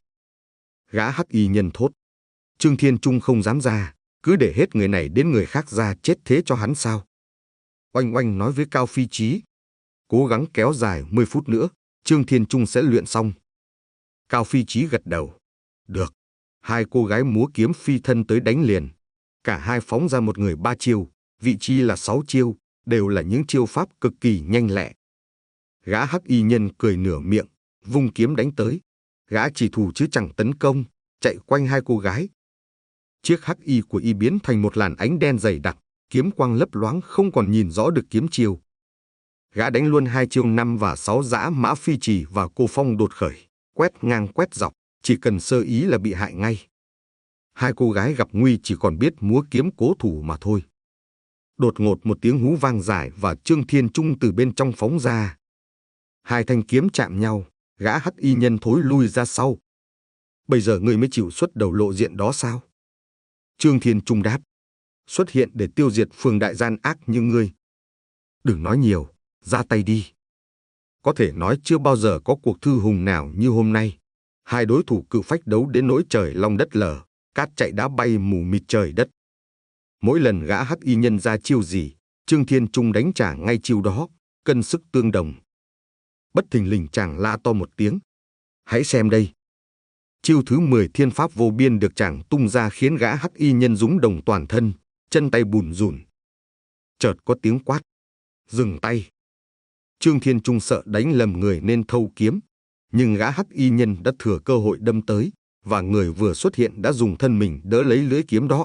Gã hắc y nhân thốt: Trương Thiên Trung không dám ra, cứ để hết người này đến người khác ra chết thế cho hắn sao? Oanh Oanh nói với Cao Phi Chí: Cố gắng kéo dài mười phút nữa, Trương Thiên Trung sẽ luyện xong. Cao Phi Chí gật đầu: Được. Hai cô gái múa kiếm phi thân tới đánh liền. Cả hai phóng ra một người ba chiêu, vị chi là sáu chiêu, đều là những chiêu pháp cực kỳ nhanh lẹ. Gã hắc y nhân cười nửa miệng, vung kiếm đánh tới. Gã chỉ thủ chứ chẳng tấn công, chạy quanh hai cô gái. Chiếc hắc y của y biến thành một làn ánh đen dày đặc, kiếm quang lấp loáng không còn nhìn rõ được kiếm chiêu. Gã đánh luôn hai chiêu năm và sáu dã mã phi trì và cô phong đột khởi, quét ngang quét dọc, chỉ cần sơ ý là bị hại ngay. Hai cô gái gặp nguy chỉ còn biết múa kiếm cố thủ mà thôi. Đột ngột một tiếng hú vang dài và Trương Thiên Trung từ bên trong phóng ra. Hai thanh kiếm chạm nhau, gã hắc y nhân thối lui ra sau. Bây giờ ngươi mới chịu xuất đầu lộ diện đó sao? Trương Thiên Trung đáp: Xuất hiện để tiêu diệt phường đại gian ác như ngươi. Đừng nói nhiều, ra tay đi. Có thể nói chưa bao giờ có cuộc thư hùng nào như hôm nay. Hai đối thủ cự phách đấu đến nỗi trời long đất lở, cát chạy đá bay mù mịt trời đất. Mỗi lần gã hắc y nhân ra chiêu gì, Trương Thiên Trung đánh trả ngay chiêu đó, cân sức tương đồng. Bất thình lình chàng la to một tiếng: Hãy xem đây! Chiêu thứ mười thiên pháp vô biên được chàng tung ra khiến gã hắc y nhân rúng động toàn thân, chân tay bùn rùn. Chợt có tiếng quát: Dừng tay! Trương Thiên Trung sợ đánh lầm người nên thâu kiếm, nhưng gã hắc y nhân đã thừa cơ hội đâm tới, và người vừa xuất hiện đã dùng thân mình đỡ lấy lưỡi kiếm đó.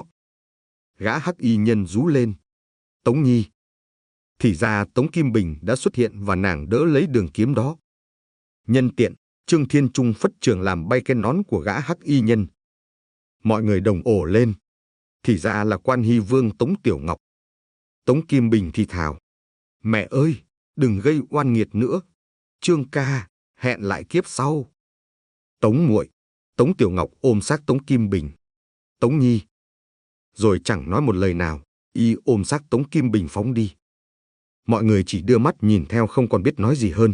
Gã hắc y nhân rú lên: Tống Nhi! Thì ra Tống Kim Bình đã xuất hiện và nàng đỡ lấy đường kiếm đó. Nhân tiện, Trương Thiên Trung phất trường làm bay cái nón của gã hắc y nhân. Mọi người đồng ồ lên. Thì ra là Quan Hy Vương Tống Tiểu Ngọc. Tống Kim Bình thì thào: Mẹ ơi, đừng gây oan nghiệt nữa. Trương ca, hẹn lại kiếp sau. Tống muội! Tống Tiểu Ngọc ôm xác Tống Kim Bình. Tống Nhi! Rồi chẳng nói một lời nào, y ôm xác Tống Kim Bình phóng đi. Mọi người chỉ đưa mắt nhìn theo không còn biết nói gì hơn.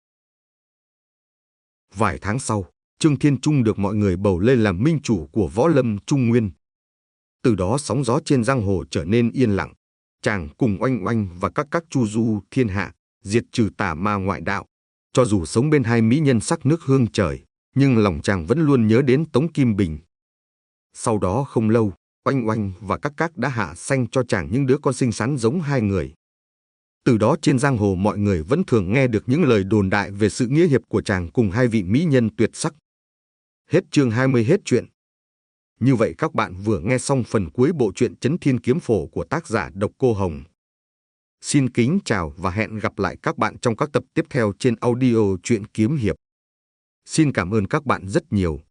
Vài tháng sau, Trương Thiên Trung được mọi người bầu lên làm minh chủ của Võ Lâm Trung Nguyên. Từ đó sóng gió trên giang hồ trở nên yên lặng. Chàng cùng Oanh Oanh và các các chu du thiên hạ, diệt trừ tà ma ngoại đạo. Cho dù sống bên hai mỹ nhân sắc nước hương trời, nhưng lòng chàng vẫn luôn nhớ đến Tống Kim Bình. Sau đó không lâu, Oanh Oanh và các các đã hạ sanh cho chàng những đứa con xinh xắn giống hai người. Từ đó trên giang hồ mọi người vẫn thường nghe được những lời đồn đại về sự nghĩa hiệp của chàng cùng hai vị mỹ nhân tuyệt sắc. Hết chương hai mươi hết chuyện. Như vậy các bạn vừa nghe xong phần cuối bộ truyện Chấn Thiên Kiếm Phổ của tác giả Độc Cô Hồng. Xin kính chào và hẹn gặp lại các bạn trong các tập tiếp theo trên audio truyện kiếm hiệp. Xin cảm ơn các bạn rất nhiều.